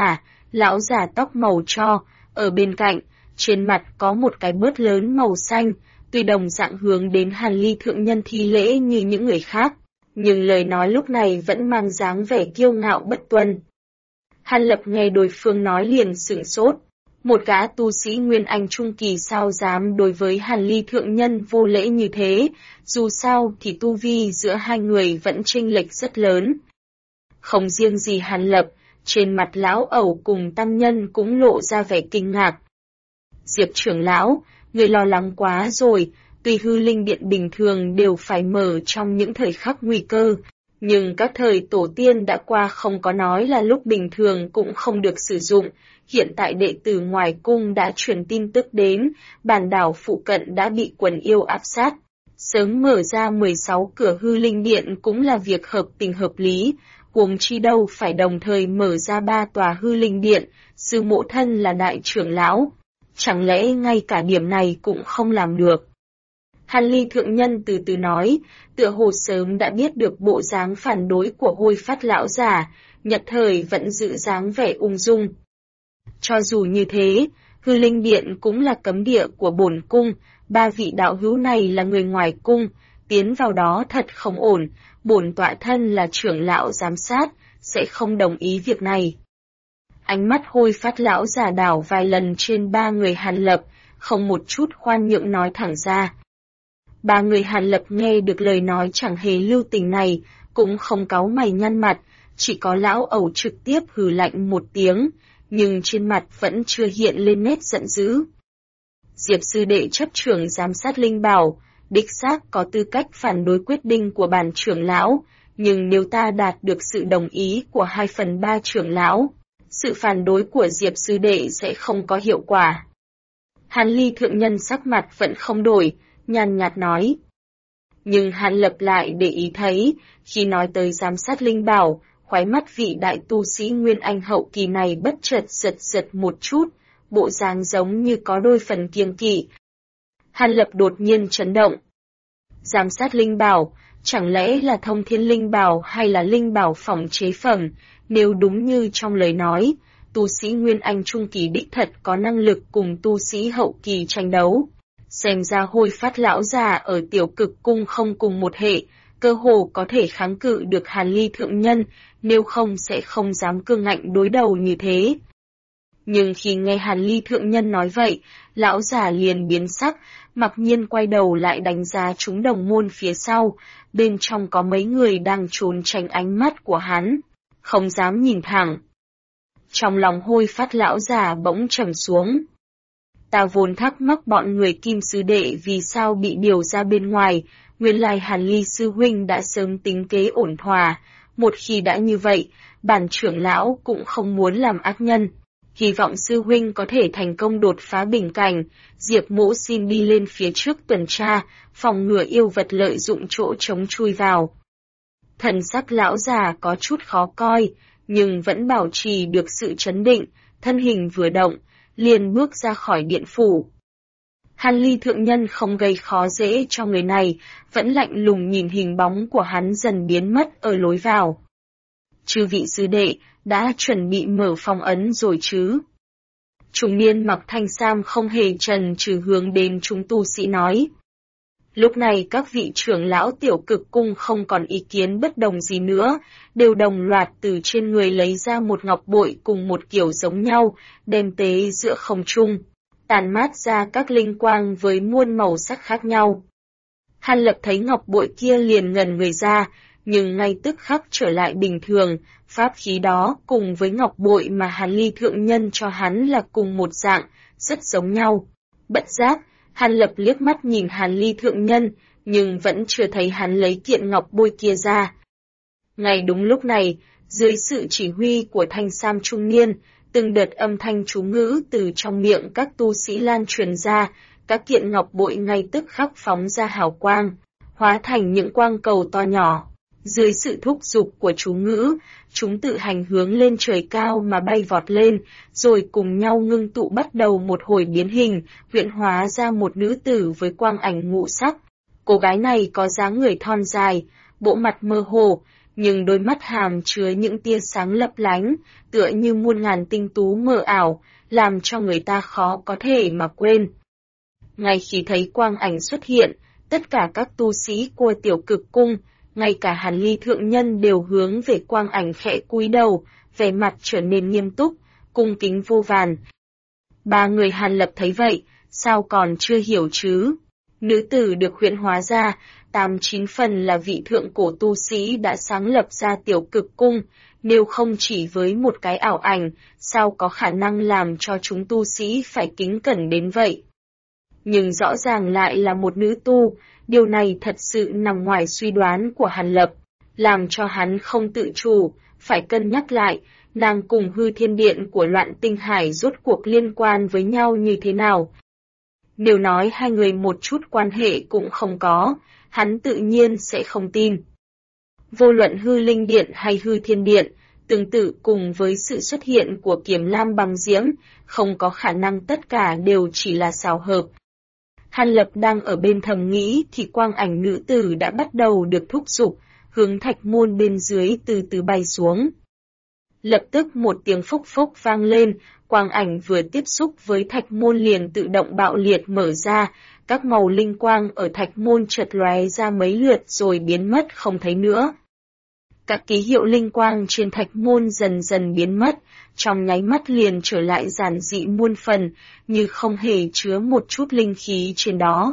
lão già tóc màu tro, ở bên cạnh, trên mặt có một cái bớt lớn màu xanh, tuy đồng dạng hướng đến Hàn Ly thượng nhân thi lễ như những người khác, nhưng lời nói lúc này vẫn mang dáng vẻ kiêu ngạo bất tuân. Hàn Lập nghe đối phương nói liền sửng sốt, một gã tu sĩ Nguyên Anh Trung Kỳ sao dám đối với Hàn Ly thượng nhân vô lễ như thế, dù sao thì tu vi giữa hai người vẫn chênh lệch rất lớn. Không riêng gì Hàn Lập, trên mặt lão ẩu cùng tăng nhân cũng lộ ra vẻ kinh ngạc. Diệp trưởng lão, người lo lắng quá rồi, tuy hư linh điện bình thường đều phải mở trong những thời khắc nguy cơ, nhưng các thời tổ tiên đã qua không có nói là lúc bình thường cũng không được sử dụng. Hiện tại đệ tử ngoài cung đã truyền tin tức đến, bản đảo phụ cận đã bị quần yêu áp sát. Sớm mở ra 16 cửa hư linh điện cũng là việc hợp tình hợp lý, huống chi đâu phải đồng thời mở ra 3 tòa hư linh điện, sư mộ thân là đại trưởng lão. Chẳng lẽ ngay cả điểm này cũng không làm được? Hàn Ly thượng nhân từ từ nói, tựa hồ sớm đã biết được bộ dáng phản đối của Hôi Phát lão già, nhất thời vẫn giữ dáng vẻ ung dung. Cho dù như thế, hư linh điện cũng là cấm địa của bổn cung, 3 vị đạo hữu này là người ngoài cung, tiến vào đó thật không ổn, bổn tọa thân là trưởng lão giám sát, sẽ không đồng ý việc này. Ánh mắt Hôi Phát lão già đảo vài lần trên 3 người Hàn Lập, không một chút khoan nhượng nói thẳng ra. 3 người Hàn Lập nghe được lời nói chẳng hề lưu tình này, cũng không cáu mày nhăn mặt, chỉ có lão ẩu trực tiếp hừ lạnh một tiếng, nhưng trên mặt vẫn chưa hiện lên nét giận dữ. Diệp sư đệ chấp trưởng giám sát linh bảo, đích xác có tư cách phản đối quyết định của bản trưởng lão, nhưng nếu ta đạt được sự đồng ý của 2/3 trưởng lão, sự phản đối của Diệp sư đệ sẽ không có hiệu quả. Hàn Ly thượng nhân sắc mặt vẫn không đổi, nhàn nhạt nói. Nhưng Hàn Lập lại để ý thấy, khi nói tới giám sát linh bảo, khóe mắt vị đại tu sĩ Nguyên Anh hậu kỳ này bất chợt giật một chút, bộ dáng giống như có đôi phần kiêng kỵ. Hàn Lập đột nhiên chấn động. Giám sát linh bảo, chẳng lẽ là thông thiên linh bảo hay là linh bảo phỏng chế phẩm? Nếu đúng như trong lời nói, tu sĩ Nguyên Anh Trung Kỳ đích thật có năng lực cùng tu sĩ hậu kỳ tranh đấu. Xem ra Hôi Phát lão già ở tiểu cực cung không cùng một hệ, cơ hồ có thể kháng cự được Hàn Ly thượng nhân, nếu không sẽ không dám cương ngạnh đối đầu như thế. Nhưng khi nghe Hàn Ly thượng nhân nói vậy, lão già liền biến sắc, mặc nhiên quay đầu lại đánh giá chúng đồng môn phía sau, bên trong có mấy người đang trốn tránh ánh mắt của hắn, không dám nhìn thẳng. Trong lòng Hôi Phát lão già bỗng trầm xuống. Ta vốn thắc mắc bọn người Kim sư đệ vì sao bị điều ra bên ngoài, nguyên lai Hàn Ly sư huynh đã sớm tính kế ổn thỏa, một khi đã như vậy, bản trưởng lão cũng không muốn làm ác nhân. Hy vọng sư huynh có thể thành công đột phá bình cảnh, Diệp mỗ xin đi lên phía trước tuần tra, phòng ngừa yêu vật lợi dụng chỗ trống chui vào. Thần sắc lão già có chút khó coi, nhưng vẫn bảo trì được sự trấn định, thân hình vừa động, liền bước ra khỏi điện phủ. Hàn Ly thượng nhân không gây khó dễ cho người này, vẫn lạnh lùng nhìn hình bóng của hắn dần biến mất ở lối vào. Chư vị sư đệ, đã chuẩn bị mở phong ấn rồi chứ? Trung niên mặc thanh sam không hề chần chừ hướng đến chúng tu sĩ nói. Lúc này các vị trưởng lão tiểu cực cung không còn ý kiến bất đồng gì nữa, đều đồng loạt từ trên người lấy ra một ngọc bội cùng một kiểu giống nhau, đem tế giữa không trung, tàn mát ra các linh quang với muôn màu sắc khác nhau. Hàn Lập thấy ngọc bội kia liền ngẩn người ra, nhưng ngay tức khắc trở lại bình thường, pháp khí đó cùng với ngọc bội mà Hàn Ly thượng nhân cho hắn là cùng một dạng, rất giống nhau. Bất giác, Hàn Lập liếc mắt nhìn Hàn Ly thượng nhân, nhưng vẫn chưa thấy hắn lấy kiện ngọc bội kia ra. Ngay đúng lúc này, dưới sự chỉ huy của thanh sam trung niên, từng đợt âm thanh chú ngữ từ trong miệng các tu sĩ lan truyền ra, các kiện ngọc bội ngay tức khắc phóng ra hào quang, hóa thành những quang cầu to nhỏ. Dưới sự thúc giục của chú ngữ, chúng tự hành hướng lên trời cao mà bay vọt lên, rồi cùng nhau ngưng tụ bắt đầu một hồi biến hình, huyễn hóa ra một nữ tử với quang ảnh ngũ sắc. Cô gái này có dáng người thon dài, bộ mặt mơ hồ, nhưng đôi mắt hàm chứa những tia sáng lấp lánh, tựa như muôn ngàn tinh tú mờ ảo, làm cho người ta khó có thể mà quên. Ngay khi thấy quang ảnh xuất hiện, tất cả các tu sĩ của Tiểu Cực Cung, ngay cả Hàn Ly thượng nhân đều hướng về quang ảnh khẽ cúi đầu, vẻ mặt trở nên nghiêm túc, cung kính vô vàn. Ba người Hàn Lập thấy vậy, sao còn chưa hiểu chứ? Nữ tử được huyễn hóa ra, 8-9 phần là vị thượng cổ tu sĩ đã sáng lập ra Tiểu Cực Cung, nếu không chỉ với một cái ảo ảnh, sao có khả năng làm cho chúng tu sĩ phải kính cẩn đến vậy? Nhưng rõ ràng lại là một nữ tu, điều này thật sự nằm ngoài suy đoán của Hàn Lập, làm cho hắn không tự chủ, phải cân nhắc lại, nàng cùng Hư Thiên Điện của Loạn Tinh Hải rốt cuộc liên quan với nhau như thế nào. Nếu nói hai người một chút quan hệ cũng không có, hắn tự nhiên sẽ không tin. Vô luận Hư Linh Điện hay Hư Thiên Điện, tương tự cùng với sự xuất hiện của Kiếm Lam băng diễm, không có khả năng tất cả đều chỉ là xào hợp. Hàn Lập đang ở bên thầm nghĩ thì quang ảnh nữ tử đã bắt đầu được thúc giục, hướng thạch môn bên dưới từ từ bay xuống. Lập tức một tiếng phốc phốc vang lên, quang ảnh vừa tiếp xúc với thạch môn liền tự động bạo liệt mở ra, các màu linh quang ở thạch môn chợt lóe ra mấy lượt rồi biến mất không thấy nữa. Các ký hiệu linh quang trên thạch môn dần dần biến mất, trong nháy mắt liền trở lại giản dị muôn phần, như không hề chứa một chút linh khí trên đó.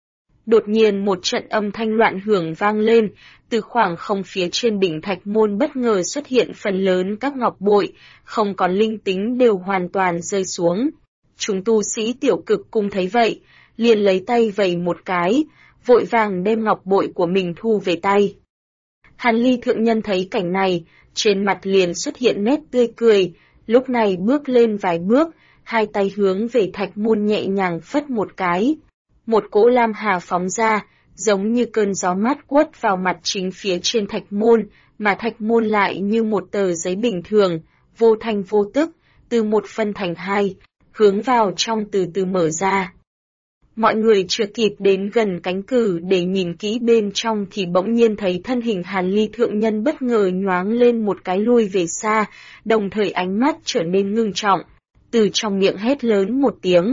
Đột nhiên một trận âm thanh loạn hưởng vang lên, từ khoảng không phía trên đỉnh thạch môn bất ngờ xuất hiện phần lớn các ngọc bội, không còn linh tính đều hoàn toàn rơi xuống. Chúng tu sĩ Tiểu Cực Cung thấy vậy, liền lấy tay vẩy một cái, vội vàng đem ngọc bội của mình thu về tay. Hàn Ly thượng nhân thấy cảnh này, trên mặt liền xuất hiện nét tươi cười, lúc này bước lên vài bước, hai tay hướng về thạch môn nhẹ nhàng phất một cái. Một cỗ lam hà phóng ra, giống như cơn gió mát quất vào mặt chính phía trên thạch môn, mà thạch môn lại như một tờ giấy bình thường, vô thanh vô tức, từ một phân thành hai, hướng vào trong từ từ mở ra. Mọi người chưa kịp đến gần cánh cử để nhìn kỹ bên trong thì bỗng nhiên thấy thân hình Hàn Ly thượng nhân bất ngờ nhoáng lên một cái lui về xa, đồng thời ánh mắt trở nên ngưng trọng, từ trong miệng hét lớn một tiếng.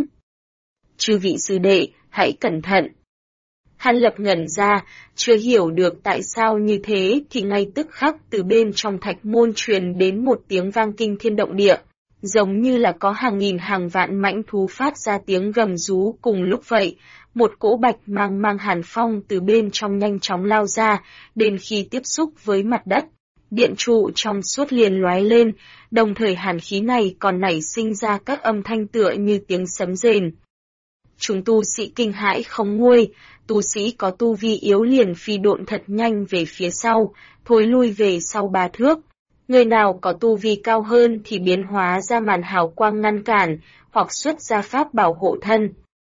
Chư vị sư đệ, hãy cẩn thận. Hàn Lập ngẩn ra, chưa hiểu được tại sao như thế thì ngay tức khắc từ bên trong thạch môn truyền đến một tiếng vang kinh thiên động địa. Giống như là có hàng nghìn hàng vạn mãnh thú phát ra tiếng gầm rú cùng lúc vậy, một cỗ bạch mang hàn phong từ bên trong nhanh chóng lao ra, đến khi tiếp xúc với mặt đất. Điện trụ trong suốt liền lóe lên, đồng thời hàn khí này còn nảy sinh ra các âm thanh tựa như tiếng sấm rền. Chúng tu sĩ kinh hãi không nguôi, tu sĩ có tu vi yếu liền phi độn thật nhanh về phía sau, thối lui về sau 3 thước. Người nào có tu vi cao hơn thì biến hóa ra màn hào quang ngăn cản, hoặc xuất ra pháp bảo hộ thân.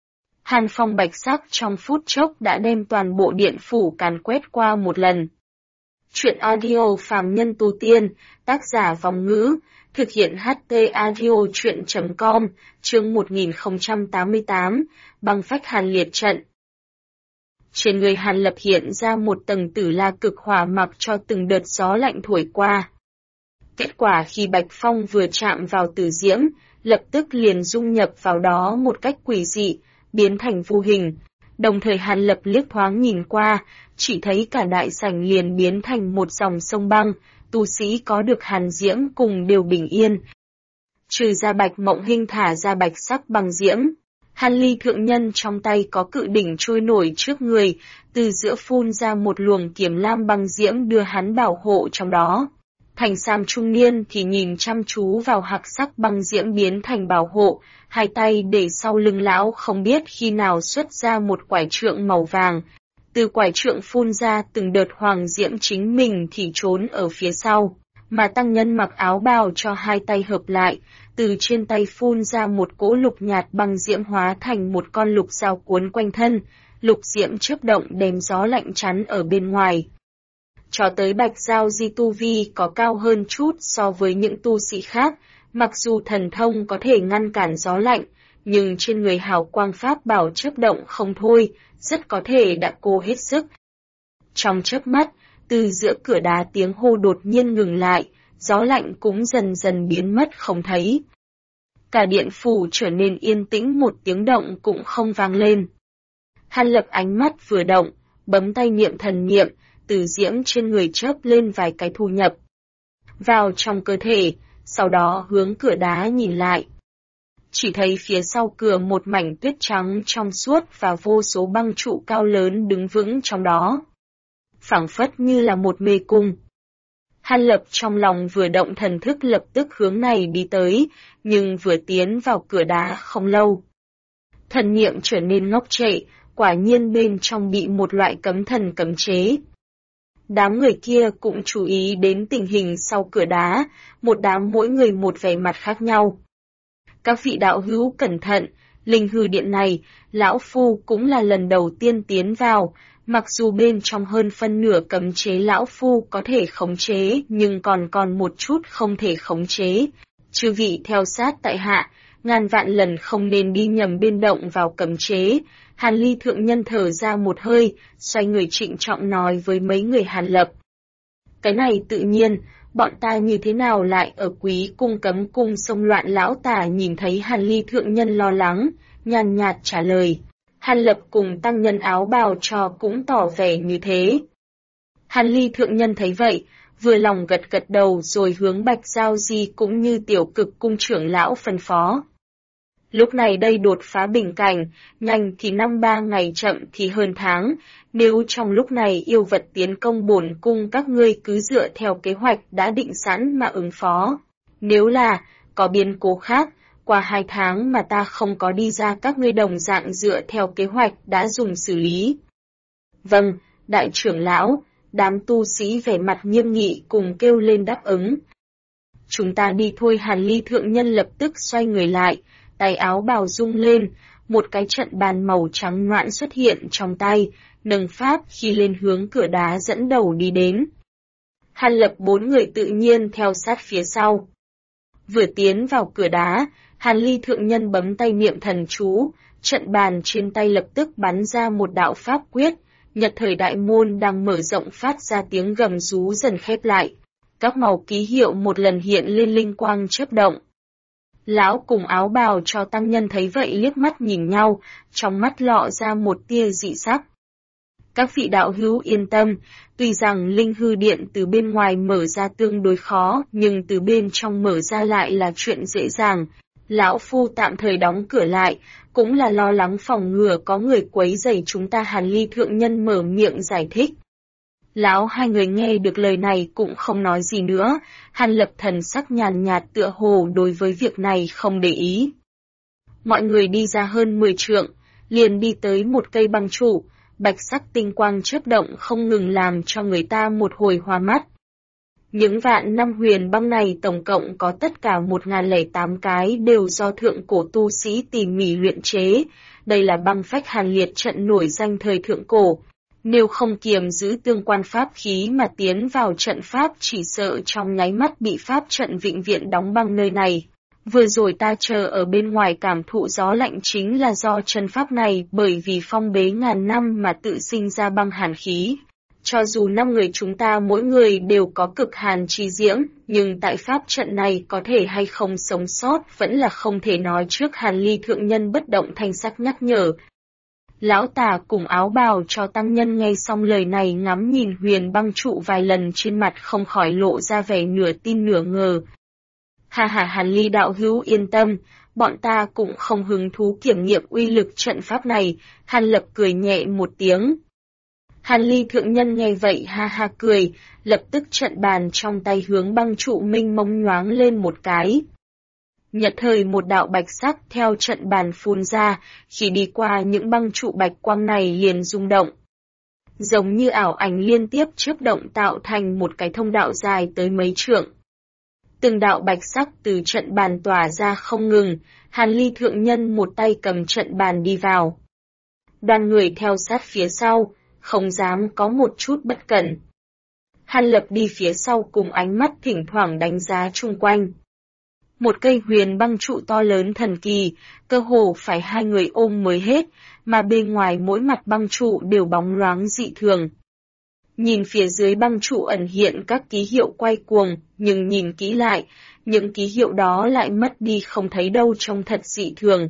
Hàn phong bạch sắc trong phút chốc đã đem toàn bộ điện phủ càn quét qua một lần. Chuyện audio phàm nhân tu tiên, tác giả Vòng Ngữ, thực hiện HT audio chuyện.com, chương 1088, băng phách hàn liệt trận. Trên người Hàn Lập hiện ra một tầng tử la cực hỏa mặc cho từng đợt gió lạnh thổi qua. Kết quả khi Bạch Phong vừa chạm vào tử diễm, lập tức liền dung nhập vào đó một cách quỷ dị, biến thành vô hình. Đồng thời Hàn Lập liếc thoáng nhìn qua, chỉ thấy cả đại sảnh liền biến thành một dòng sông băng, tu sĩ có được hàn diễm cùng đều bình yên. Trừ ra Bạch Mộng Hinh thả ra bạch sắc băng diễm, Hàn Ly thượng nhân trong tay có cự đỉnh trôi nổi trước người, từ giữa phun ra một luồng kiếm lam băng diễm đưa hắn bảo hộ trong đó. Thành Sam trung niên thì nhìn chăm chú vào hạc sắc băng diễm biến thành bảo hộ, hai tay để sau lưng lão không biết khi nào xuất ra một quải trượng màu vàng. Từ quải trượng phun ra từng đợt hoàng diễm chính mình thì trốn ở phía sau, mà tăng nhân mặc áo bào cho hai tay hợp lại, từ trên tay phun ra một cỗ lục nhạt băng diễm hóa thành một con lục dao cuốn quanh thân, lục diễm chớp động đem gió lạnh chắn ở bên ngoài. Cho tới Bạch Giao Di tu vi có cao hơn chút so với những tu sĩ khác, mặc dù thần thông có thể ngăn cản gió lạnh, nhưng trên người hào quang pháp bảo chớp động không thôi, rất có thể đã cố hết sức. Trong chớp mắt, từ giữa cửa đá tiếng hô đột nhiên ngừng lại, gió lạnh cũng dần dần biến mất không thấy. Cả điện phủ trở nên yên tĩnh, một tiếng động cũng không vang lên. Hàn Lập ánh mắt vừa động, bấm tay niệm thần niệm, từ diễm trên người chớp lên vài cái thu nhập vào trong cơ thể, sau đó hướng cửa đá nhìn lại. Chỉ thấy phía sau cửa một mảnh tuyết trắng trong suốt và vô số băng trụ cao lớn đứng vững trong đó. Phảng phất như là một mê cung. Hàn Lập trong lòng vừa động, thần thức lập tức hướng này đi tới, nhưng vừa tiến vào cửa đá không lâu. Thần niệm trở nên ngốc trệ, quả nhiên bên trong bị một loại cấm thần cấm chế. Đám người kia cũng chú ý đến tình hình sau cửa đá, một đám mỗi người một vẻ mặt khác nhau. Các vị đạo hữu cẩn thận, linh hư điện này, lão phu cũng là lần đầu tiên tiến vào, mặc dù bên trong hơn phân nửa cấm chế lão phu có thể khống chế, nhưng còn một chút không thể khống chế. Chư vị theo sát tại hạ, ngàn vạn lần không nên đi nhầm bên động vào cấm chế. Hàn Ly thượng nhân thở ra một hơi, xoay người trịnh trọng nói với mấy người Hàn Lập. Cái này tự nhiên, bọn ta như thế nào lại ở Quý cung cấm cung xông loạn? Lão tả nhìn thấy Hàn Ly thượng nhân lo lắng, nhàn nhạt trả lời. Hàn Lập cùng tăng nhân áo bào cho cũng tỏ vẻ như thế. Hàn Ly thượng nhân thấy vậy, vừa lòng gật gật đầu rồi hướng Bạch Giao Di cũng như Tiểu Cực cung trưởng lão phân phó. Lúc này đây đột phá bình cảnh, nhanh thì 3 ngày, chậm thì hơn tháng, nếu trong lúc này yêu vật tiến công bổn cung các ngươi cứ dựa theo kế hoạch đã định sẵn mà ứng phó. Nếu là có biến cố khác, qua 2 tháng mà ta không có đi ra, các ngươi đồng dạng dựa theo kế hoạch đã dùng xử lý. Vâng, đại trưởng lão, đám tu sĩ vẻ mặt nghiêm nghị cùng kêu lên đáp ứng. Chúng ta đi thôi. Hàn Ly thượng nhân lập tức xoay người lại, tay áo bào rung lên, một cái trận bàn màu trắng noãn xuất hiện trong tay, nâng pháp khi lên hướng cửa đá dẫn đầu đi đến. Hàn Lập 4 người tự nhiên theo sát phía sau. Vừa tiến vào cửa đá, Hàn Ly thượng nhân bấm tay niệm thần chú, trận bàn trên tay lập tức bắn ra một đạo pháp quyết, Nhật thời đại môn đang mở rộng phát ra tiếng gầm rú dần khép lại. Các màu ký hiệu một lần hiện lên, linh quang chớp động. Lão cùng áo bào cho tăng nhân thấy vậy liếc mắt nhìn nhau, trong mắt lọ ra một tia dị sắc. Các vị đạo hữu yên tâm, tuy rằng linh hư điện từ bên ngoài mở ra tương đối khó, nhưng từ bên trong mở ra lại là chuyện dễ dàng. Lão phu tạm thời đóng cửa lại, cũng là lo lắng phòng ngừa có người quấy rầy chúng ta. Hàn Ly thượng nhân mở miệng giải thích. Lão hai người nghe được lời này cũng không nói gì nữa, Hàn Lập thần sắc nhàn nhạt tựa hồ đối với việc này không để ý. Mọi người đi ra hơn 10 trượng, liền đi tới một cây băng trụ, bạch sắc tinh quang chớp động không ngừng làm cho người ta một hồi hoa mắt. Những vạn năm huyền băng này tổng cộng có tất cả 1008 cái đều do thượng cổ tu sĩ tỉ mỉ luyện chế, đây là băng phách hàn liệt trận nổi danh thời thượng cổ. Nếu không kiềm giữ tương quan pháp khí mà tiến vào trận pháp chỉ sợ trong nháy mắt bị pháp trận vĩnh viễn đóng băng nơi này. Vừa rồi ta chờ ở bên ngoài cảm thụ gió lạnh chính là do trận pháp này, bởi vì phong bế ngàn năm mà tự sinh ra băng hàn khí. Cho dù 5 người chúng ta mỗi người đều có cực hàn chi diễm, nhưng tại pháp trận này có thể hay không sống sót vẫn là không thể nói trước. Hàn Ly thượng nhân bất động thanh sắc nhắc nhở. Lão tà cùng áo bào cho tăng nhân nghe xong lời này ngắm nhìn huyền băng trụ vài lần, trên mặt không khỏi lộ ra vẻ nửa tin nửa ngờ. Ha ha, Hàn Ly đạo hữu yên tâm, bọn ta cũng không hứng thú kiểm nghiệm uy lực trận pháp này. Hàn Lập cười nhẹ một tiếng. Hàn Ly thượng nhân nghe vậy ha ha cười, lập tức trận bàn trong tay hướng băng trụ minh mông nhoáng lên một cái. Nhật thời một đạo bạch sắc theo trận bàn phun ra, khi đi qua những băng trụ bạch quang này liền rung động. Giống như ảo ảnh liên tiếp chớp động tạo thành một cái thông đạo dài tới mấy trượng. Từng đạo bạch sắc từ trận bàn tỏa ra không ngừng, Hàn Ly thượng nhân một tay cầm trận bàn đi vào. Đoàn người theo sát phía sau, không dám có một chút bất cẩn. Hàn Lập đi phía sau cùng ánh mắt thỉnh thoảng đánh giá chung quanh. Một cây huyền băng trụ to lớn thần kỳ, cơ hồ phải hai người ôm mới hết, mà bên ngoài mỗi mặt băng trụ đều bóng loáng dị thường. Nhìn phía dưới băng trụ ẩn hiện các ký hiệu quay cuồng, nhưng nhìn kỹ lại, những ký hiệu đó lại mất đi không thấy đâu trông thật dị thường.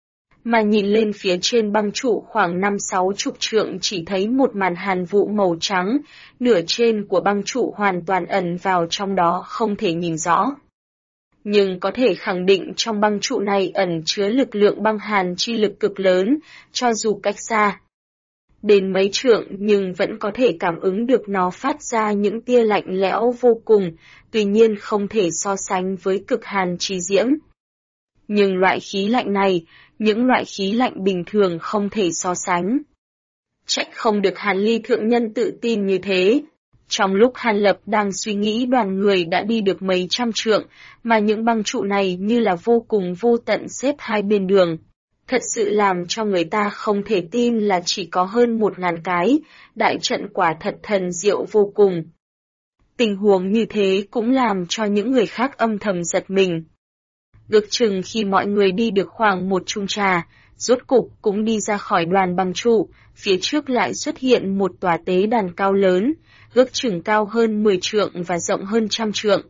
Mà nhìn lên phía trên băng trụ khoảng 5-6 chục trượng chỉ thấy một màn hàn vụ màu trắng, nửa trên của băng trụ hoàn toàn ẩn vào trong đó không thể nhìn rõ. Nhưng có thể khẳng định trong băng trụ này ẩn chứa lực lượng băng hàn chi lực cực lớn, cho dù cách xa đến mấy trượng nhưng vẫn có thể cảm ứng được nó phát ra những tia lạnh lẽo vô cùng, tuy nhiên không thể so sánh với cực hàn chi diễm. Nhưng loại khí lạnh này, những loại khí lạnh bình thường không thể so sánh. Trách không được Hàn Ly thượng nhân tự tin như thế. Trong lúc Hàn Lập đang suy nghĩ đoàn người đã đi được mấy trăm trượng, mà những băng trụ này như là vô cùng vô tận xếp hai bên đường. Thật sự làm cho người ta không thể tin là chỉ có hơn 1000 cái, đại trận quả thật thần diệu vô cùng. Tình huống như thế cũng làm cho những người khác âm thầm giật mình. Ước chừng khi mọi người đi được khoảng một chung trà, rốt cục cũng đi ra khỏi đoàn băng trụ, phía trước lại xuất hiện một tòa tế đàn cao lớn, ước chừng cao hơn 10 trượng và rộng hơn 100 trượng.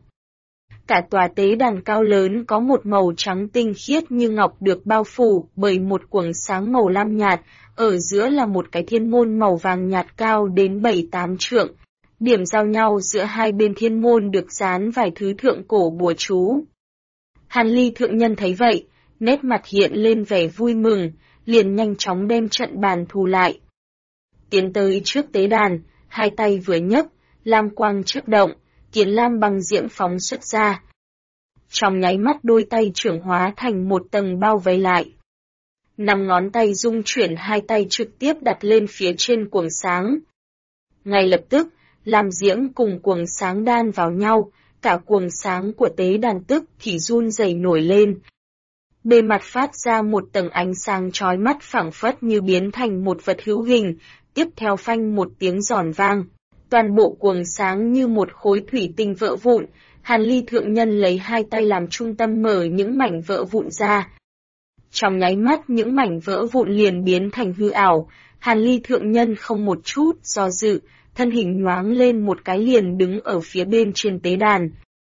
Cả tòa tế đàn cao lớn có một màu trắng tinh khiết như ngọc được bao phủ bởi một quầng sáng màu lam nhạt, ở giữa là một cái thiên môn màu vàng nhạt cao đến 7-8 trượng. Điểm giao nhau giữa hai bên thiên môn được dán vài thứ thượng cổ bùa chú. Hàn Ly thượng nhân thấy vậy, nét mặt hiện lên vẻ vui mừng, liền nhanh chóng đem trận bàn thu lại. Tiến tới trước tế đàn, hai tay vừa nhấc, lam quang chớp động, kiến lam băng diễm phóng xuất ra. Trong nháy mắt đôi tay trưởng hóa thành một tầng bao vây lại. 5 ngón tay dung chuyển, hai tay trực tiếp đặt lên phía trên quầng sáng. Ngay lập tức, lam diễm cùng quầng sáng đan vào nhau, cả quầng sáng của tế đàn tức thì run rẩy nổi lên. Bề mặt phát ra một tầng ánh sáng chói mắt phảng phất như biến thành một vật hữu hình, tiếp theo phanh một tiếng giòn vang. Toàn bộ quầng sáng như một khối thủy tinh vỡ vụn, Hàn Ly thượng nhân lấy hai tay làm trung tâm mở những mảnh vỡ vụn ra. Trong nháy mắt những mảnh vỡ vụn liền biến thành hư ảo, Hàn Ly thượng nhân không một chút do dự, thân hình nhoáng lên một cái liền đứng ở phía bên trên tế đàn.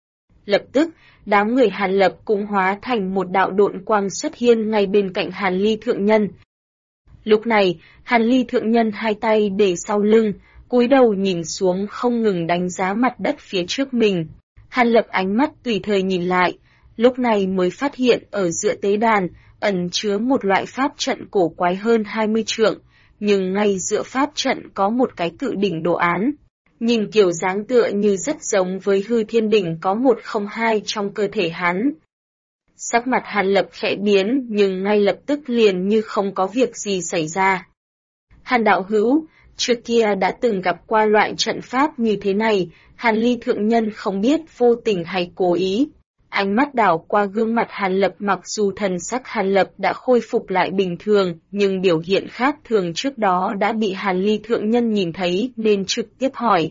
Lập tức, đám người Hàn Lập cũng hóa thành một đạo độn quang xuất hiện ngay bên cạnh Hàn Ly thượng nhân. Lúc này, Hàn Ly thượng nhân hai tay để sau lưng, cúi đầu nhìn xuống không ngừng đánh giá mặt đất phía trước mình. Hàn Lập ánh mắt tùy thời nhìn lại, lúc này mới phát hiện ở giữa tế đàn, ẩn chứa một loại pháp trận cổ quái hơn 20 trượng, nhưng ngay giữa pháp trận có một cái cự đỉnh đồ án. Nhìn kiểu dáng tựa như rất giống với hư thiên đỉnh có 102 trong cơ thể hắn. Sắc mặt Hàn Lập khẽ biến nhưng ngay lập tức liền như không có việc gì xảy ra. Hàn đạo hữu, trước kia đã từng gặp qua loại trận pháp như thế này, Hàn Ly thượng nhân không biết vô tình hay cố ý. Ánh mắt đảo qua gương mặt Hàn Lập, mặc dù thần sắc Hàn Lập đã khôi phục lại bình thường, nhưng biểu hiện khác thường trước đó đã bị Hàn Ly thượng nhân nhìn thấy nên trực tiếp hỏi.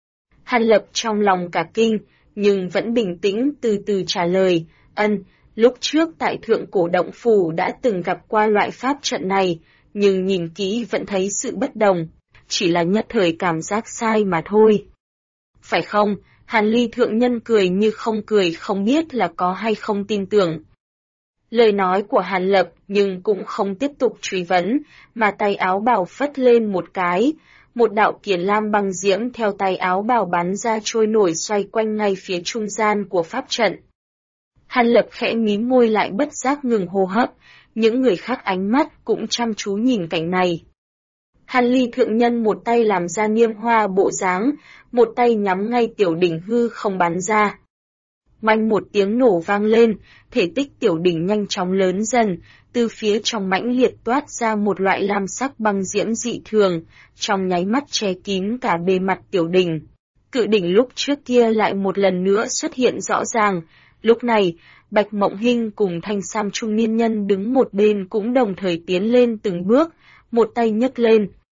Hàn Lập trong lòng cả kinh, nhưng vẫn bình tĩnh từ từ trả lời, lúc trước tại Thượng Cổ Động Phủ đã từng gặp qua loại pháp trận này, nhưng nhìn kỹ vẫn thấy sự bất đồng, chỉ là nhất thời cảm giác sai mà thôi. Phải không? Hàn Ly thượng nhân cười như không cười, không biết là có hay không tin tưởng lời nói của Hàn Lập, nhưng cũng không tiếp tục truy vấn, mà tay áo bào phất lên một cái, một đạo kiền lam băng diễm theo tay áo bào bắn ra trôi nổi xoay quanh ngay phía trung gian của pháp trận. Hàn Lập khẽ mím môi lại bất giác ngừng hô hấp, những người khác ánh mắt cũng chăm chú nhìn cảnh này. Hàn Ly thượng nhân một tay làm ra niêm hoa bộ dáng, một tay nhắm ngay tiểu đỉnh hư không bắn ra. Manh một tiếng nổ vang lên, thể tích tiểu đỉnh nhanh chóng lớn dần, từ phía trong mãnh liệt toát ra một loại lam sắc băng diễm dị thường, trong nháy mắt che kín cả bề mặt tiểu đỉnh. Cự đỉnh lúc trước kia lại một lần nữa xuất hiện rõ ràng, lúc này, Bạch Mộng Hinh cùng thanh sam trung niên nhân đứng một bên cũng đồng thời tiến lên từng bước, một tay nhấc lên,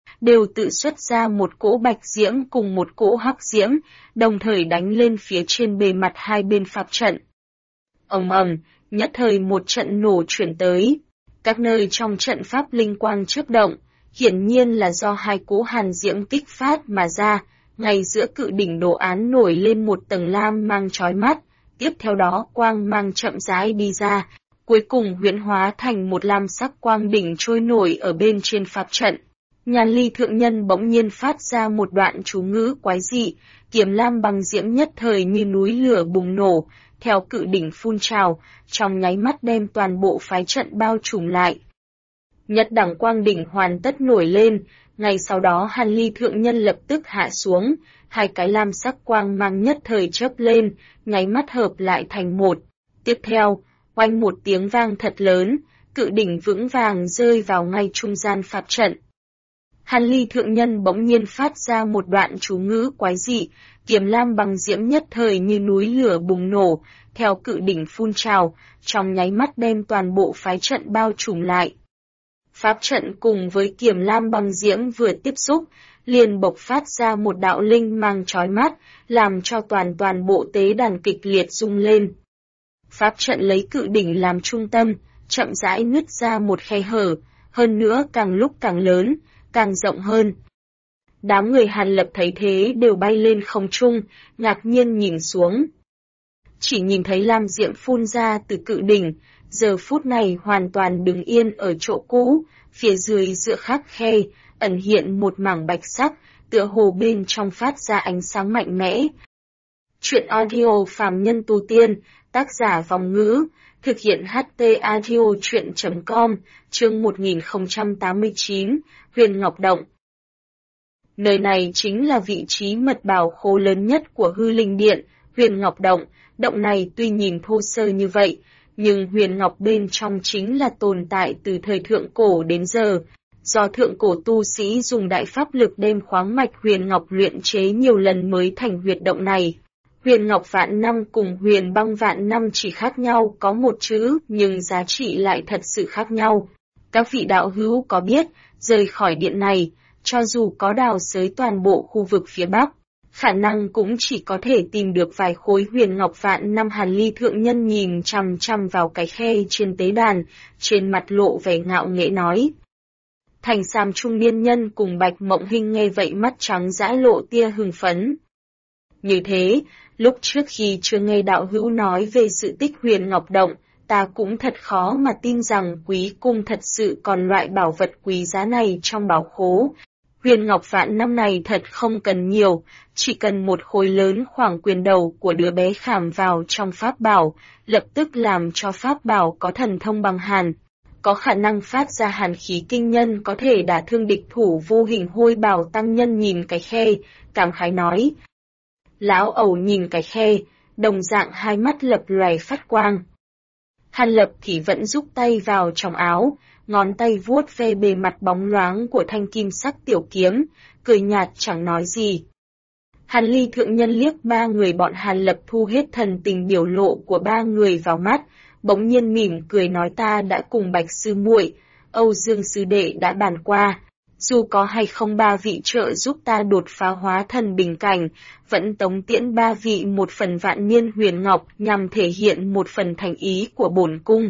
đều tự xuất ra một cỗ bạch diễm cùng một cỗ hắc diễm, đồng thời đánh lên phía trên bề mặt hai bên pháp trận. Ầm ầm, nhất thời một trận nổ chuyển tới. Các nơi trong trận pháp linh quang chớp động, hiển nhiên là do hai cỗ hàn diễm kích phát mà ra, ngay giữa cự đỉnh đồ án nổi lên một tầng lam mang chói mắt, tiếp theo đó quang mang chậm rãi đi ra, cuối cùng huyễn hóa thành một lam sắc quang đỉnh trôi nổi ở bên trên pháp trận. Nhàn Ly thượng nhân bỗng nhiên phát ra một đoạn chú ngữ quái dị, kiếm lam bằng diễm nhất thời như núi lửa bùng nổ, theo cự đỉnh phun trào, trong nháy mắt đem toàn bộ phái trận bao trùm lại. Nhất đẳng quang đỉnh hoàn tất nổi lên, ngay sau đó Hàn Ly thượng nhân lập tức hạ xuống, hai cái lam sắc quang mang nhất thời chớp lên, nháy mắt hợp lại thành một. Tiếp theo, oanh một tiếng vang thật lớn, cự đỉnh vững vàng rơi vào ngay trung gian pháp trận. Hàn Ly thượng nhân bỗng nhiên phát ra một đoạn chú ngữ quái dị, kiếm lam bằng diễm nhất thời như núi lửa bùng nổ, theo cự đỉnh phun trào, trong nháy mắt đem toàn bộ phái trận bao trùm lại. Pháp trận cùng với kiếm lam bằng diễm vừa tiếp xúc, liền bộc phát ra một đạo linh mang chói mắt, làm cho toàn bộ tế đàn kịch liệt rung lên. Pháp trận lấy cự đỉnh làm trung tâm, chậm rãi nứt ra một khe hở, hơn nữa càng lúc càng lớn, càng rộng hơn. Đám người Hàn Lập thấy thế đều bay lên không trung, ngạc nhiên nhìn xuống. Chỉ nhìn thấy lam diễm phun ra từ cự đỉnh, giờ phút này hoàn toàn đứng yên ở chỗ cũ, phía dưới giữa khắc khe, ẩn hiện một mảng bạch sắc, tựa hồ bên trong phát ra ánh sáng mạnh mẽ. Chuyện audio phàm nhân tu tiên, tác giả Vòng Ngữ, thực hiện HT audio chuyện.com, chương 1089, Huyền Ngọc Động. Nơi này chính là vị trí mật bảo khố lớn nhất của Hư Linh Điện, Huyền Ngọc Động. Động này tuy nhìn thô sơ như vậy, nhưng huyền ngọc bên trong chính là tồn tại từ thời thượng cổ đến giờ. Do thượng cổ tu sĩ dùng đại pháp lực đem khoáng mạch huyền ngọc luyện chế nhiều lần mới thành huyệt động này. Huyền ngọc vạn năm cùng huyền băng vạn năm chỉ khác nhau có một chữ, nhưng giá trị lại thật sự khác nhau. Các vị đạo hữu có biết, rời khỏi điện này, cho dù có đào xới toàn bộ khu vực phía Bắc, khả năng cũng chỉ có thể tìm được vài khối huyền ngọc vạn năm. Hàn Ly thượng nhân nhìn chằm chằm vào cái khe trên tế đàn, trên mặt lộ vẻ ngạo nghễ nói. Thành Sam trung niên nhân cùng Bạch Mộng Hinh nghe vậy mắt trắng dã lộ tia hưng phấn. Như thế, lúc trước khi chưa nghe đạo hữu nói về sự tích huyền ngọc động, ta cũng thật khó mà tin rằng quý cung thật sự còn loại bảo vật quý giá này trong bảo khố. Huyền ngọc vạn năm này thật không cần nhiều, chỉ cần một khối lớn khoảng quyền đầu của đứa bé khảm vào trong pháp bảo, lập tức làm cho pháp bảo có thần thông bằng hàn, có khả năng phát ra hàn khí kinh nhân, có thể đả thương địch thủ vô hình. Hôi bào tăng nhân nhìn cái khe, cảm khái nói. Lão ẩu nhìn cái khe, đồng dạng hai mắt lập lòe phát quang. Hàn Lập thì vẫn rúc tay vào trong áo, ngón tay vuốt ve bề mặt bóng loáng của thanh kim sắc tiểu kiếm, cười nhạt chẳng nói gì. Hàn Ly thượng nhân liếc ba người bọn Hàn Lập thu hết thần tình biểu lộ của ba người vào mắt, bỗng nhiên mỉm cười nói ta đã cùng Bạch sư muội, Âu Dương sư đệ đã bàn qua. Dù có hay không ba vị trợ giúp ta đột phá hóa thần bình cảnh, vẫn tống tiễn ba vị một phần vạn niên huyền ngọc nhằm thể hiện một phần thành ý của bổn cung.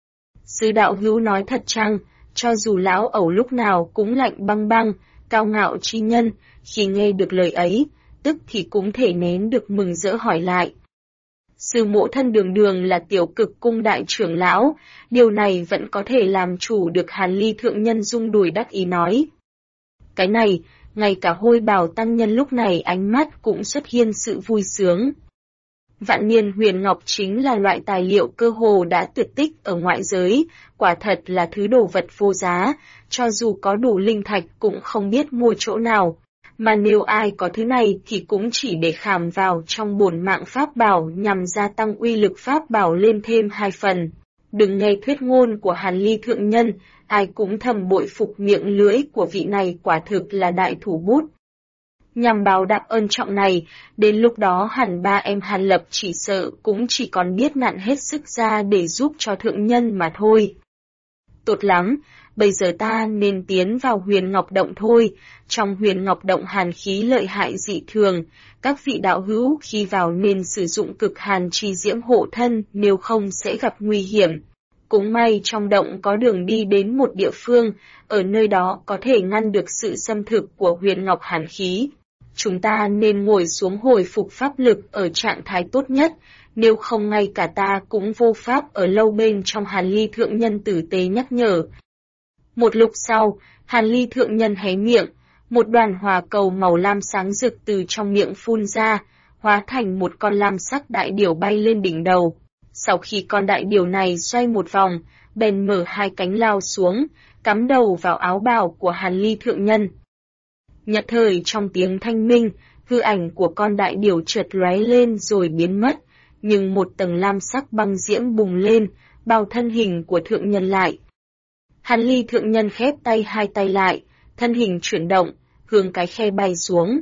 Sư đạo hữu nói thật chăng? Cho dù lão ẩu lúc nào cũng lạnh băng băng, cao ngạo chi nhân, khi nghe được lời ấy, tức thì cũng thể nén được mừng rỡ hỏi lại. Sư mộ thân đường đường là tiểu cực cung đại trưởng lão, điều này vẫn có thể làm chủ được. Hàn Ly thượng nhân rung đùi đắc ý nói. Cái này, ngay cả hôi bào tăng nhân lúc này ánh mắt cũng xuất hiện sự vui sướng. Vạn niên huyền ngọc chính là loại tài liệu cơ hồ đã tuyệt tích ở ngoại giới, quả thật là thứ đồ vật vô giá, cho dù có đủ linh thạch cũng không biết mua chỗ nào. Mà nếu ai có thứ này thì cũng chỉ để khảm vào trong bổn mạng pháp bảo nhằm gia tăng uy lực pháp bảo lên thêm 2 phần. Đừng nghe thuyết ngôn của Hàn Ly thượng nhân, ai cũng thầm bội phục miệng lưỡi của vị này quả thực là đại thủ bút. Nhằm báo đáp ơn trọng này, đến lúc đó hẳn ba em Hàn Lập chỉ sợ cũng chỉ còn biết nặn hết sức ra để giúp cho thượng nhân mà thôi. Tốt lắm, bây giờ ta nên tiến vào Huyền Ngọc Động thôi. Trong Huyền Ngọc Động hàn khí lợi hại dị thường, các vị đạo hữu khi vào nên sử dụng cực hàn chi diễm hộ thân, nếu không sẽ gặp nguy hiểm. Cũng may trong động có đường đi đến một địa phương, ở nơi đó có thể ngăn được sự xâm thực của huyền ngọc hàn khí. Chúng ta nên ngồi xuống hồi phục pháp lực ở trạng thái tốt nhất, nếu không ngay cả ta cũng vô pháp ở lâu bên trong. Hàn Ly thượng nhân tử tế nhắc nhở. Một lúc sau, Hàn Ly thượng nhân hé miệng, một đoàn hỏa cầu màu lam sáng rực từ trong miệng phun ra, hóa thành một con lam sắc đại điểu bay lên đỉnh đầu. Sau khi con đại điểu này xoay một vòng, bèn mở hai cánh lao xuống, cắm đầu vào áo bào của Hàn Ly thượng nhân. Nhất thời trong tiếng thanh minh, hư ảnh của con đại điểu chợt lóe lên rồi biến mất, nhưng một tầng lam sắc băng diễm bùng lên, bao thân hình của thượng nhân lại. Hàn Ly thượng nhân khép hai tay lại, thân hình chuyển động, hướng cái khe bay xuống.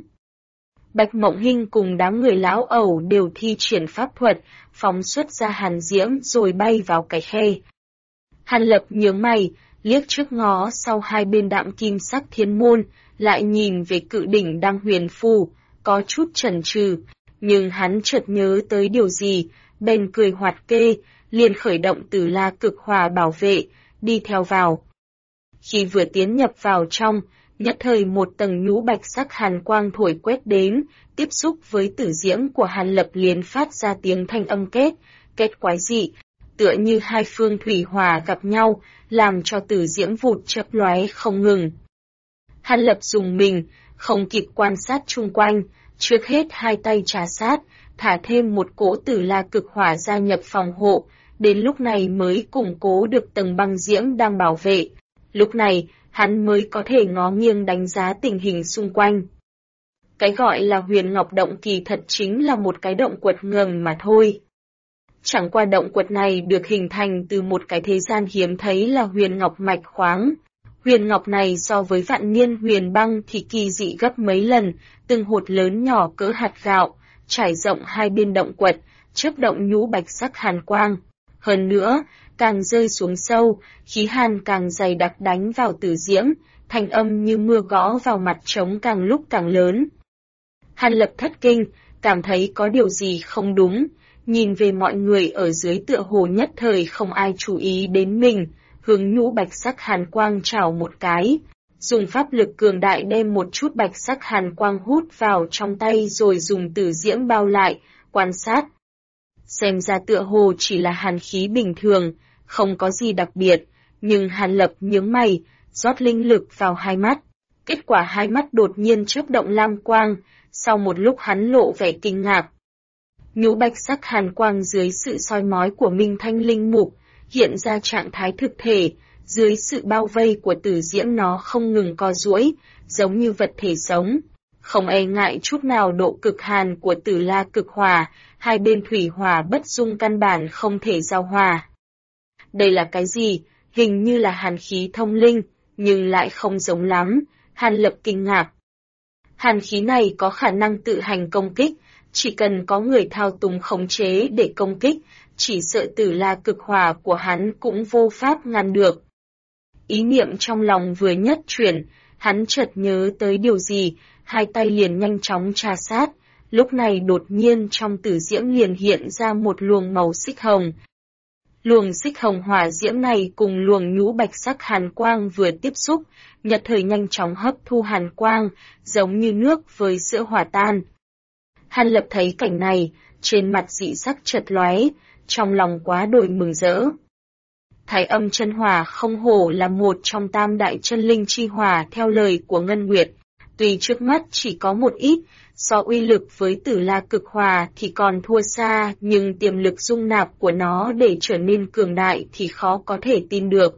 Bạch Mộng Hinh cùng đám người lão ẩu đều thi triển pháp thuật, phóng xuất ra hàn diễm rồi bay vào cái khe. Hàn Lập nhướng mày, liếc trước ngó sau hai bên đạm kim sắc thiên môn, lại nhìn về cự đỉnh đang huyền phù, có chút chần chừ, nhưng hắn chợt nhớ tới điều gì, bèn cười hoạt kê, liền khởi động Tử La cực hỏa bảo vệ, đi theo vào. Khi vừa tiến nhập vào trong, nhất thời một tầng nhũ bạch sắc hàn quang thổi quét đến, tiếp xúc với tử diễm của Hàn Lập liền phát ra tiếng thanh âm kết quái dị, tựa như hai phương thủy hỏa gặp nhau, làm cho tử diễm vụt chớp lóe không ngừng. Hàn Lập dùng mình, không kịp quan sát chung quanh, trước hết hai tay trà sát, thả thêm một cỗ Tử La cực hỏa gia nhập phòng hộ, đến lúc này mới củng cố được tầng băng diễm đang bảo vệ. Lúc này, hắn mới có thể ngó nghiêng đánh giá tình hình xung quanh. Cái gọi là Huyền Ngọc Động kỳ thật chính là một cái động quật ngầm mà thôi. Chẳng qua động quật này được hình thành từ một cái thế gian hiếm thấy là huyền ngọc mạch khoáng. Huyền ngọc này so với vạn niên huyền băng thì kỳ dị gấp mấy lần, từng hột lớn nhỏ cỡ hạt gạo, trải rộng hai bên động quật, chớp động nhũ bạch sắc hàn quang. Hơn nữa, càng rơi xuống sâu, khí hàn càng dày đặc đánh vào tử diễm, thanh âm như mưa gõ vào mặt trống càng lúc càng lớn. Hàn Lập thất kinh, cảm thấy có điều gì không đúng, nhìn về mọi người ở dưới tựa hồ nhất thời không ai chú ý đến mình, hướng nhũ bạch sắc hàn quang chảo một cái, dùng pháp lực cường đại đem một chút bạch sắc hàn quang hút vào trong tay rồi dùng tử diễm bao lại, quan sát. Xem ra tựa hồ chỉ là hàn khí bình thường, không có gì đặc biệt, nhưng Hàn Lập nhướng mày, rót linh lực vào hai mắt. Kết quả hai mắt đột nhiên chớp động lam quang, sau một lúc hắn lộ vẻ kinh ngạc. Nhũ bạch sắc hàn quang dưới sự soi mói của Minh Thanh Linh Mục, hiện ra trạng thái thực thể, dưới sự bao vây của tử diễm nó không ngừng co duỗi, giống như vật thể sống. Không e ngại chút nào độ cực hàn của Tử La cực hỏa, hai bên thủy hỏa bất dung căn bản không thể giao hòa. Đây là cái gì? Hình như là hàn khí thông linh, nhưng lại không giống lắm, Hàn Lập kinh ngạc. Hàn khí này có khả năng tự hành công kích, chỉ cần có người thao túng khống chế để công kích, chỉ sợ Tử La cực hỏa của hắn cũng vô pháp ngăn được. Ý niệm trong lòng vừa nhất chuyển, hắn chợt nhớ tới điều gì, hai tay liền nhanh chóng tra sát, lúc này đột nhiên trong tử diễm liền hiện ra một luồng màu xích hồng. Luồng xích hồng hỏa diễm này cùng luồng nhũ bạch sắc hàn quang vừa tiếp xúc, nhất thời nhanh chóng hấp thu hàn quang, giống như nước với sữa hòa tan. Hàn Lập thấy cảnh này, trên mặt dị sắc chợt lóe, trong lòng quá đổi mừng rỡ. Thái Âm chân hỏa không hổ là một trong tam đại chân linh chi hỏa theo lời của Ngân Nguyệt, tuy trước mắt chỉ có một ít, so uy lực với Tử La cực hỏa thì còn thua xa, nhưng tiềm lực dung nạp của nó để trở nên cường đại thì khó có thể tin được.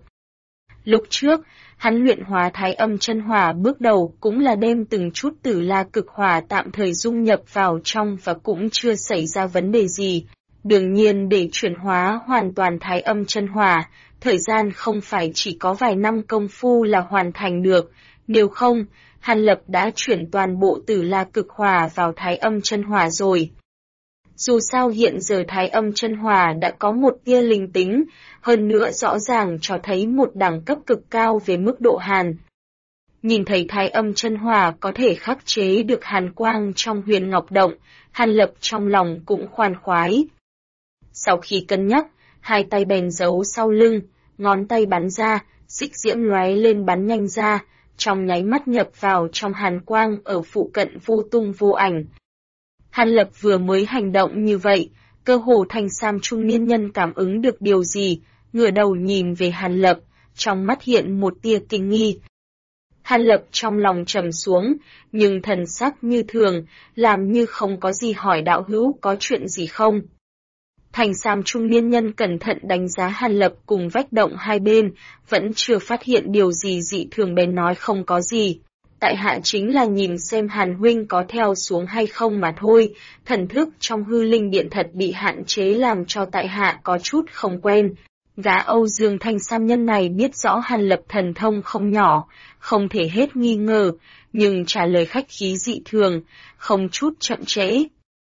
Lúc trước, hắn luyện hóa Thái Âm chân hỏa bước đầu cũng là đem từng chút Tử La cực hỏa tạm thời dung nhập vào trong và cũng chưa xảy ra vấn đề gì. Đương nhiên để chuyển hóa hoàn toàn Thái Âm chân hỏa, thời gian không phải chỉ có vài năm công phu là hoàn thành được, nếu không, Hàn Lập đã chuyển toàn bộ Tử La cực hỏa vào Thái Âm chân hỏa rồi. Dù sao hiện giờ Thái Âm chân hỏa đã có một tia linh tính, hơn nữa rõ ràng cho thấy một đẳng cấp cực cao về mức độ hàn. Nhìn thấy Thái Âm chân hỏa có thể khắc chế được hàn quang trong Huyền Ngọc Động, Hàn Lập trong lòng cũng khoan khoái. Sau khi cân nhắc, hai tay bèn giấu sau lưng, ngón tay bắn ra, xích diễm lóe lên bắn nhanh ra, trong nháy mắt nhập vào trong hàn quang ở phụ cận vô tung vô ảnh. Hàn Lập vừa mới hành động như vậy, cơ hồ thanh sam trung niên nhân cảm ứng được điều gì, ngửa đầu nhìn về Hàn Lập, trong mắt hiện một tia kinh nghi. Hàn Lập trong lòng trầm xuống, nhưng thần sắc như thường, làm như không có gì hỏi đạo hữu có chuyện gì không. Thành sam trung niên nhân cẩn thận đánh giá Hàn Lập cùng vách động hai bên, vẫn chưa phát hiện điều gì dị thường bèn nói không có gì. Tại hạ chính là nhìn xem Hàn huynh có theo xuống hay không mà thôi, thần thức trong hư linh điện thật bị hạn chế làm cho tại hạ có chút không quen. Gã Âu Dương thanh sam nhân này biết rõ Hàn Lập thần thông không nhỏ, không thể hết nghi ngờ, nhưng trả lời khách khí dị thường, không chút chậm trễ.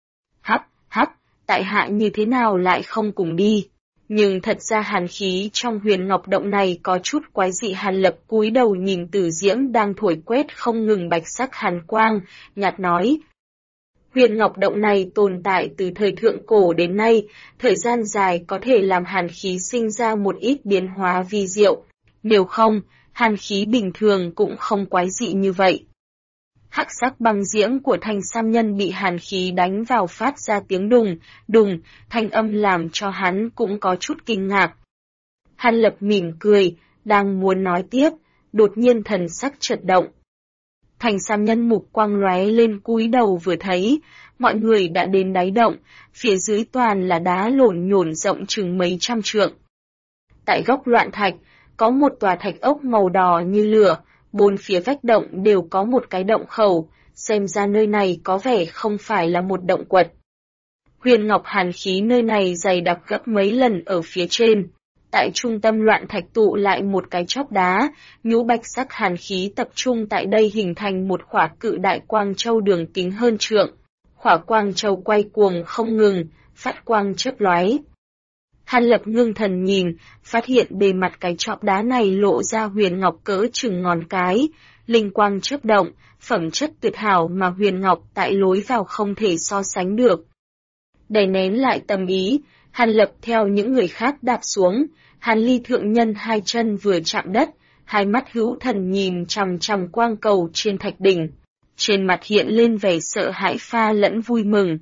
Hắc, tại hạ như thế nào lại không cùng đi? Nhưng thật ra hàn khí trong Huyền Ngọc Động này có chút quái dị. Hàn Lập cúi đầu nhìn Tử Diễm đang thổi quét không ngừng bạch sắc hàn quang, nhạt nói. Huyền Ngọc Động này tồn tại từ thời thượng cổ đến nay, thời gian dài có thể làm hàn khí sinh ra một ít biến hóa vi diệu. Nếu không, hàn khí bình thường cũng không quái dị như vậy. Hắc sắc băng diễm của thanh sam nhân bị hàn khí đánh vào phát ra tiếng đùng, thanh âm làm cho hắn cũng có chút kinh ngạc. Hàn Lập mỉm cười, đang muốn nói tiếp, đột nhiên thần sắc chợt động. Thanh sam nhân mục quang lóe lên cúi đầu vừa thấy, mọi người đã đến đáy động, phía dưới toàn là đá lổn nhổn rộng chừng mấy trăm trượng. Tại góc loạn thạch, có một tòa thạch ốc màu đỏ như lửa, bốn phía vách động đều có một cái động khẩu, xem ra nơi này có vẻ không phải là một động quật. Huyền Ngọc hàn khí nơi này dày đặc gấp mấy lần ở phía trên. Tại trung tâm loạn thạch tụ lại một cái chóp đá, nhũ bạch sắc hàn khí tập trung tại đây hình thành một khỏa cự đại quang châu đường kính hơn trượng. Khỏa quang châu quay cuồng không ngừng, phát quang chớp lóe. Hàn Lập ngưng thần nhìn, phát hiện bề mặt cái chóp đá này lộ ra huyền ngọc cỡ chừng ngón cái, linh quang chớp động, phẩm chất tuyệt hảo mà huyền ngọc tại lối vào không thể so sánh được. Đè nén lại tâm ý, Hàn Lập theo những người khác đạp xuống, Hàn Ly thượng nhân hai chân vừa chạm đất, hai mắt hữu thần nhìn chằm chằm quang cầu trên thạch đỉnh, trên mặt hiện lên vẻ sợ hãi pha lẫn vui mừng.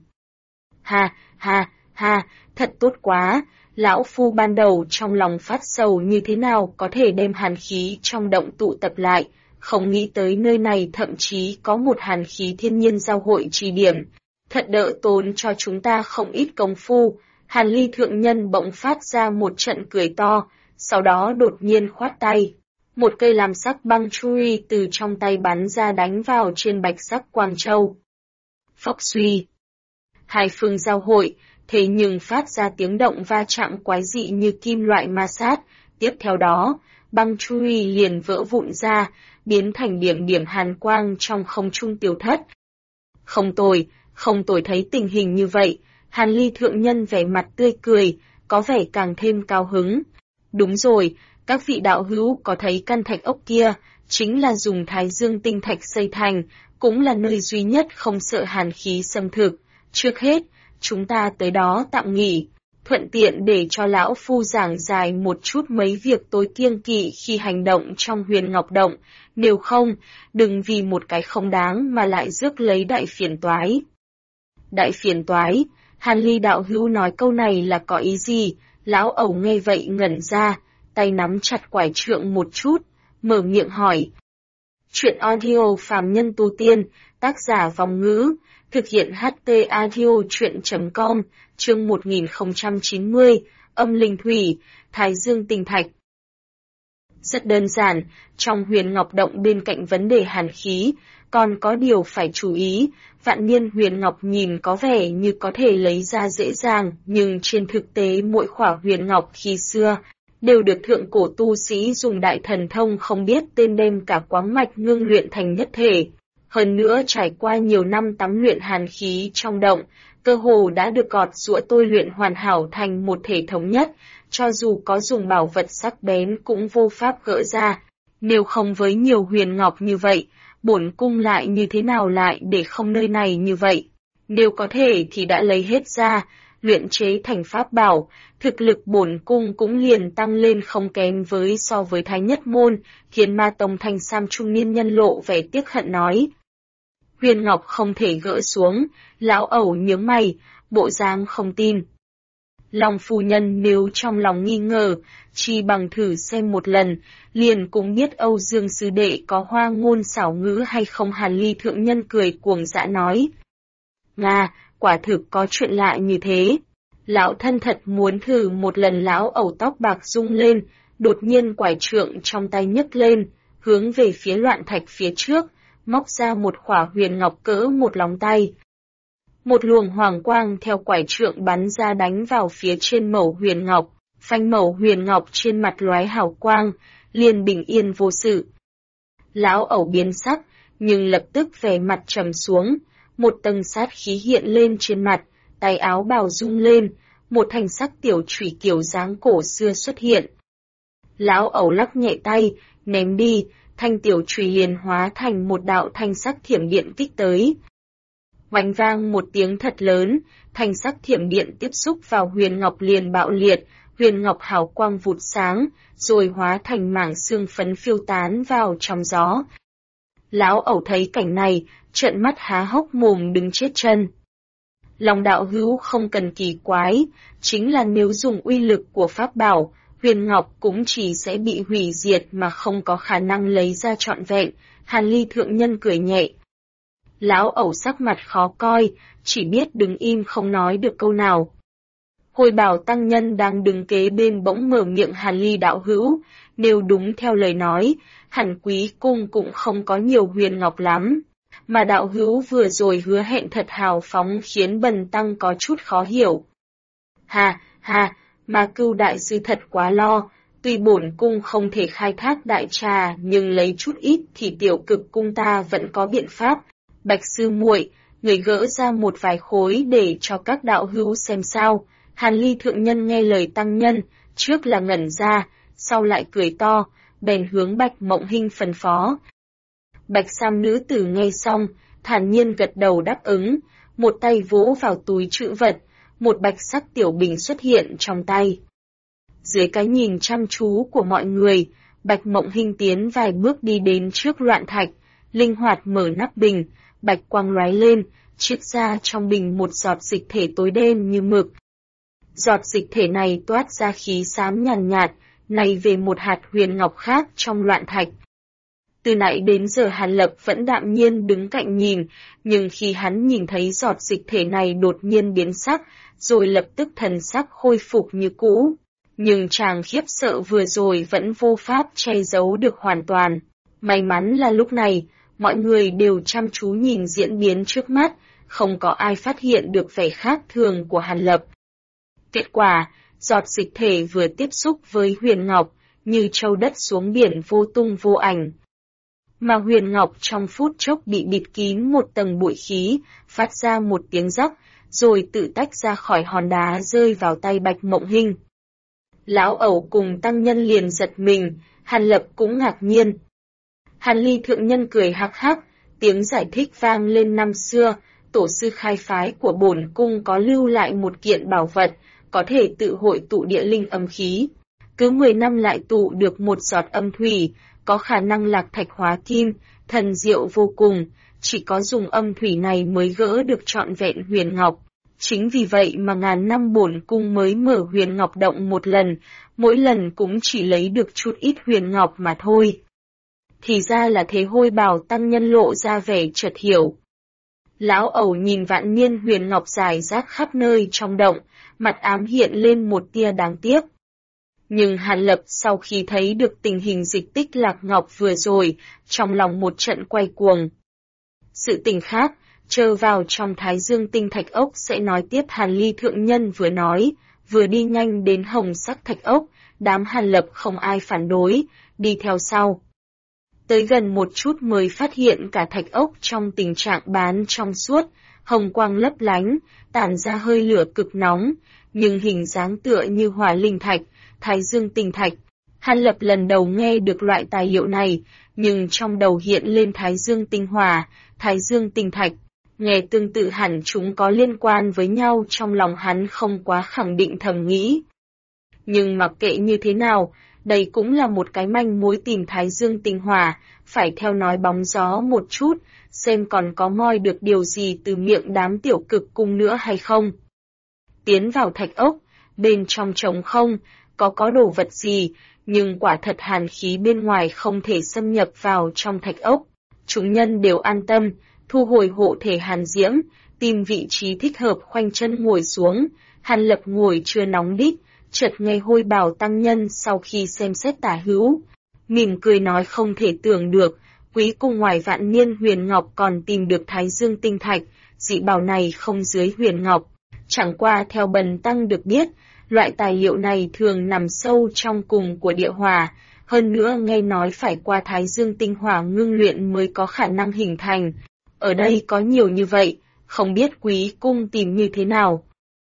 Ha, thật tốt quá, lão phu ban đầu trong lòng phát sầu như thế nào có thể đem hàn khí trong động tụ tập lại, không nghĩ tới nơi này thậm chí có một hàn khí thiên nhiên giao hội trì điểm, thật đỡ tốn cho chúng ta không ít công phu. Hàn Ly thượng nhân bỗng phát ra một trận cười to, sau đó đột nhiên khoát tay. Một cây làm sắc băng chui từ trong tay bắn ra đánh vào trên bạch sắc quang châu. Phốc suy. Hai phương giao hội, thế nhưng phát ra tiếng động va chạm quái dị như kim loại ma sát. Tiếp theo đó, băng chui liền vỡ vụn ra, biến thành điểm điểm hàn quang trong không trung tiêu thất. Không tồi thấy tình hình như vậy. Hàn Ly thượng nhân vẻ mặt tươi cười, có vẻ càng thêm cao hứng. Đúng rồi, các vị đạo hữu có thấy căn thạch ốc kia, chính là dùng Thái Dương tinh thạch xây thành, cũng là nơi duy nhất không sợ hàn khí xâm thực. Trước hết, chúng ta tới đó tạm nghỉ, thuận tiện để cho lão phu giảng dài một chút mấy việc tối kiêng kỵ khi hành động trong Huyền Ngọc Động, nếu không, đừng vì một cái không đáng mà lại rước lấy đại phiền toái. Đại phiền toái? Hàn Ly đạo hữu nói câu này là có ý gì? Lão ẩu nghe vậy ngẩn ra, tay nắm chặt quải trượng một chút, mở miệng hỏi. Chuyện audio phàm nhân tu tiên, tác giả Vong Ngữ, thực hiện HT audio chuyện.com, chương 1090, âm linh thủy, Thái Dương tinh thạch. Rất đơn giản, trong Huyền Ngọc Động bên cạnh vấn đề hàn khí, còn có điều phải chú ý. Vạn niên huyền ngọc nhìn có vẻ như có thể lấy ra dễ dàng, nhưng trên thực tế mỗi khỏa huyền ngọc khi xưa đều được thượng cổ tu sĩ dùng đại thần thông không biết tên đem cả quáng mạch ngưng luyện thành nhất thể. Hơn nữa trải qua nhiều năm tắm luyện hàn khí trong động, cơ hồ đã được gọt giũa tôi luyện hoàn hảo thành một thể thống nhất, cho dù có dùng bảo vật sắc bén cũng vô pháp gỡ ra. Nếu không với nhiều huyền ngọc như vậy, bổn cung lại như thế nào lại để không nơi này như vậy? Nếu có thể thì đã lấy hết ra, luyện chế thành pháp bảo, thực lực bổn cung cũng liền tăng lên không kém so với Thái Nhất Môn, khiến Ma Tông Thanh Sam trung niên nhân lộ vẻ tiếc hận nói. Huyền ngọc không thể gỡ xuống, lão ẩu nhướng mày, bộ dáng không tin. Long phu nhân nếu trong lòng nghi ngờ, chi bằng thử xem một lần, liền cũng biết Âu Dương sư đệ có hoa ngôn xảo ngữ hay không. Hàn Ly thượng nhân cười cuồng dã nói. Nga, quả thực có chuyện lạ như thế. Lão thân thật muốn thử một lần. Lão ẩu tóc bạc rung lên, đột nhiên quải trượng trong tay nhấc lên, hướng về phía loạn thạch phía trước, móc ra một khỏa huyền ngọc cỡ một lòng tay. Một luồng hoàng quang theo quải trượng bắn ra đánh vào phía trên mẩu huyền ngọc, phanh mẩu huyền ngọc trên mặt lóe hào quang, liền bình yên vô sự. Lão ẩu biến sắc, nhưng lập tức vẻ mặt trầm xuống, một tầng sát khí hiện lên trên mặt, tay áo bào rung lên, một thanh sắc tiểu chủy kiểu dáng cổ xưa xuất hiện. Lão ẩu lắc nhẹ tay, ném đi, thanh tiểu chủy liền hóa thành một đạo thanh sắc thiểm điện kích tới. Oanh vang một tiếng thật lớn, thanh sắc thiểm điện tiếp xúc vào huyền ngọc liền bạo liệt, huyền ngọc hào quang vụt sáng, rồi hóa thành mảng xương phấn phiêu tán vào trong gió. Lão ẩu thấy cảnh này, trợn mắt há hốc mồm đứng chết chân. Lòng đạo hữu không cần kỳ quái, chính là nếu dùng uy lực của pháp bảo, huyền ngọc cũng chỉ sẽ bị hủy diệt mà không có khả năng lấy ra trọn vẹn. Hàn Ly thượng nhân cười nhẹ. Lão ẩu sắc mặt khó coi, chỉ biết đứng im không nói được câu nào. Hồi bảo tăng nhân đang đứng kế bên bỗng mở miệng. Hàn Ly đạo hữu, nếu đúng theo lời nói, hẳn quý cung cũng không có nhiều huyền ngọc lắm. Mà đạo hữu vừa rồi hứa hẹn thật hào phóng khiến bần tăng có chút khó hiểu. Ha, mà Cưu đại sư thật quá lo, tuy bổn cung không thể khai thác đại trà nhưng lấy chút ít thì tiểu cực cung ta vẫn có biện pháp. Bạch sư muội, người gỡ ra một vài khối để cho các đạo hữu xem sao. Hàn Ly thượng nhân nghe lời tăng nhân, trước là ngẩn ra, sau lại cười to, bèn hướng Bạch Mộng Hinh phân phó. Bạch sam nữ tử nghe xong, thản nhiên gật đầu đáp ứng, một tay vỗ vào túi trữ vật, một bạch sắc tiểu bình xuất hiện trong tay. Dưới cái nhìn chăm chú của mọi người, Bạch Mộng Hinh tiến vài bước đi đến trước loạn thạch, linh hoạt mở nắp bình, bạch quang lóe lên, chiết ra trong bình một giọt dịch thể tối đen như mực. Giọt dịch thể này toát ra khí xám nhàn nhạt, này về một hạt huyền ngọc khác trong loạn thạch. Từ nãy đến giờ Hàn Lập vẫn đạm nhiên đứng cạnh nhìn, nhưng khi hắn nhìn thấy giọt dịch thể này đột nhiên biến sắc, rồi lập tức thần sắc khôi phục như cũ. Nhưng chàng khiếp sợ vừa rồi vẫn vô pháp che giấu được hoàn toàn. May mắn là lúc này, mọi người đều chăm chú nhìn diễn biến trước mắt, không có ai phát hiện được vẻ khác thường của Hàn Lập. Kết quả, giọt dịch thể vừa tiếp xúc với huyền ngọc, như trâu đất xuống biển vô tung vô ảnh. Mà huyền ngọc trong phút chốc bị bịt kín một tầng bụi khí, phát ra một tiếng rắc, rồi tự tách ra khỏi hòn đá rơi vào tay Bạch Mộng Hinh. Lão ẩu cùng tăng nhân liền giật mình, Hàn Lập cũng ngạc nhiên. Hàn Ly thượng nhân cười hắc hắc, tiếng giải thích vang lên. Năm xưa, tổ sư khai phái của bổn cung có lưu lại một kiện bảo vật, có thể tự hội tụ địa linh âm khí. Cứ 10 năm lại tụ được một giọt âm thủy, có khả năng lạc thạch hóa kim, thần diệu vô cùng, chỉ có dùng âm thủy này mới gỡ được trọn vẹn huyền ngọc. Chính vì vậy mà ngàn năm bổn cung mới mở huyền ngọc động một lần, mỗi lần cũng chỉ lấy được chút ít huyền ngọc mà thôi. Thì ra là thế. Hôi bảo tăng nhân lộ ra vẻ chợt hiểu. Lão ẩu nhìn vạn niên huyền ngọc dài rác khắp nơi trong động, mặt ám hiện lên một tia đáng tiếc. Nhưng Hàn Lập sau khi thấy được tình hình dịch tích lạc ngọc vừa rồi, trong lòng một trận quay cuồng. Sự tình khác, chờ vào trong Thái Dương tinh thạch ốc sẽ nói tiếp. Hàn Ly thượng nhân vừa nói, vừa đi nhanh đến hồng sắc thạch ốc, đám Hàn Lập không ai phản đối, đi theo sau. Tới gần một chút mới phát hiện cả thạch ốc trong tình trạng bán trong suốt, hồng quang lấp lánh, tản ra hơi lửa cực nóng, nhưng hình dáng tựa như hỏa linh thạch, thái dương tinh thạch. Hàn Lập lần đầu nghe được loại tài liệu này, nhưng trong đầu hiện lên thái dương tinh hỏa, thái dương tinh thạch. Nghe tương tự hẳn chúng có liên quan với nhau, trong lòng hắn không quá khẳng định, thầm nghĩ. Nhưng mặc kệ như thế nào, đây cũng là một cái manh mối tìm thái dương tinh hỏa, phải theo nói bóng gió một chút, xem còn có moi được điều gì từ miệng đám tiểu cực cung nữa hay không. Tiến vào thạch ốc, bên trong trống không, có đồ vật gì, nhưng quả thật hàn khí bên ngoài không thể xâm nhập vào trong thạch ốc. Chúng nhân đều an tâm, thu hồi hộ thể hàn diễm, tìm vị trí thích hợp khoanh chân ngồi xuống. Hàn Lập ngồi chưa nóng đít, chợt nghe Hôi Bào tăng nhân sau khi xem xét tả hữu, mỉm cười nói không thể tưởng được, quý cung ngoài vạn niên huyền ngọc còn tìm được thái dương tinh thạch, dị bảo này không dưới huyền ngọc. Chẳng qua theo bần tăng được biết, loại tài liệu này thường nằm sâu trong cùng của địa hỏa, hơn nữa nghe nói phải qua thái dương tinh hỏa ngưng luyện mới có khả năng hình thành. Ở đây có nhiều như vậy, không biết quý cung tìm như thế nào.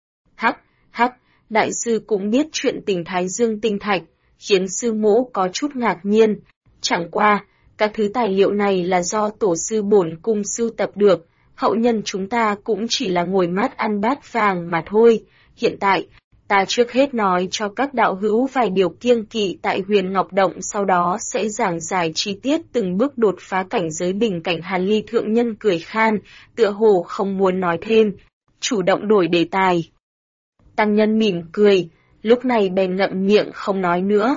Hắc, đại sư cũng biết chuyện tình thái dương tinh thạch, khiến sư mỗ có chút ngạc nhiên. Chẳng qua, các thứ tài liệu này là do tổ sư bổn cung sưu tập được, hậu nhân chúng ta cũng chỉ là ngồi mát ăn bát vàng mà thôi. Hiện tại, ta trước hết nói cho các đạo hữu vài điều kiêng kỵ tại Huyền Ngọc Động, sau đó sẽ giảng giải chi tiết từng bước đột phá cảnh giới bình cảnh. Hàn Ly thượng nhân cười khan, tựa hồ không muốn nói thêm, chủ động đổi đề tài. Tăng nhân mỉm cười, lúc này bèn ngậm miệng không nói nữa.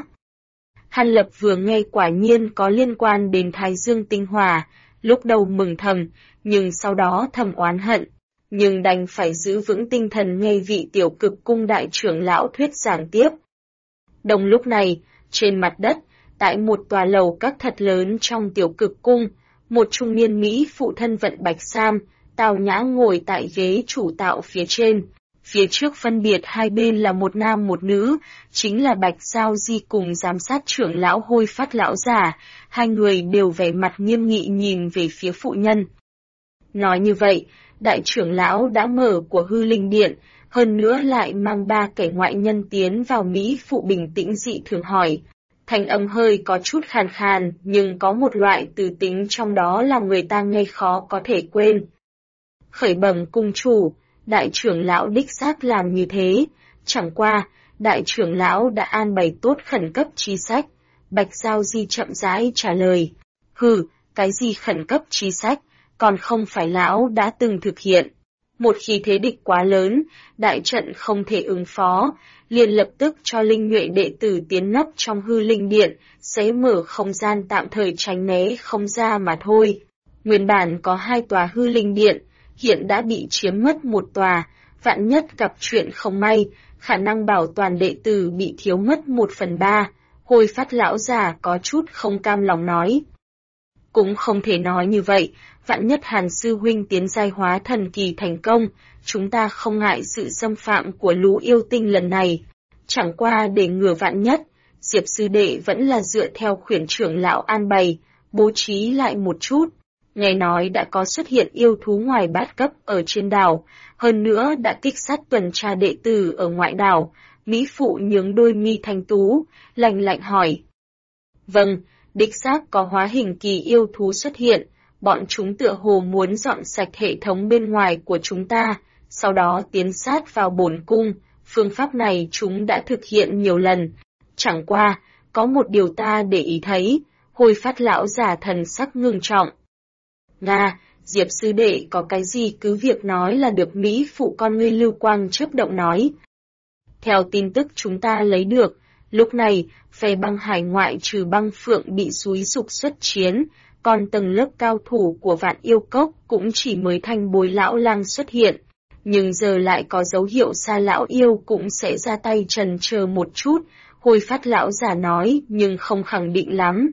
Hàn Lập vừa nghe quả nhiên có liên quan đến thái dương tinh hỏa, lúc đầu mừng thầm, nhưng sau đó thầm oán hận. Nhưng đành phải giữ vững tinh thần nghe vị tiểu cực cung đại trưởng lão thuyết giảng tiếp. Đồng lúc này, trên mặt đất, tại một tòa lầu các thật lớn trong tiểu cực cung, một trung niên Mỹ phụ thân vận bạch sam, tào nhã ngồi tại ghế chủ tạo phía trên. Phía trước phân biệt hai bên là một nam một nữ, chính là Bạch Giao Di cùng giám sát trưởng lão Hôi Phát lão giả, hai người đều vẻ mặt nghiêm nghị nhìn về phía phụ nhân. Nói như vậy, đại trưởng lão đã mở của hư linh điện, hơn nữa lại mang ba kẻ ngoại nhân tiến vào. Mỹ phụ bình tĩnh dị thường hỏi. Thanh âm hơi có chút khàn khàn, nhưng có một loại từ tính trong đó làm người ta nghe khó có thể quên. Khởi bẩm cung chủ, đại trưởng lão đích xác làm như thế, chẳng qua, đại trưởng lão đã an bày tốt khẩn cấp chi sách. Bạch Giao Di chậm rãi trả lời. Hừ, cái gì khẩn cấp chi sách, còn không phải lão đã từng thực hiện. Một khi thế địch quá lớn, đại trận không thể ứng phó, liền lập tức cho linh nhuệ đệ tử tiến nấp trong hư linh điện, sẽ mở không gian tạm thời tránh né không ra mà thôi. Nguyên bản có 2 tòa hư linh điện, hiện đã bị chiếm mất một tòa, vạn nhất gặp chuyện không may, khả năng bảo toàn đệ tử bị thiếu mất 1/3. Hôi Phát lão già có chút không cam lòng nói. Cũng không thể nói như vậy, vạn nhất Hàn sư huynh tiến giai hóa thần kỳ thành công, chúng ta không ngại sự xâm phạm của lũ yêu tinh lần này. Chẳng qua để ngừa vạn nhất, Diệp sư đệ vẫn là dựa theo khuyển trưởng lão an bày, bố trí lại một chút. Nghe nói đã có xuất hiện yêu thú ngoài bát cấp ở trên đảo, hơn nữa đã kích sát tuần tra đệ tử ở ngoại đảo. Mỹ phụ nhướng đôi mi thanh tú, lạnh lạnh hỏi. Vâng, đích xác có hóa hình kỳ yêu thú xuất hiện, bọn chúng tựa hồ muốn dọn sạch hệ thống bên ngoài của chúng ta, sau đó tiến sát vào bổn cung. Phương pháp này chúng đã thực hiện nhiều lần. Chẳng qua, có một điều ta để ý thấy, Hôi Phát lão giả thần sắc ngưng trọng. Nga, Diệp sư đệ có cái gì cứ việc nói là được. Mỹ phụ con ngươi lưu quang chớp động nói. Theo tin tức chúng ta lấy được, lúc này, phe băng hải ngoại trừ băng phượng bị xúi dục xuất chiến, còn tầng lớp cao thủ của Vạn Yêu Cốc cũng chỉ mới Thanh Bối lão lang xuất hiện. Nhưng giờ lại có dấu hiệu Sa lão yêu cũng sẽ ra tay, trần chờ một chút, Hôi Phát lão giả nói nhưng không khẳng định lắm.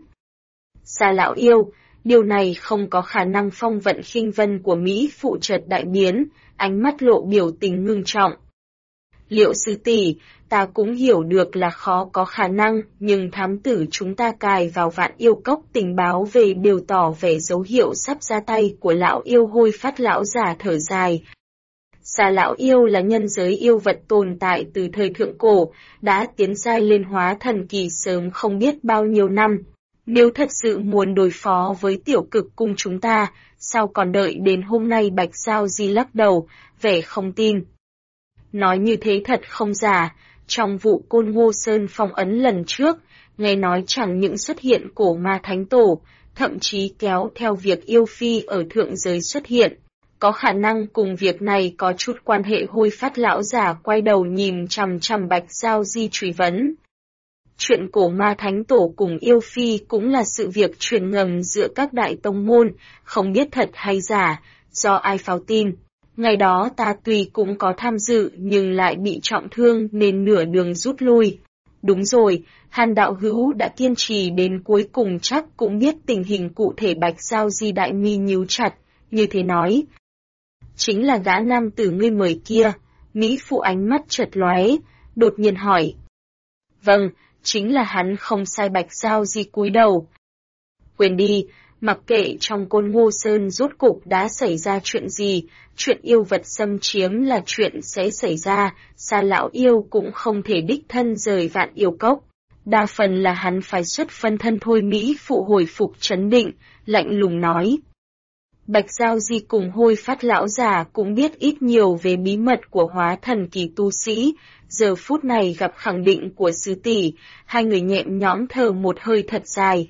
Sa lão yêu, điều này không có khả năng. Phong vận khinh vân của Mỹ phụ chợt đại biến, ánh mắt lộ biểu tình ngưng trọng. Liệu sư tỷ, ta cũng hiểu được là khó có khả năng, nhưng thám tử chúng ta cài vào Vạn Yêu Cốc tình báo về đều tỏ vẻ dấu hiệu sắp ra tay của lão yêu. Hôi phát lão già thở dài. Xà lão yêu là nhân giới yêu vật tồn tại từ thời thượng cổ, đã tiến giai lên hóa thần kỳ sớm không biết bao nhiêu năm. Nếu thật sự muốn đối phó với tiểu cực cung chúng ta, sao còn đợi đến hôm nay? Bạch Giao Di lắc đầu, vẻ không tin. Nói như thế thật không giả, trong vụ Côn Ngô Sơn phong ấn lần trước, nghe nói chẳng những xuất hiện cổ ma thánh tổ, thậm chí kéo theo việc yêu phi ở thượng giới xuất hiện. Có khả năng cùng việc này có chút quan hệ. Hôi phát lão già quay đầu nhìn chằm chằm Bạch Giao Di truy vấn. Chuyện cổ ma thánh tổ cùng yêu phi cũng là sự việc truyền ngầm giữa các đại tông môn, không biết thật hay giả, do ai pháo tin. Ngày đó ta tuy cũng có tham dự nhưng lại bị trọng thương nên nửa đường rút lui. Đúng rồi, Hàn đạo hữu đã kiên trì đến cuối cùng chắc cũng biết tình hình cụ thể. Bạch Giao Di đại mi nhíu chặt, như thế nói. Chính là gã nam tử ngươi mời kia. Mỹ phụ ánh mắt chợt lóe, đột nhiên hỏi. Vâng, chính là hắn không sai. Bạch Giao Di cúi đầu. Quên đi, mặc kệ trong Côn Ngô Sơn rốt cục đã xảy ra chuyện gì, chuyện yêu vật xâm chiếm là chuyện sẽ xảy ra, Sa lão yêu cũng không thể đích thân rời Vạn Yêu Cốc. Đa phần là hắn phải xuất phân thân thôi. Mỹ phụ hồi phục trấn định, lạnh lùng nói. Bạch Giao Di cùng Hôi phát lão già cũng biết ít nhiều về bí mật của hóa thần kỳ tu sĩ, giờ phút này gặp khẳng định của sư tỷ, hai người nhẹm nhõm thở một hơi thật dài.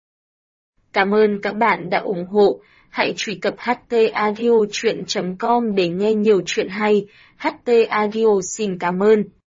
Cảm ơn các bạn đã ủng hộ, hãy truy cập htaudio.com để nghe nhiều chuyện hay. HT Audio xin cảm ơn.